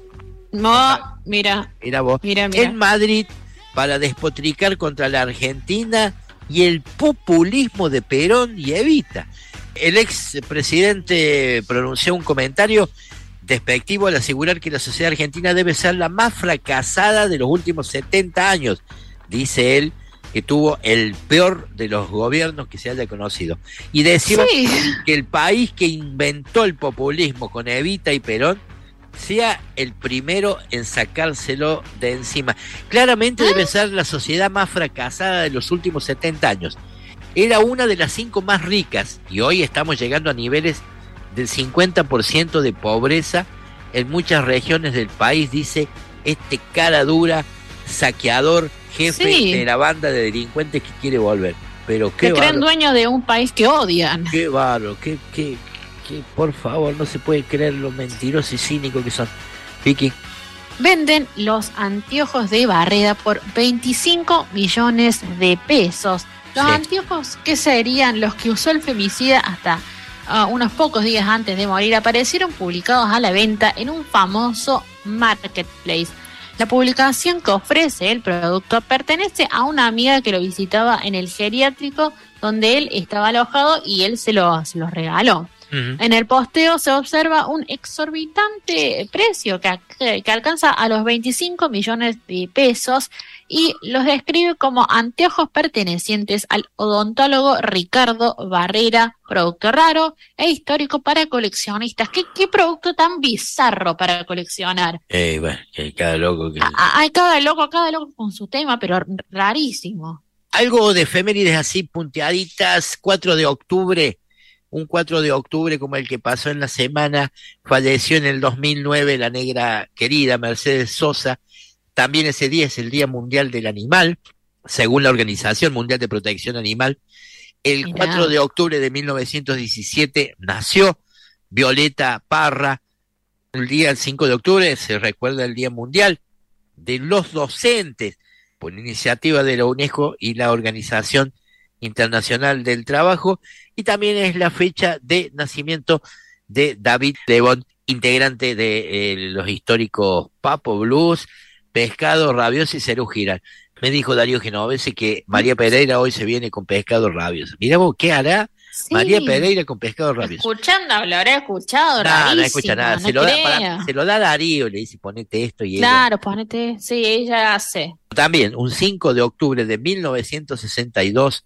No, mira. Mira vos. Mira, mira. En Madrid, para despotricar contra la Argentina y el populismo de Perón y Evita. El ex presidente pronunció un comentario despectivo al asegurar que la sociedad argentina debe ser la más fracasada de los últimos setenta años. Dice él que tuvo el peor de los gobiernos que se haya conocido. Y decía sí. que el país que inventó el populismo con Evita y Perón sea el primero en sacárselo de encima. Claramente ¿Eh? debe ser la sociedad más fracasada de los últimos setenta años. Era una de las cinco más ricas y hoy estamos llegando a niveles del cincuenta por ciento de pobreza en muchas regiones del país, dice este cara dura, saqueador, jefe sí. de la banda de delincuentes que quiere volver. Pero qué se creen dueños de un país que odian. Qué bárbaro, qué, qué, qué, por favor, no se puede creer lo mentiroso y cínico que son. Vicky. Venden los anteojos de Barreda por veinticinco millones de pesos. Los sí. anteojos, ¿qué serían? Los que usó el femicida hasta uh, unos pocos días antes de morir, aparecieron publicados a la venta en un famoso marketplace. La publicación que ofrece el producto pertenece a una amiga que lo visitaba en el geriátrico donde él estaba alojado y él se los se lo regaló. Uh-huh. En el posteo se observa un exorbitante precio que, que, que alcanza a los veinticinco millones de pesos y los describe como anteojos pertenecientes al odontólogo Ricardo Barrera, producto raro e histórico para coleccionistas. ¿Qué, qué producto tan bizarro para coleccionar? Eh, bueno, que cada loco que... Hay cada loco, cada loco con su tema, pero rarísimo. Algo de efemérides así punteaditas, cuatro de octubre. Un cuatro de octubre como el que pasó en la semana, falleció en el dos mil nueve la negra querida Mercedes Sosa. También ese día es el Día Mundial del Animal, según la Organización Mundial de Protección Animal. El Mirá. cuatro de octubre de mil novecientos diecisiete nació Violeta Parra. El día cinco de octubre se recuerda el Día Mundial de los Docentes, por iniciativa de la UNESCO y la Organización Internacional del Trabajo, y también es la fecha de nacimiento de David Lebón, integrante de eh, los históricos Papo Blues, Pescado Rabioso y Cerú Girán. Me dijo Darío Genovese que María Pereira hoy se viene con Pescado Rabioso. Mirá vos, ¿qué hará sí. María Pereira con Pescado Rabioso? Escuchando, lo habré escuchado, nah, no escucha nada, no se, lo da, para, se lo da Darío, le dice ponete esto y claro, ella. ponete, sí, ella hace. También, un cinco de octubre de mil novecientos sesenta y dos,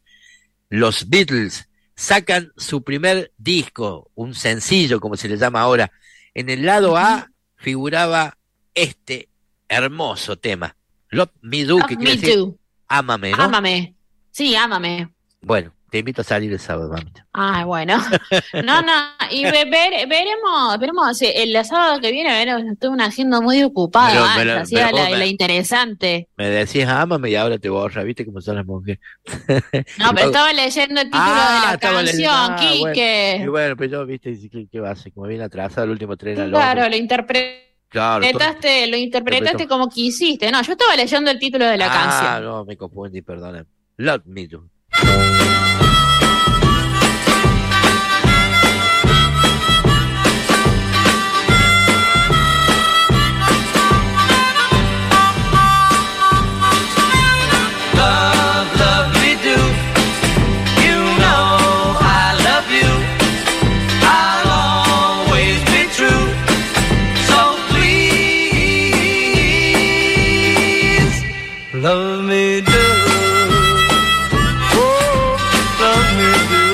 los Beatles sacan su primer disco, un sencillo, como se le llama ahora, En el lado A figuraba este hermoso tema, Love Me Do, Love que Me quiere decir Do. ámame, ¿no? Ámame. Sí, ámame. Bueno, te invito a salir el sábado, mamita. Ay, bueno. No, no, y ve- ver- veremos, veremos, sí, el sábado que viene, veremos, estoy una agenda muy ocupada, Pero, ah, pero, hacía pero la, vos me- la interesante. Me decías ámame y ahora te borra, ¿viste cómo son las mujeres? No, pero estaba leyendo el título Ah, de la estaba leyendo- canción, ah, bueno. Quique. Y bueno, pero yo, viste, ¿qué, qué va a hacer? Como viene atrasado el último tren al Claro, hombre. lo interpretaste, Claro, todo- lo interpretaste interpretó. como quisiste. No, yo estaba leyendo el título de la ah, canción. no, me confundí, perdona. Love Me Do. Love, love me do. You know I love you. I'll always be true. So please, love me do. Oh, love me do.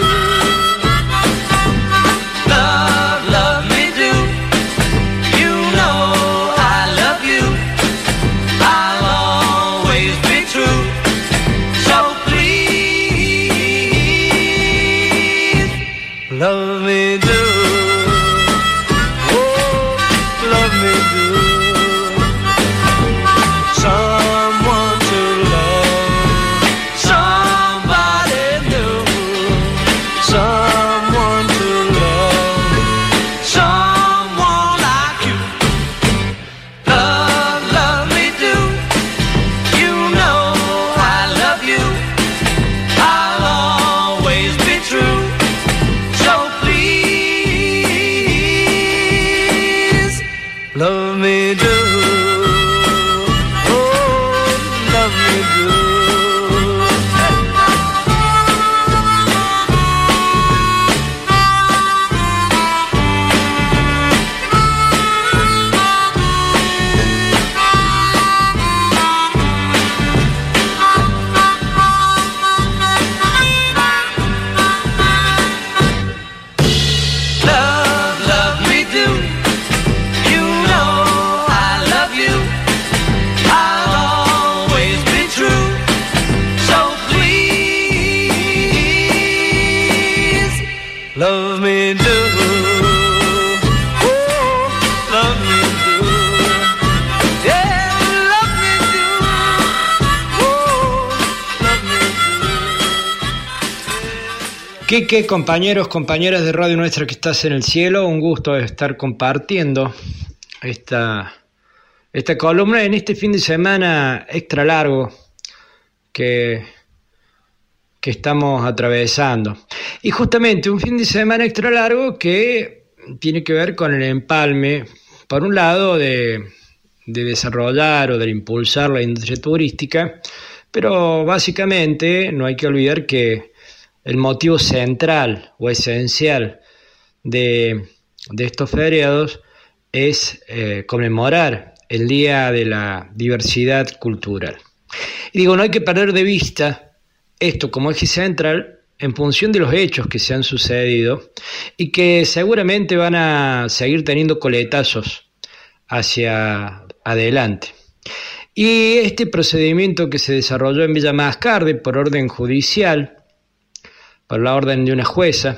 Love, love me do. You know I love you. I'll always be true. So please, love me do. Oh, love me do. Someone to love, somebody new. Someone to love, someone like you. Love, love me do. You know I love you. I'll always be true. So please, love me do. Oh, love me do. Love, love me do. You know I love you. I'll always be true. So please, love me do. Oh, love me do. Yeah, love me do. Oh, love me Quique, compañeros, compañeras de Radio Nuestra que estás en el cielo, un gusto estar compartiendo esta, esta columna en este fin de semana extra largo que, que estamos atravesando. Y justamente un fin de semana extra largo que tiene que ver con el empalme, por un lado, de, de desarrollar o de impulsar la industria turística, pero básicamente no hay que olvidar que el motivo central o esencial de, de estos feriados es eh, conmemorar el Día de la Diversidad Cultural. Y digo, no hay que perder de vista esto como eje central en función de los hechos que se han sucedido y que seguramente van a seguir teniendo coletazos hacia adelante. Y este procedimiento que se desarrolló en Villa Mascardi por orden judicial, por la orden de una jueza,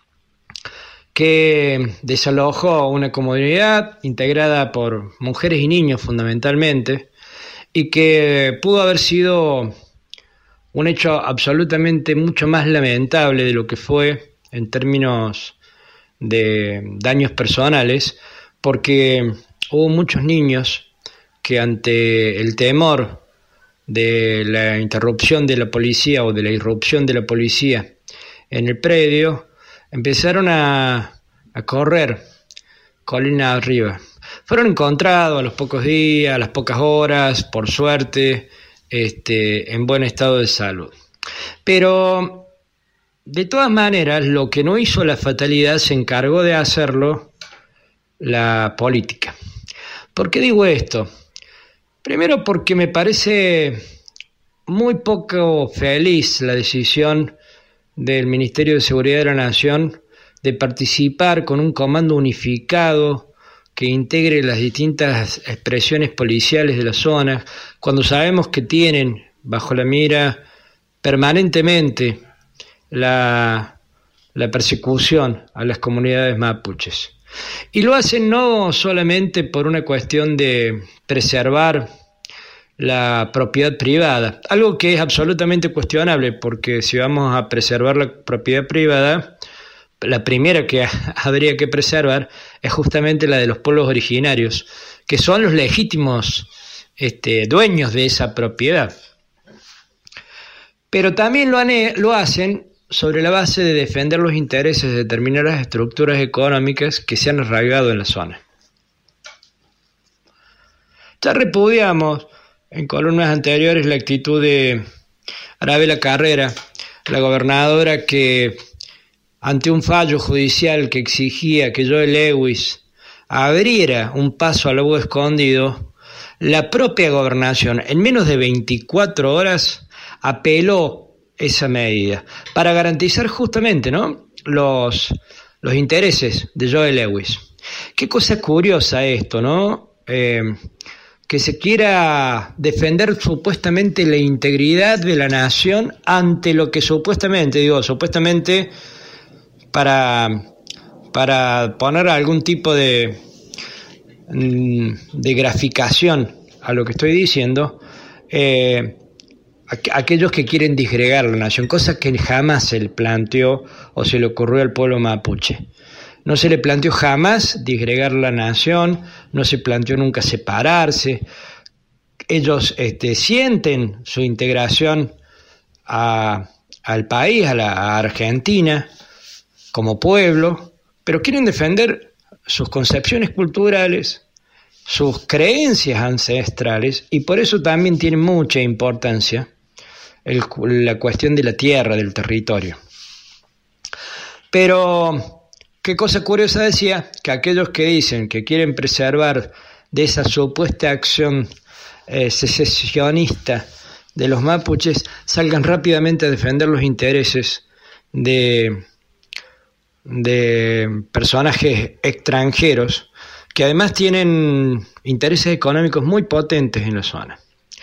que desalojó una comunidad integrada por mujeres y niños fundamentalmente, y que pudo haber sido un hecho absolutamente mucho más lamentable de lo que fue en términos de daños personales, porque hubo muchos niños que ante el temor de la interrupción de la policía o de la irrupción de la policía en el predio, empezaron a, a correr colina arriba. Fueron encontrados a los pocos días, a las pocas horas, por suerte, este, en buen estado de salud. Pero, de todas maneras, lo que no hizo la fatalidad se encargó de hacerlo la política. ¿Por qué digo esto? Primero porque me parece muy poco feliz la decisión del Ministerio de Seguridad de la Nación de participar con un comando unificado que integre las distintas expresiones policiales de la zona, cuando sabemos que tienen bajo la mira permanentemente la, la persecución a las comunidades mapuches. Y lo hacen no solamente por una cuestión de preservar la propiedad privada, algo que es absolutamente cuestionable, porque si vamos a preservar la propiedad privada, la primera que habría que preservar es justamente la de los pueblos originarios, que son los legítimos este, dueños de esa propiedad. Pero también lo, han, lo hacen sobre la base de defender los intereses de determinadas estructuras económicas que se han arraigado en la zona. Ya repudiamos en columnas anteriores la actitud de Arabella Carrera, la gobernadora que, ante un fallo judicial que exigía que Joe Lewis abriera un paso al lago escondido, la propia gobernación en menos de veinticuatro horas apeló esa medida para garantizar justamente, ¿no?, los, los intereses de Joe Lewis. Qué cosa curiosa esto, ¿no? Eh, que se quiera defender supuestamente la integridad de la nación ante lo que supuestamente, digo, supuestamente para, para poner algún tipo de, de graficación a lo que estoy diciendo, eh, aquellos que quieren disgregar la nación, cosa que jamás se le planteó o se le ocurrió al pueblo mapuche. No se le planteó jamás disgregar la nación, no se planteó nunca separarse. Ellos este, sienten su integración a, al país, a la a Argentina, como pueblo, pero quieren defender sus concepciones culturales, sus creencias ancestrales, y por eso también tiene mucha importancia el, la cuestión de la tierra, del territorio. Pero qué cosa curiosa decía, que aquellos que dicen que quieren preservar de esa supuesta acción eh, secesionista de los mapuches, salgan rápidamente a defender los intereses de, de personajes extranjeros que además tienen intereses económicos muy potentes en la zona.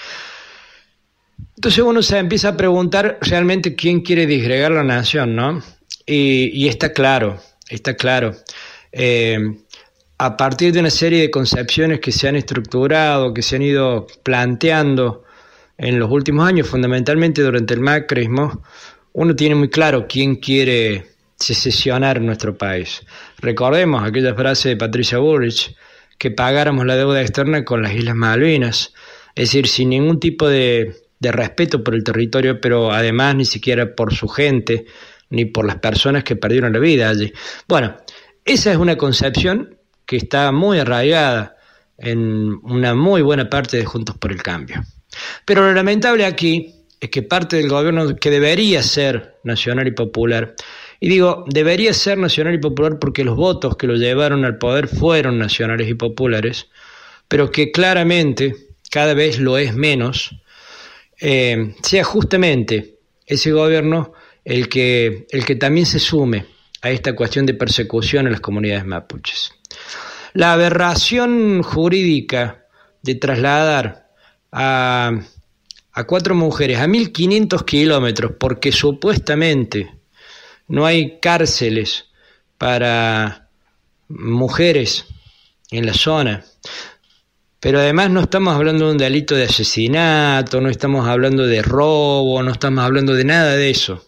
Entonces uno se empieza a preguntar realmente quién quiere disgregar la nación, ¿no? Y, y está claro. Está claro, eh, a partir de una serie de concepciones que se han estructurado, que se han ido planteando en los últimos años, fundamentalmente durante el macrismo, uno tiene muy claro quién quiere secesionar nuestro país. Recordemos aquella frase de Patricia Bullrich, que pagáramos la deuda externa con las Islas Malvinas, es decir, sin ningún tipo de, de respeto por el territorio, pero además ni siquiera por su gente, ni por las personas que perdieron la vida allí. Bueno, esa es una concepción que está muy arraigada en una muy buena parte de Juntos por el Cambio. Pero lo lamentable aquí es que parte del gobierno, que debería ser nacional y popular, y digo, debería ser nacional y popular porque los votos que lo llevaron al poder fueron nacionales y populares, pero que claramente cada vez lo es menos, eh, sea justamente ese gobierno el que, el que también se sume a esta cuestión de persecución a las comunidades mapuches. La aberración jurídica de trasladar a, a cuatro mujeres a mil quinientos kilómetros porque supuestamente no hay cárceles para mujeres en la zona, pero además no estamos hablando de un delito de asesinato, no estamos hablando de robo, no estamos hablando de nada de eso.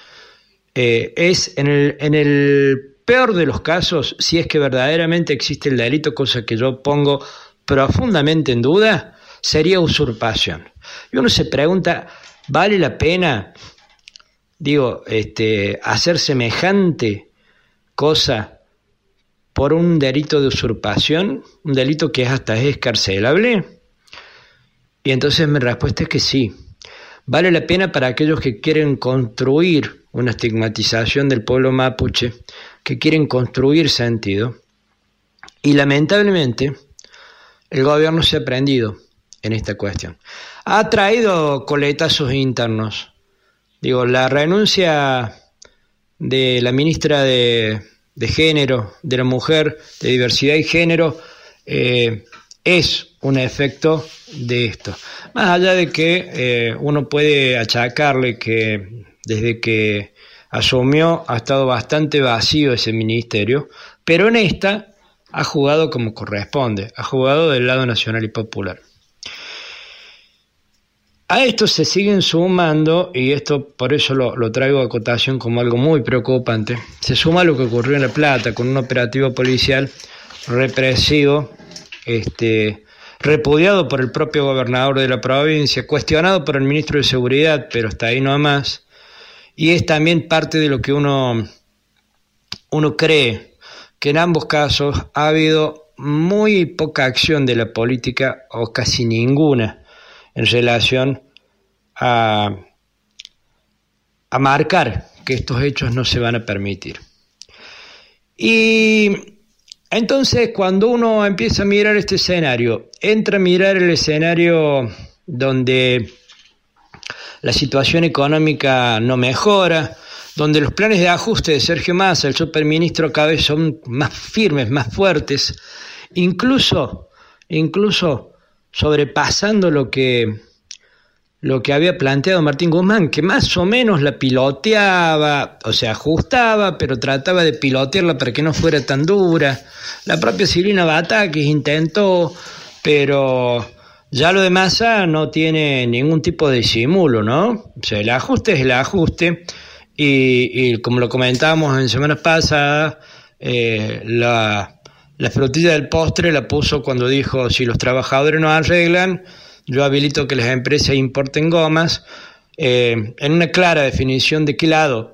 Eh, es en el, en el peor de los casos, si es que verdaderamente existe el delito, cosa que yo pongo profundamente en duda, sería usurpación. Y uno se pregunta, ¿vale la pena, digo, este, hacer semejante cosa por un delito de usurpación? Un delito que hasta es escarcelable. Y entonces mi respuesta es que sí. Vale la pena para aquellos que quieren construir una estigmatización del pueblo mapuche, que quieren construir sentido, y lamentablemente el gobierno se ha prendido en esta cuestión. Ha traído coletazos internos. Digo, la renuncia de la ministra de, de Género, de la Mujer, de Diversidad y Género, eh, es un efecto de esto. Más allá de que eh, uno puede achacarle que desde que asumió ha estado bastante vacío ese ministerio, pero en esta ha jugado como corresponde, ha jugado del lado nacional y popular. A esto se siguen sumando, y esto por eso lo, lo traigo a cotación como algo muy preocupante, se suma lo que ocurrió en La Plata con un operativo policial represivo, este, repudiado por el propio gobernador de la provincia, cuestionado por el ministro de Seguridad, pero hasta ahí no más, y es también parte de lo que uno, uno cree, que en ambos casos ha habido muy poca acción de la política, o casi ninguna, en relación a, a marcar que estos hechos no se van a permitir. Y entonces, cuando uno empieza a mirar este escenario, entra a mirar el escenario donde la situación económica no mejora, donde los planes de ajuste de Sergio Massa, el superministro, cada vez son más firmes, más fuertes, incluso, incluso sobrepasando lo que, lo que había planteado Martín Guzmán, que más o menos la piloteaba, o sea, ajustaba, pero trataba de pilotearla para que no fuera tan dura. La propia Silvina Batakis intentó, pero ya lo de Massa no tiene ningún tipo de disimulo, ¿no? O sea, el ajuste es el ajuste, y, y como lo comentábamos en semanas pasadas, eh, la... La frutilla del postre la puso cuando dijo: si los trabajadores no arreglan, yo habilito que las empresas importen gomas, eh, en una clara definición de qué lado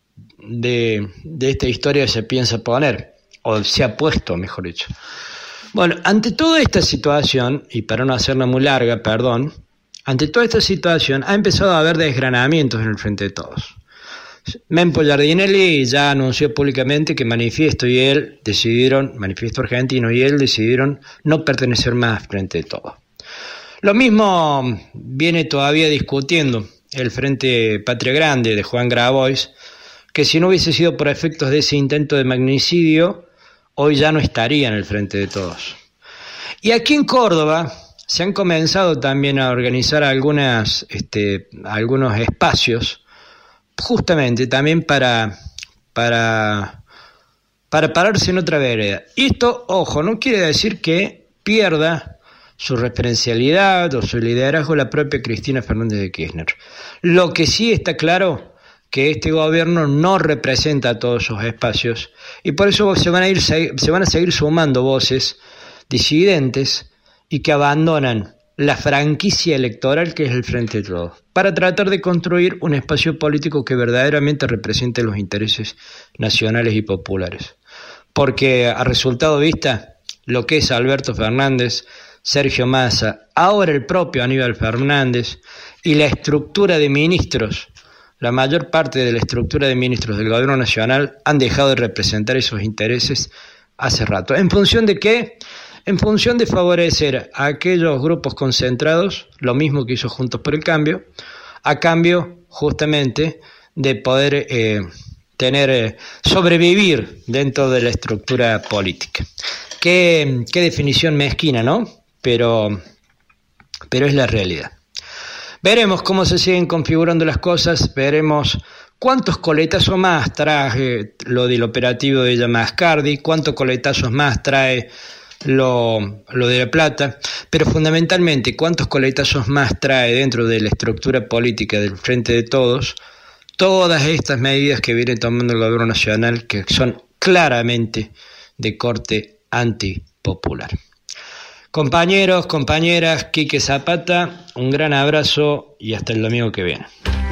de, de esta historia se piensa poner, o se ha puesto, mejor dicho. Bueno, ante toda esta situación, y para no hacerla muy larga, perdón, ante toda esta situación ha empezado a haber desgranamientos en el Frente de Todos. Mempo Giardinelli ya anunció públicamente que Manifiesto y él decidieron, Manifiesto Argentino y él decidieron no pertenecer más al Frente de Todos. Lo mismo viene todavía discutiendo el Frente Patria Grande de Juan Grabois, que si no hubiese sido por efectos de ese intento de magnicidio, hoy ya no estaría en el Frente de Todos. Y aquí en Córdoba se han comenzado también a organizar algunas, este, algunos espacios, justamente también para, para, para pararse en otra vereda. Y esto, ojo, no quiere decir que pierda su referencialidad o su liderazgo la propia Cristina Fernández de Kirchner. Lo que sí está claro, que este gobierno no representa a todos esos espacios, y por eso se van a ir, se van a seguir sumando voces disidentes y que abandonan la franquicia electoral que es el Frente de Todos, para tratar de construir un espacio político que verdaderamente represente los intereses nacionales y populares. Porque a resultado vista, lo que es Alberto Fernández, Sergio Massa, ahora el propio Aníbal Fernández y la estructura de ministros, la mayor parte de la estructura de ministros del gobierno nacional han dejado de representar esos intereses hace rato. ¿En función de qué? En función de favorecer a aquellos grupos concentrados, lo mismo que hizo Juntos por el Cambio, a cambio justamente de poder eh, tener, eh, sobrevivir dentro de la estructura política. Qué, qué definición mezquina, ¿no? Pero, pero es la realidad. Veremos cómo se siguen configurando las cosas, veremos cuántos coletazos más trae lo del operativo de Yamascardi, cuántos coletazos más trae Lo, lo de La Plata, pero fundamentalmente cuántos coletazos más trae dentro de la estructura política del Frente de Todos todas estas medidas que viene tomando el gobierno nacional, que son claramente de corte antipopular. Compañeros, compañeras, Quique Zapata, un gran abrazo y hasta el domingo que viene.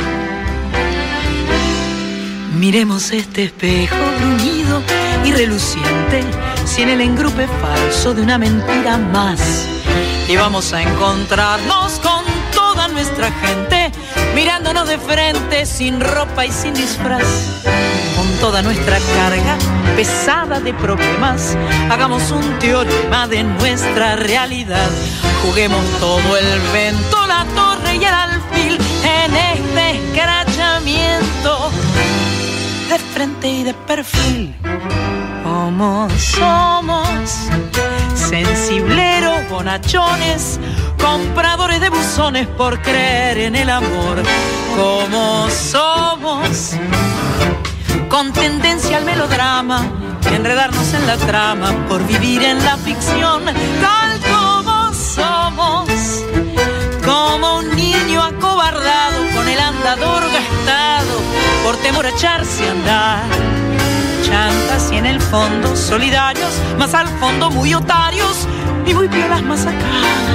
Miremos este espejo bruñido y reluciente, si en el engrupe falso de una mentira más. Y vamos a encontrarnos con toda nuestra gente, mirándonos de frente, sin ropa y sin disfraz. Con toda nuestra carga pesada de problemas, hagamos un teorema de nuestra realidad. Juguemos todo el vento, la torre y el alfil en este escrachamiento, de frente y de perfil. Como somos, Sensibleros, bonachones, compradores de buzones por creer en el amor como somos, con tendencia al melodrama, enredarnos en la trama por vivir en la ficción tal como somos, como un niño acobardado con el andador gastado por temor a echarse a andar. Chantas y en el fondo solidarios, más al fondo muy otarios y muy piolas más acá.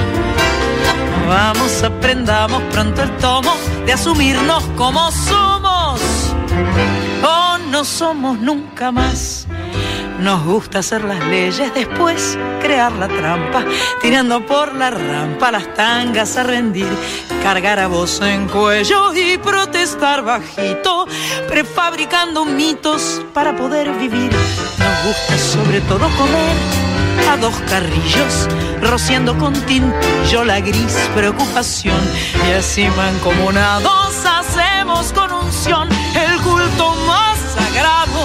Vamos, aprendamos pronto el tomo de asumirnos como somos o no somos nunca más. Nos gusta hacer las leyes, después crear la trampa, tirando por la rampa las tangas a rendir, cargar a voz en cuello y protestar bajito, prefabricando mitos para poder vivir. Nos gusta sobre todo comer a dos carrillos, rociando con tintillo la gris preocupación, y así mancomunados hacemos con unción el culto más sagrado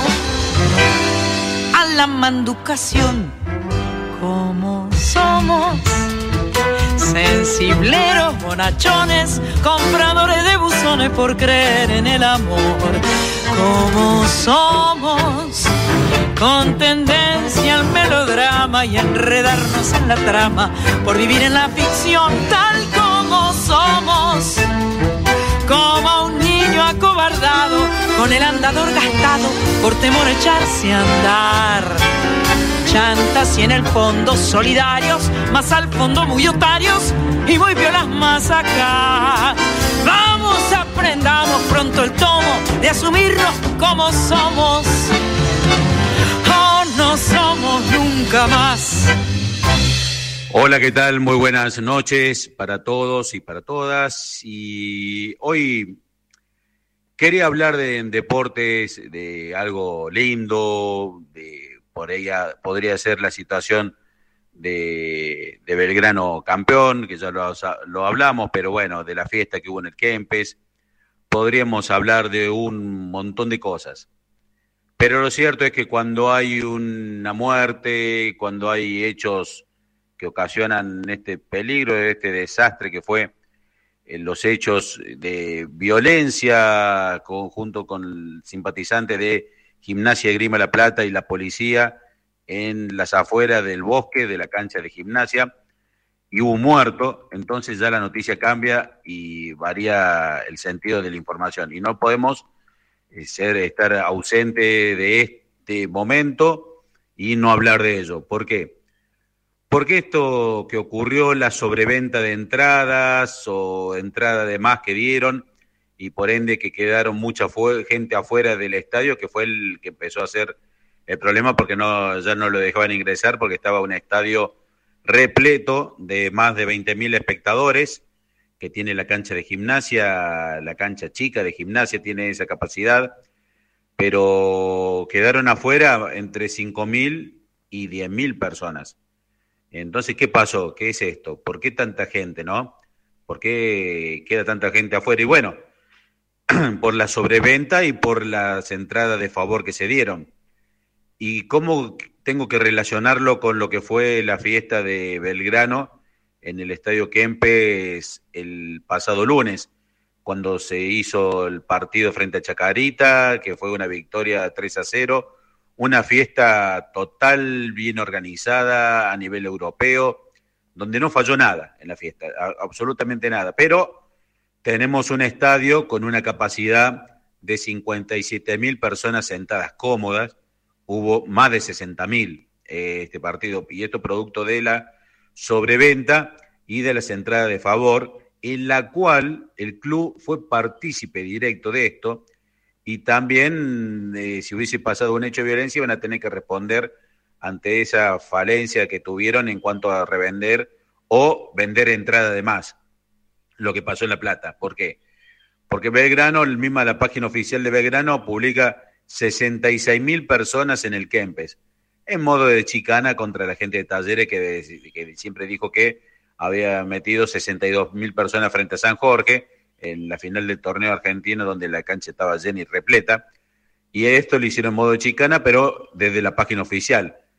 a la manducación. Como somos, sensibleros, bonachones, compradores de buzones por creer en el amor. Como somos, con tendencia al melodrama y enredarnos en la trama por vivir en la ficción tal como somos, como un niño acobardado con el andador gastado por temor a echarse a andar. Chantas y en el fondo solidarios, más al fondo muy otarios y muy violas más acá. Vamos, aprendamos pronto el tomo de asumirnos como somos o no somos nunca más. Hola, ¿qué tal? Muy buenas noches para todos y para todas. Y hoy quería hablar de deportes, de algo lindo, de por ella podría ser la situación de, de Belgrano campeón, que ya lo, lo hablamos, pero bueno, de la fiesta que hubo en el Kempes. Podríamos hablar de un montón de cosas. Pero lo cierto es que cuando hay una muerte, cuando hay hechos que ocasionan este peligro, este desastre que fue eh, los hechos de violencia conjunto con el simpatizante de Gimnasia de Grima La Plata y la policía en las afueras del bosque de la cancha de Gimnasia, y hubo un muerto, entonces ya la noticia cambia y varía el sentido de la información. Y no podemos eh, ser estar ausente de este momento y no hablar de ello. ¿Por qué? Porque esto que ocurrió, la sobreventa de entradas o entrada de más que dieron, y por ende que quedaron mucha fue, gente afuera del estadio, que fue el que empezó a hacer el problema, porque no ya no lo dejaban ingresar, porque estaba un estadio repleto de más de veinte mil espectadores, que tiene la cancha de Gimnasia, la cancha chica de Gimnasia tiene esa capacidad, pero quedaron afuera entre cinco mil y diez mil personas. Entonces, ¿qué pasó? ¿Qué es esto? ¿Por qué tanta gente, no? ¿Por qué queda tanta gente afuera? Y bueno, por la sobreventa y por las entradas de favor que se dieron. ¿Y cómo tengo que relacionarlo con lo que fue la fiesta de Belgrano en el Estadio Kempes el pasado lunes, cuando se hizo el partido frente a Chacarita, que fue una victoria tres a cero, una fiesta total, bien organizada a nivel europeo, donde no falló nada en la fiesta, absolutamente nada, pero tenemos un estadio con una capacidad de cincuenta y siete mil personas sentadas cómodas, hubo más de sesenta mil eh, este partido, y esto producto de la sobreventa y de las entradas de favor, en la cual el club fue partícipe directo de esto, y también eh, si hubiese pasado un hecho de violencia iban a tener que responder ante esa falencia que tuvieron en cuanto a revender o vender entrada de más, lo que pasó en La Plata. ¿Por qué? Porque Belgrano, el misma la página oficial de Belgrano, publica sesenta y seis mil personas en el Kempes, en modo de chicana contra la gente de Talleres, que, que siempre dijo que había metido sesenta y dos mil personas frente a San Jorge, en la final del torneo argentino, donde la cancha estaba llena y repleta, y esto lo hicieron en modo de chicana, pero desde la página oficial.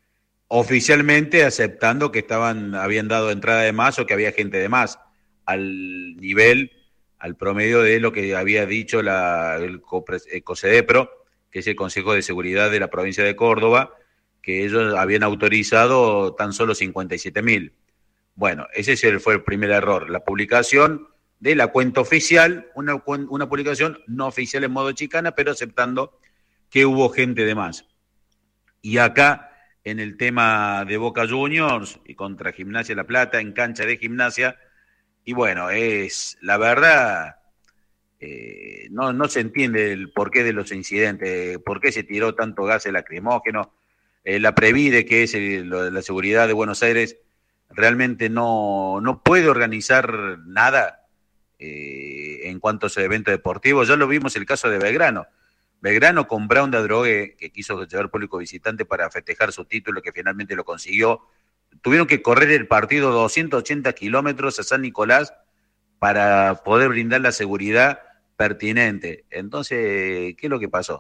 oficialmente aceptando que estaban, habían dado entrada de más o que había gente de más, al nivel, al promedio de lo que había dicho la, el, el COSEDEPRO, que es el Consejo de Seguridad de la provincia de Córdoba, que ellos habían autorizado tan solo cincuenta y siete mil. Bueno, ese fue el primer error, la publicación de la cuenta oficial, una, una publicación no oficial en modo chicana, pero aceptando que hubo gente de más. Y acá, en el tema de Boca Juniors y contra Gimnasia La Plata, en cancha de Gimnasia, y bueno, es la verdad, eh, no, no se entiende el porqué de los incidentes, por qué se tiró tanto gas lacrimógeno, eh, la Previde, que es el, lo de la seguridad de Buenos Aires, realmente no, no puede organizar nada eh, en cuanto a ese evento deportivo. Ya lo vimos el caso de Belgrano. Belgrano con Brown de Adrogué, que quiso llevar público visitante para festejar su título, que finalmente lo consiguió. Tuvieron que correr el partido doscientos ochenta kilómetros a San Nicolás para poder brindar la seguridad pertinente. Entonces, ¿qué es lo que pasó?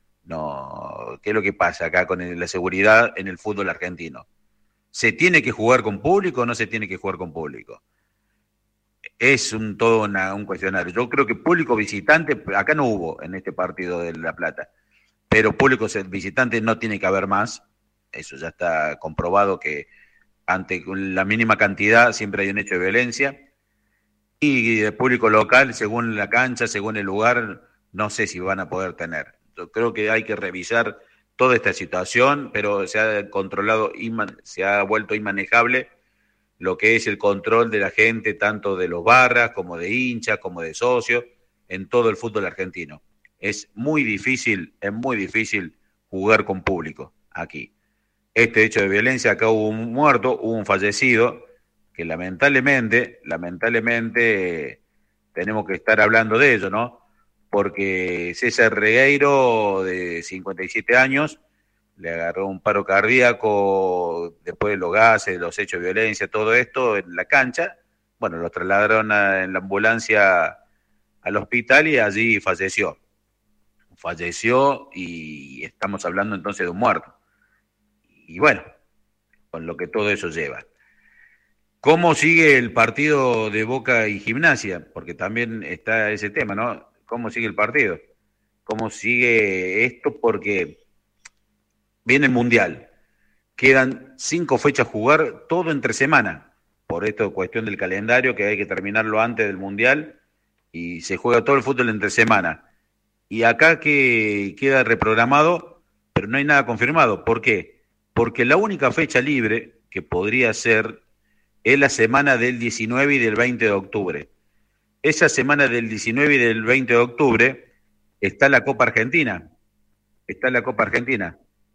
No, ¿qué es lo que pasa acá con el, la seguridad en el fútbol argentino? ¿Se tiene que jugar con público o no se tiene que jugar con público? Es un todo una, un cuestionario. Yo creo que público visitante, acá no hubo en este partido de La Plata, pero público visitante no tiene que haber más. Eso ya está comprobado, que ante la mínima cantidad siempre hay un hecho de violencia. Y de público local, según la cancha, según el lugar, no sé si van a poder tener. Yo creo que hay que revisar toda esta situación, pero se ha controlado, se ha vuelto inmanejable lo que es el control de la gente, tanto de los barras, como de hinchas, como de socios, en todo el fútbol argentino. Es muy difícil, es muy difícil jugar con público aquí. Este hecho de violencia, acá hubo un muerto, hubo un fallecido, que lamentablemente, lamentablemente tenemos que estar hablando de ello, ¿no? Porque César Regueiro, de cincuenta y siete años, le agarró un paro cardíaco después de los gases, los hechos de violencia, todo esto en la cancha. Bueno, lo trasladaron a, en la ambulancia al hospital y allí falleció. Falleció y estamos hablando entonces de un muerto. Y bueno, con lo que todo eso lleva. ¿Cómo sigue el partido de Boca y Gimnasia? Porque también está ese tema, ¿no? ¿Cómo sigue el partido? ¿Cómo sigue esto? Porque viene el Mundial. Quedan cinco fechas a jugar, todo entre semana. Por esto, cuestión del calendario, que hay que terminarlo antes del Mundial. Y se juega todo el fútbol entre semana. Y acá que queda reprogramado, pero no hay nada confirmado. ¿Por qué? Porque la única fecha libre que podría ser es la semana del diecinueve y del veinte de octubre. Esa semana del diecinueve y del veinte de octubre está la Copa Argentina. Está la Copa Argentina.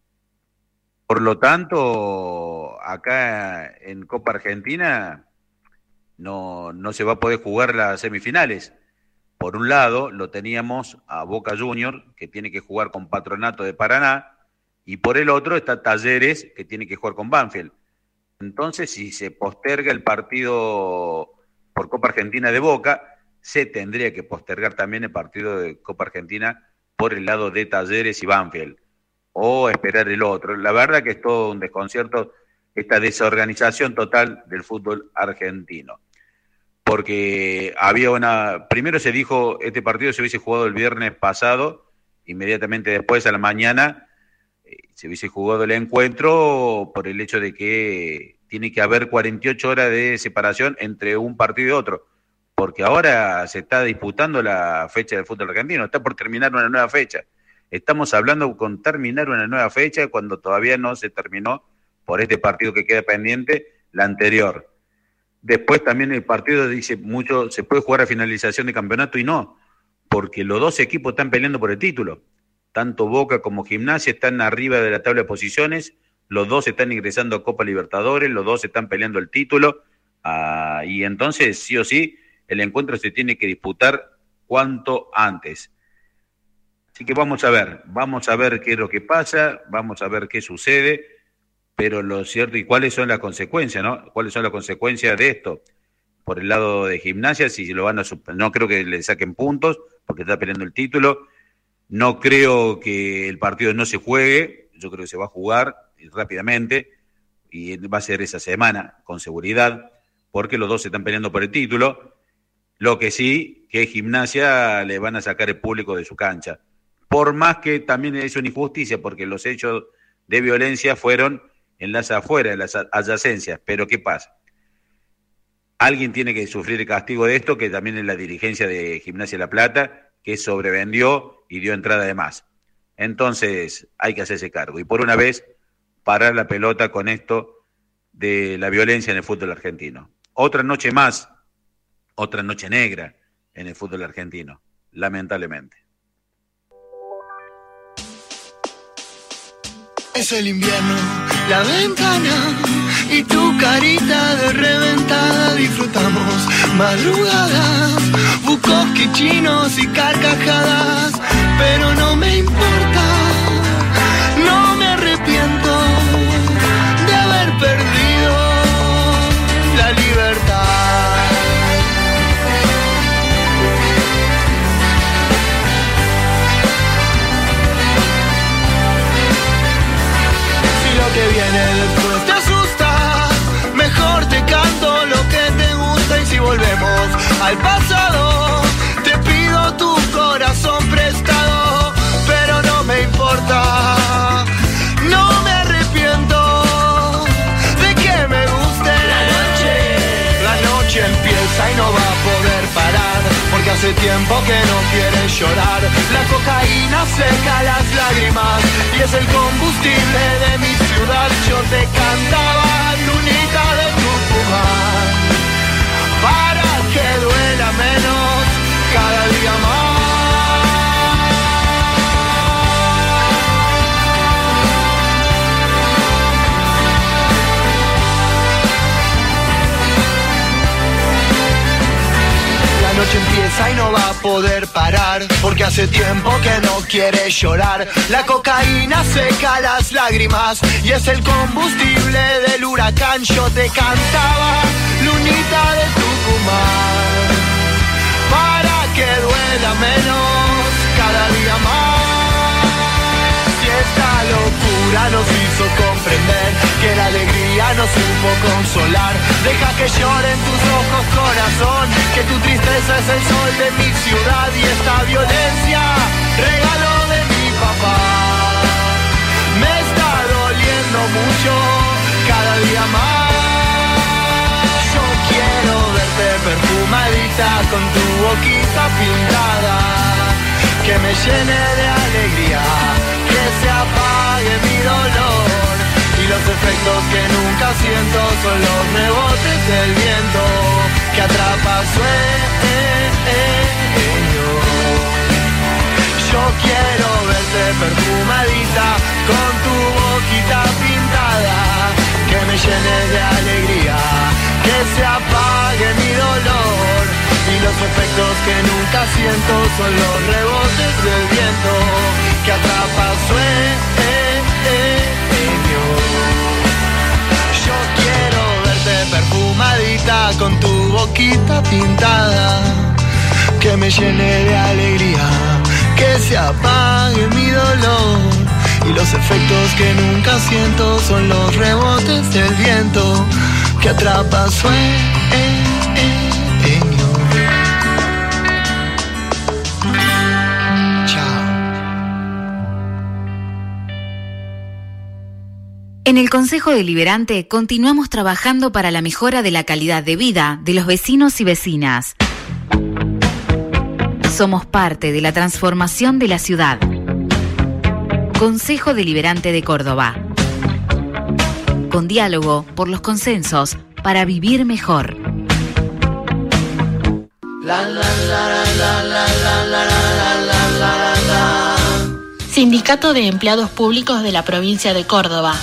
Por lo tanto, acá en Copa Argentina no, no se va a poder jugar las semifinales. Por un lado, lo teníamos a Boca Juniors, que tiene que jugar con Patronato de Paraná, y por el otro está Talleres, que tiene que jugar con Banfield. Entonces, si se posterga el partido por Copa Argentina de Boca, se tendría que postergar también el partido de Copa Argentina por el lado de Talleres y Banfield, o esperar el otro. La verdad que es todo un desconcierto, esta desorganización total del fútbol argentino. Porque había una... Primero se dijo, este partido se hubiese jugado el viernes pasado, inmediatamente después, a la mañana, eh, se hubiese jugado el encuentro por el hecho de que tiene que haber cuarenta y ocho horas de separación entre un partido y otro. Porque ahora se está disputando la fecha del fútbol argentino, está por terminar una nueva fecha. Estamos hablando con terminar una nueva fecha cuando todavía no se terminó, por este partido que queda pendiente, la anterior. Después también el partido dice mucho, se puede jugar a finalización de campeonato y no, porque los dos equipos están peleando por el título. Tanto Boca como Gimnasia están arriba de la tabla de posiciones, los dos están ingresando a Copa Libertadores, los dos están peleando el título, ah, y entonces sí o sí el encuentro se tiene que disputar cuanto antes. Así que vamos a ver, vamos a ver qué es lo que pasa, vamos a ver qué sucede, pero lo cierto, y cuáles son las consecuencias, ¿no? ¿Cuáles son las consecuencias de esto? Por el lado de Gimnasia, si lo van a super... no creo que le saquen puntos, porque está peleando el título. No creo que el partido no se juegue, yo creo que se va a jugar rápidamente, y va a ser esa semana con seguridad, porque los dos se están peleando por el título. Lo que sí, que Gimnasia le van a sacar el público de su cancha. Por más que también es una injusticia, porque los hechos de violencia fueron en las afueras, en las adyacencias. Pero ¿qué pasa? Alguien tiene que sufrir el castigo de esto, que también es la dirigencia de Gimnasia La Plata, que sobrevendió y dio entrada de más. Entonces hay que hacerse cargo. Y por una vez, parar la pelota con esto de la violencia en el fútbol argentino. Otra noche más, otra noche negra en el fútbol argentino, lamentablemente. Es el invierno, la ventana y tu carita de reventada. Disfrutamos madrugadas, Bukowski, chinos y carcajadas. Pero no me importa, no me arrepiento de haber perdido la libertad. Si lo que viene después te asusta, mejor te canto lo que te gusta. Y si volvemos al pasado, te pido tu corazón prestado. Pero no me importa, no me arrepiento de que me guste. La noche, la noche empieza y no va a poder parar, porque hace tiempo que no quiere llorar. La cocaína seca las lágrimas y es el combustible de mi ciudad. Yo te cantaba, lunita de Tucumán, para que duela menos cada día más. La noche empieza y no va a poder parar, porque hace tiempo que no quiere llorar. La cocaína seca las lágrimas y es el combustible del huracán. Yo te cantaba, lunita de Tucumán, para que duela menos cada día más. Si esta locura nos hizo comprender que la alegría nos supo consolar, deja que lloren tus ojos, corazón, que tu tristeza es el sol de mi ciudad. Y esta violencia, regalo de mi papá, me está doliendo mucho cada día más. Yo quiero verte perfumadita con tu boquita pintada, que me llene de alegría, que se apague mi dolor. Y los efectos que nunca siento son los rebotes del viento que atrapa sueño. Yo quiero verte perfumadita con tu boquita pintada, que me llene de alegría, que se apague mi dolor. Y los efectos que nunca siento son los rebotes del viento que atrapa sueño. Yo quiero verte perfumadita con tu boquita pintada, que me llene de alegría, que se apague mi dolor. Y los efectos que nunca siento son los rebotes del viento que atrapa sueño. En el Consejo Deliberante continuamos trabajando para la mejora de la calidad de vida de los vecinos y vecinas. Somos parte de la transformación de la ciudad. Consejo Deliberante de Córdoba. Con diálogo por los consensos para vivir mejor. Sindicato de Empleados Públicos de la Provincia de Córdoba.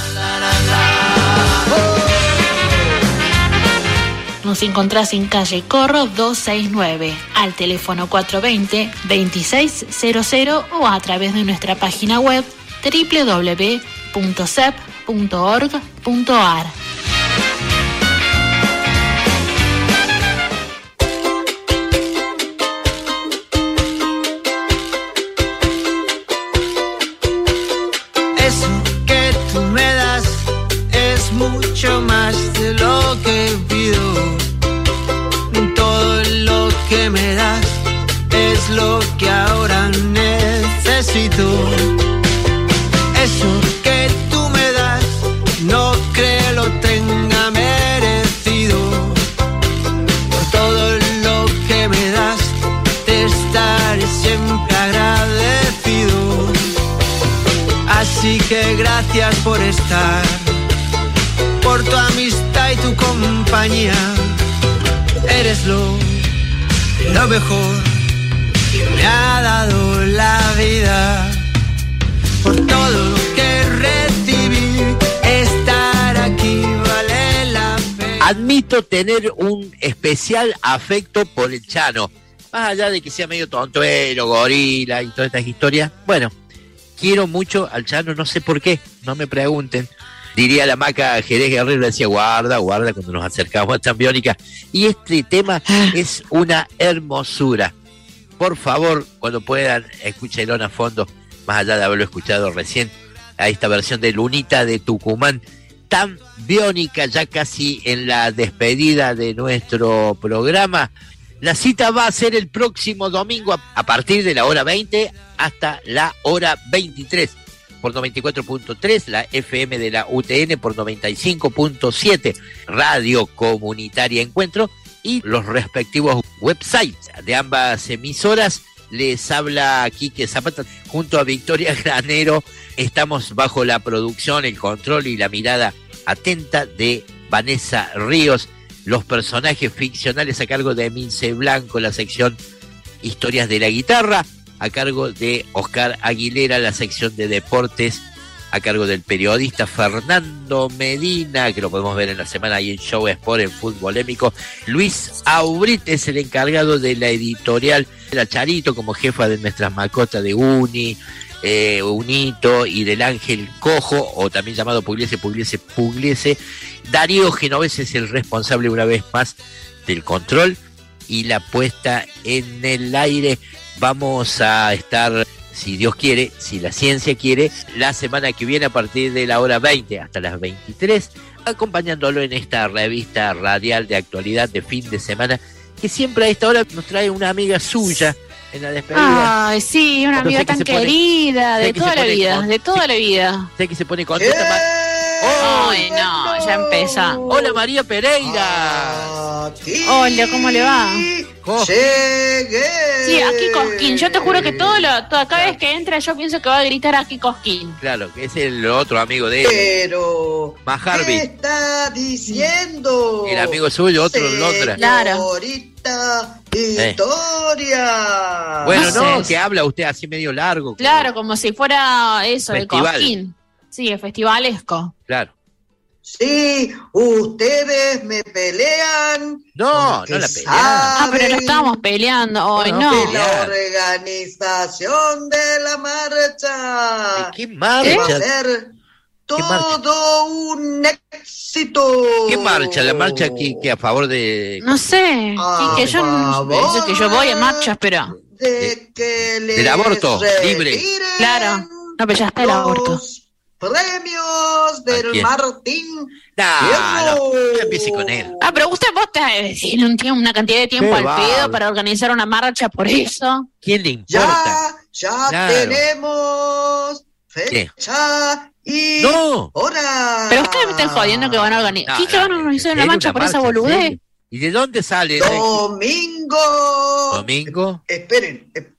Nos encontrás en calle Corro doscientos sesenta y nueve, al teléfono cuatrocientos veinte, veintiséis cero cero o a través de nuestra página web doble u doble u doble u punto s e p punto org punto a r. Eso que tú me das es mucho necesito. Eso que tú me das, no creo lo tenga merecido. Por todo lo que me das, te estaré siempre agradecido. Así que gracias por estar, por tu amistad y tu compañía. Eres lo, lo mejor que me ha dado la vida. Por todo lo que recibí, estar aquí vale la pena. Admito tener un especial afecto por el Chano. Más allá de que sea medio tontuelo, gorila y todas estas historias. Bueno, quiero mucho al Chano, no sé por qué, no me pregunten. Diría la Maca Jerez Guerrero, le decía guarda, guarda cuando nos acercamos a Champiónica. Y este tema es una hermosura. Por favor, cuando puedan, escúchenlo a fondo, más allá de haberlo escuchado recién, a esta versión de Lunita de Tucumán, tan biónica, ya casi en la despedida de nuestro programa. La cita va a ser el próximo domingo a, a partir de la hora veinte hasta la hora veintitrés. Por noventa y cuatro punto tres, la F M de la U T N por noventa y cinco punto siete, Radio Comunitaria Encuentro, y los respectivos websites de ambas emisoras. Les habla Quique Zapata junto a Victoria Granero. Estamos bajo la producción, el control y la mirada atenta de Vanessa Ríos. Los personajes ficcionales a cargo de Emilce Blanco, la sección Historias de la Guitarra, a cargo de Oscar Aguilera, la sección de Deportes, a cargo del periodista Fernando Medina, que lo podemos ver en la semana ahí en Show Sport, en Futbolémico. Luis Aubrit es el encargado de la editorial La Charito, como jefa de nuestras mascotas de Uni, eh, Unito y del Ángel Cojo, o también llamado Pugliese, Pugliese, Pugliese. Darío Genovese es el responsable una vez más del control y la puesta en el aire. Vamos a estar, si Dios quiere, si la ciencia quiere, la semana que viene a partir de la hora veinte hasta las veintitrés, acompañándolo en esta revista radial de actualidad de fin de semana, que siempre a esta hora nos trae una amiga suya en la despedida. Ay, sí, una amiga tan querida, de toda la vida, de toda la vida. Sé que se pone contenta. Ay, no, ya empieza. Hola, María Pereira. Hola, ¿cómo le va? Llegué. Sí, aquí Cosquín. Yo te juro que todo lo, toda, cada vez que entra yo pienso que va a gritar aquí Cosquín. Claro, que es el otro amigo de él. Pero Maharby. ¿qué está diciendo? El amigo suyo, otro en Londres. Claro. Señorita Victoria. Bueno, no, No sé. que habla usted así medio largo. Claro, como si fuera eso, Festival. de Cosquín. Sí, el festivalesco. Claro. Sí, ustedes me pelean. No, no la pelean. Ah, pero no estábamos peleando hoy, No, no. no, De la organización de la marcha. ¿Qué Que marcha? va a ser todo un éxito. ¿Qué marcha? La marcha que, que a favor de... No sé, A que yo no favor sé que yo voy a marchas, pero de que les Del aborto, libre. retiren claro, no, pero ya está el aborto. los premios del quién? Martín No, Fierro. no, no empiece con él. Ah, pero usted vos te- tiene un tiempo, una cantidad de tiempo Qué al bárbaro. pedo para organizar una marcha por eso. ¿Quién le importa? Ya, ya Claro. tenemos fecha y No. hora. Pero ustedes me están jodiendo que van a organizar. No, ¿Qué que van a organizar una ¿Es marcha por esa boludez? serio? ¿Y de dónde sale? Domingo. ¿Domingo? Esperen, eh,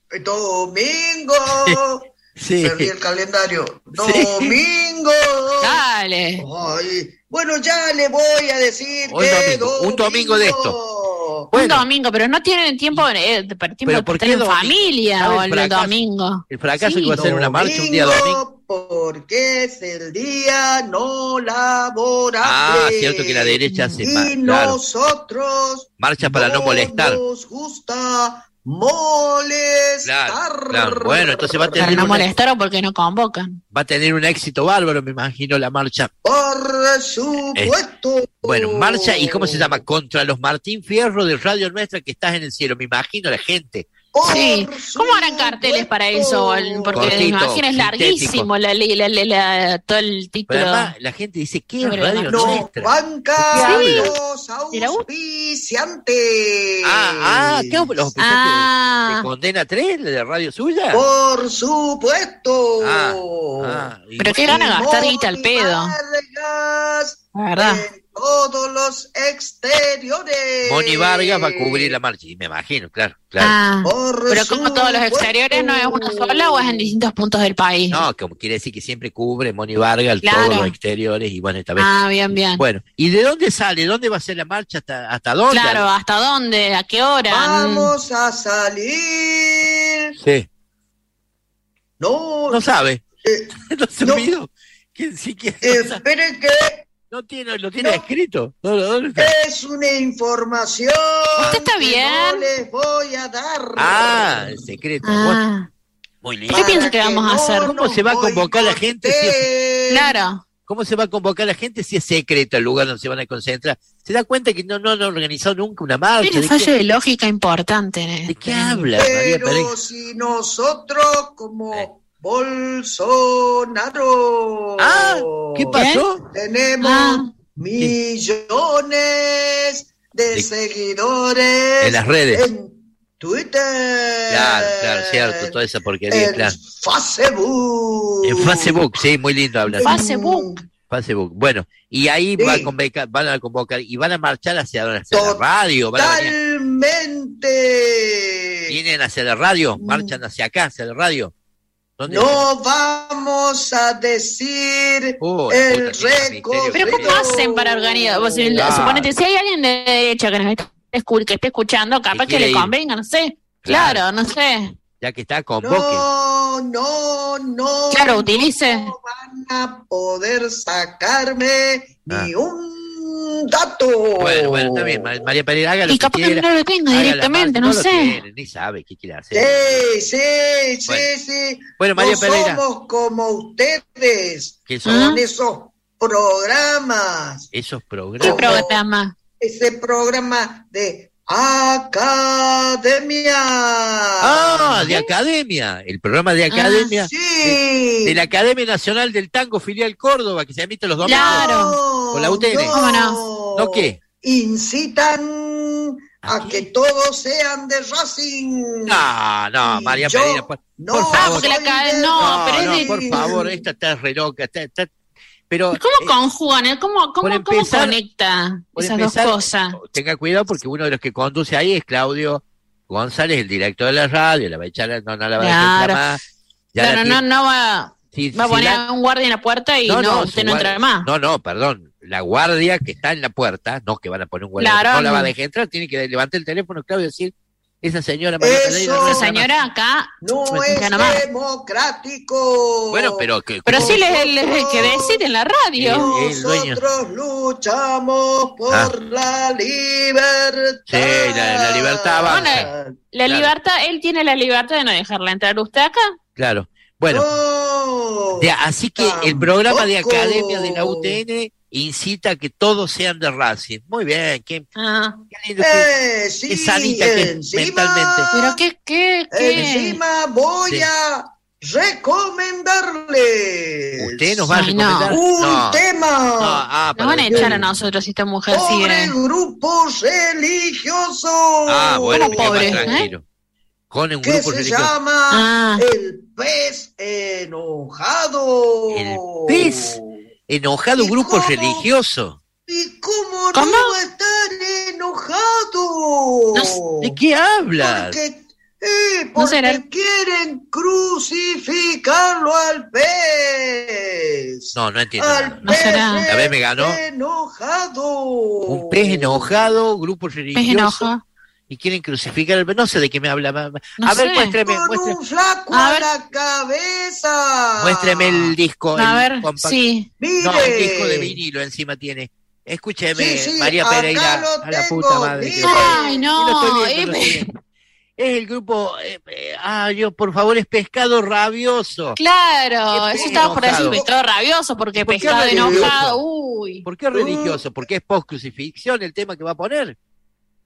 domingo. Sí. Perdí el calendario. Domingo. Dale. Ay, bueno, ya le voy a decir Un que domingo, un domingo de esto. Un Bueno. domingo, pero no tienen tiempo, eh, de- tiempo Pero de ¿por estar qué en domingo? familia ¿Sabe o el el fracaso? domingo. El fracaso Sí. que va a ser una marcha un día domingo. Porque es el día no laborable. Ah, cierto que la derecha hace Y ma- claro. nosotros Marcha para no molestar. nos gusta molestar. Claro, claro. Bueno, entonces va a Para tener, no una- molestar o porque no convocan. va a tener un éxito bárbaro, me imagino, la marcha. Por supuesto. Bueno, marcha, ¿y cómo se llama? Contra los Martín Fierro de Radio Nuestra que estás en el cielo. Me imagino la gente Sí, ¿cómo harán carteles para eso? Porque Cortito, me imagino es larguísimo la, la, la, la, todo el título. Pero además, la gente dice, ¿qué es Radio No, Nuestra? banca ¿De qué los auspiciantes. Ah, ah, ¿qué los auspiciantes? Ah. ¿De Condena tres, la de Radio Suya? Por supuesto. Ah, ah, y- Pero qué gana gastar guita al pedo. Vargas La verdad. en todos los exteriores. Moni Vargas va a cubrir la marcha, y me imagino, claro, claro. Ah, Por pero como todos los supuesto. exteriores, ¿no es una sola o es en distintos puntos del país? No, como quiere decir que siempre cubre Moni Vargas Claro. todos los exteriores, y bueno, esta vez. Ah, bien, bien. Bueno, ¿y de dónde sale? ¿Dónde va a ser la marcha? ¿Hasta, hasta dónde? Claro, ¿hasta dónde? ¿A qué hora? Vamos a salir. Sí. No, No sabe. eh, no se no. olvidó. ¿Quién siquiera eh, esperen que no tiene, lo tiene no. escrito? No, no, ¿dónde está? es una información. ¿Usted está que bien? No les voy a dar. Ah, el secreto. Bueno, Ah, muy lindo. ¿qué piensa que Para vamos a no hacer? ¿Cómo se va a convocar la gente si es, boicoteen. claro. ¿Cómo se va a convocar la gente si es secreto el lugar donde se van a concentrar? ¿Se da cuenta que no, no han organizado nunca una marcha? Tiene un ¿De fallo qué, de lógica importante. ¿eh? ¿De qué habla, María Pero Pereira? si nosotros como Eh. Bolsonaro Ah, ¿qué pasó? tenemos Ah. millones de De- seguidores En las redes. en Twitter, Claro, claro, cierto, toda esa porquería, en claro. Facebook, En Facebook, sí, muy lindo hablar. Facebook. Facebook. Bueno, y ahí Sí. va a convocar, van a convocar y van a marchar hacia, hacia la radio. Van a venir- Totalmente. vienen hacia la radio, marchan hacia acá, hacia la radio. ¿Dónde? No vamos a decir Oh, el puta, qué recorrido. Pero ¿cómo hacen para organizar? Vos, si- Claro. Suponete, si hay alguien de derecha que nos esté escu- que esté escuchando, capaz que quiere le ir. convenga, no sé. Claro. Claro, no sé. Ya que está, convoque. No, no, no. Claro, utilice. No van a poder sacarme Ah. ni un dato. Bueno, bueno, está bien, Ma- María Pereira, haga lo Y que capaz que quiera. no lo tenga haga la directamente, marcha, no lo sé. tiene, ni sabe qué quiere hacer. Sí, sí, sí, Bueno. sí. Bueno, María no Pereira. somos como ustedes ¿Qué son con esos programas. esos ¿Qué programas? programa? Ese programa de Academia. Ah, de academia, el programa de academia. Ah, sí. de, de la Academia Nacional del Tango Filial Córdoba, que se emite los domingos. Claro. Con la U T N. ¿Cómo no? ¿No qué? Incitan ¿A a qué? que todos sean de Racing. No, no, Y María yo Pereira, por, no por Ah, favor. porque la soy ca- de no, No, pero es no, de- por favor, esta está re loca, está, está- pero ¿Cómo eh, conjugan? eh? ¿Cómo, cómo, por cómo empezar- conecta por esas empezar, dos cosas? tenga cuidado porque uno de los que conduce ahí es Claudio González, el director de la radio, la va a echar, no, no la va a dejar Claro. más. Ya Claro, la no, tiene- no va, si- va a si poner la- un guardia en la puerta y no, usted su no guardia- entra más. No, no, perdón. La guardia que está en la puerta, no que van a poner un guardia, Claro, no la va a no. dejar entrar, tiene que levantar el teléfono, Claudio, y decir, esa señora María Eso. Pereira no Esa entra más. señora acá No me es gana más. democrático. Bueno, pero que, Pero que- sí les el, el que decide en la radio. el dueño. Nosotros luchamos por Ah. la libertad. Sí, la, la libertad avanza. Bueno, La Claro. libertad, él tiene la libertad de no dejarla entrar usted acá. Claro. Bueno, No, de- así que el programa de tampoco. academia de la U T N incita a que todos sean de Racing. Muy bien, qué, Ah, qué lindo que- Eh, sí, qué sanita que es encima, mentalmente. pero qué, qué, qué. Encima voy Sí. a recomendarles ¿Usted nos va a Ay, no. recomendar? un No. tema. No, ah, Nos van a perdón. echar a nosotros si esta mujer Pobre sigue. grupo religioso. Ah, bueno, ¿Cómo me quedo más pobre, tranquilo. Con un que grupo se religioso. llama Ah. el pez enojado. El pez enojado, ¿Y grupo cómo? religioso. ¿Y cómo, ¿Cómo? no va a estar enojado? ¿De qué hablas? Porque, eh, No porque será- quieren crucificarlo al pez. No, no entiendo. Al nada. No pez será. A ver, me ganó. enojado. Un pez enojado, grupo Pez religioso. enoja. Y quieren crucificar al pez. No sé de qué me habla. ma- ma- No a ver, sé. muéstreme, Con muéstreme, un flaco A a, ver. la cabeza. muéstreme el disco. A el ver, compact- sí. Mire. No, el disco de vinilo encima tiene. Escúcheme, Sí, sí, María acá Pereira, lo a la tengo, puta madre. que- mire. Ay, Sí, no. lo estoy viendo, lo eh, estoy viendo. Es el grupo. Eh, eh, ah, yo, por favor, es Pescado Rabioso. Claro, Qué eso estaba por enojado. decir pescado rabioso, porque ¿Por qué pescado religioso? enojado, uy. ¿Por qué religioso? Porque es post-crucifixión el tema que va a poner.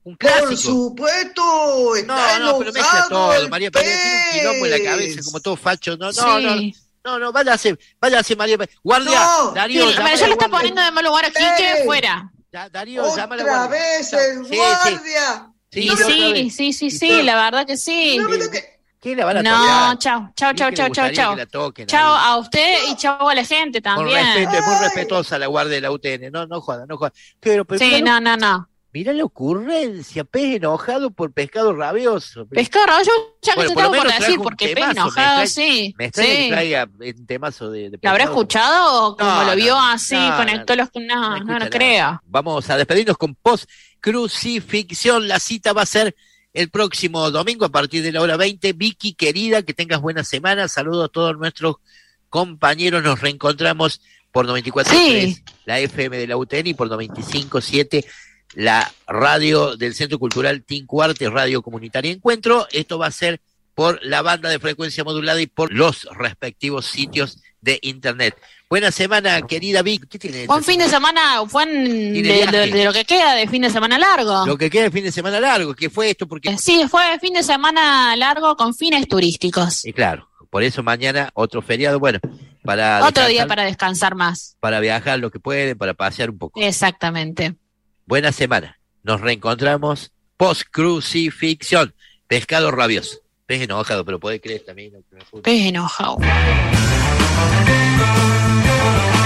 Un clásico. Por supuesto, está No, no, pero mezcla enojado todo, el María Pérez, tiene un quilombo en la cabeza, como todo facho. No, no, no. Sí. No, no, váyase, váyase, María Pérez. Guardia, No, Darío, Sí, llámale ya al lo está guardia. poniendo de mal lugar a Quique, ¡Ey! fuera. Da- Darío, llámale al Otra guardia. vez el Sí, sí. guardia. Sí, Y otra sí, vez. sí, sí, Y sí, todo. la verdad que sí. No me toque. ¿Quién la van a No, tocar? chao, chao, Sí chao, que chao, le chao, gustaría chao. que la toquen Chao ahí. a usted y chao a la gente Con también. respeto, es muy respetuosa la guardia de la U T N. No, no joda, no joda. Pero, pero Sí, mira, no, no, no. mira la ocurrencia, pez enojado por pescado rabioso. Pescado rabioso, ya que Bueno, te por lo tengo por menos decir, trajo un porque pez temazo, me enojado, extraña- sí. Me extraña que Sí. traiga un temazo de, de ¿Lo habrá pescado. escuchado o como No, lo no, vio no, así, no, conectó los... No, no, escucha no nada. creo. Vamos a despedirnos con Post Crucifixión. La cita va a ser el próximo domingo a partir de la hora veinte. Vicky, querida, que tengas buena semana. Saludos a todos nuestros compañeros. Nos reencontramos por noventa y cuatro punto tres, Sí. la F M de la U T N, y por noventa y cinco punto siete, la radio del Centro Cultural Tincuarte, Radio Comunitaria Encuentro. Esto va a ser por la banda de frecuencia modulada y por los respectivos sitios de internet. Buena semana, querida Vic. ¿Qué tiene? Buen fin de semana, buen de, Tiene de- viaje. de lo que queda de fin de semana largo. Lo que queda de fin de semana largo, que fue esto, porque... Sí, fue fin de semana largo con fines turísticos. Y claro, por eso mañana otro feriado, bueno, para Otro día descansar, para descansar más. para viajar lo que pueden, para pasear un poco. Exactamente. Buena semana. Nos reencontramos post crucifixión. Pescado rabioso. Pez enojado, pero puede creer también. Qué enojado.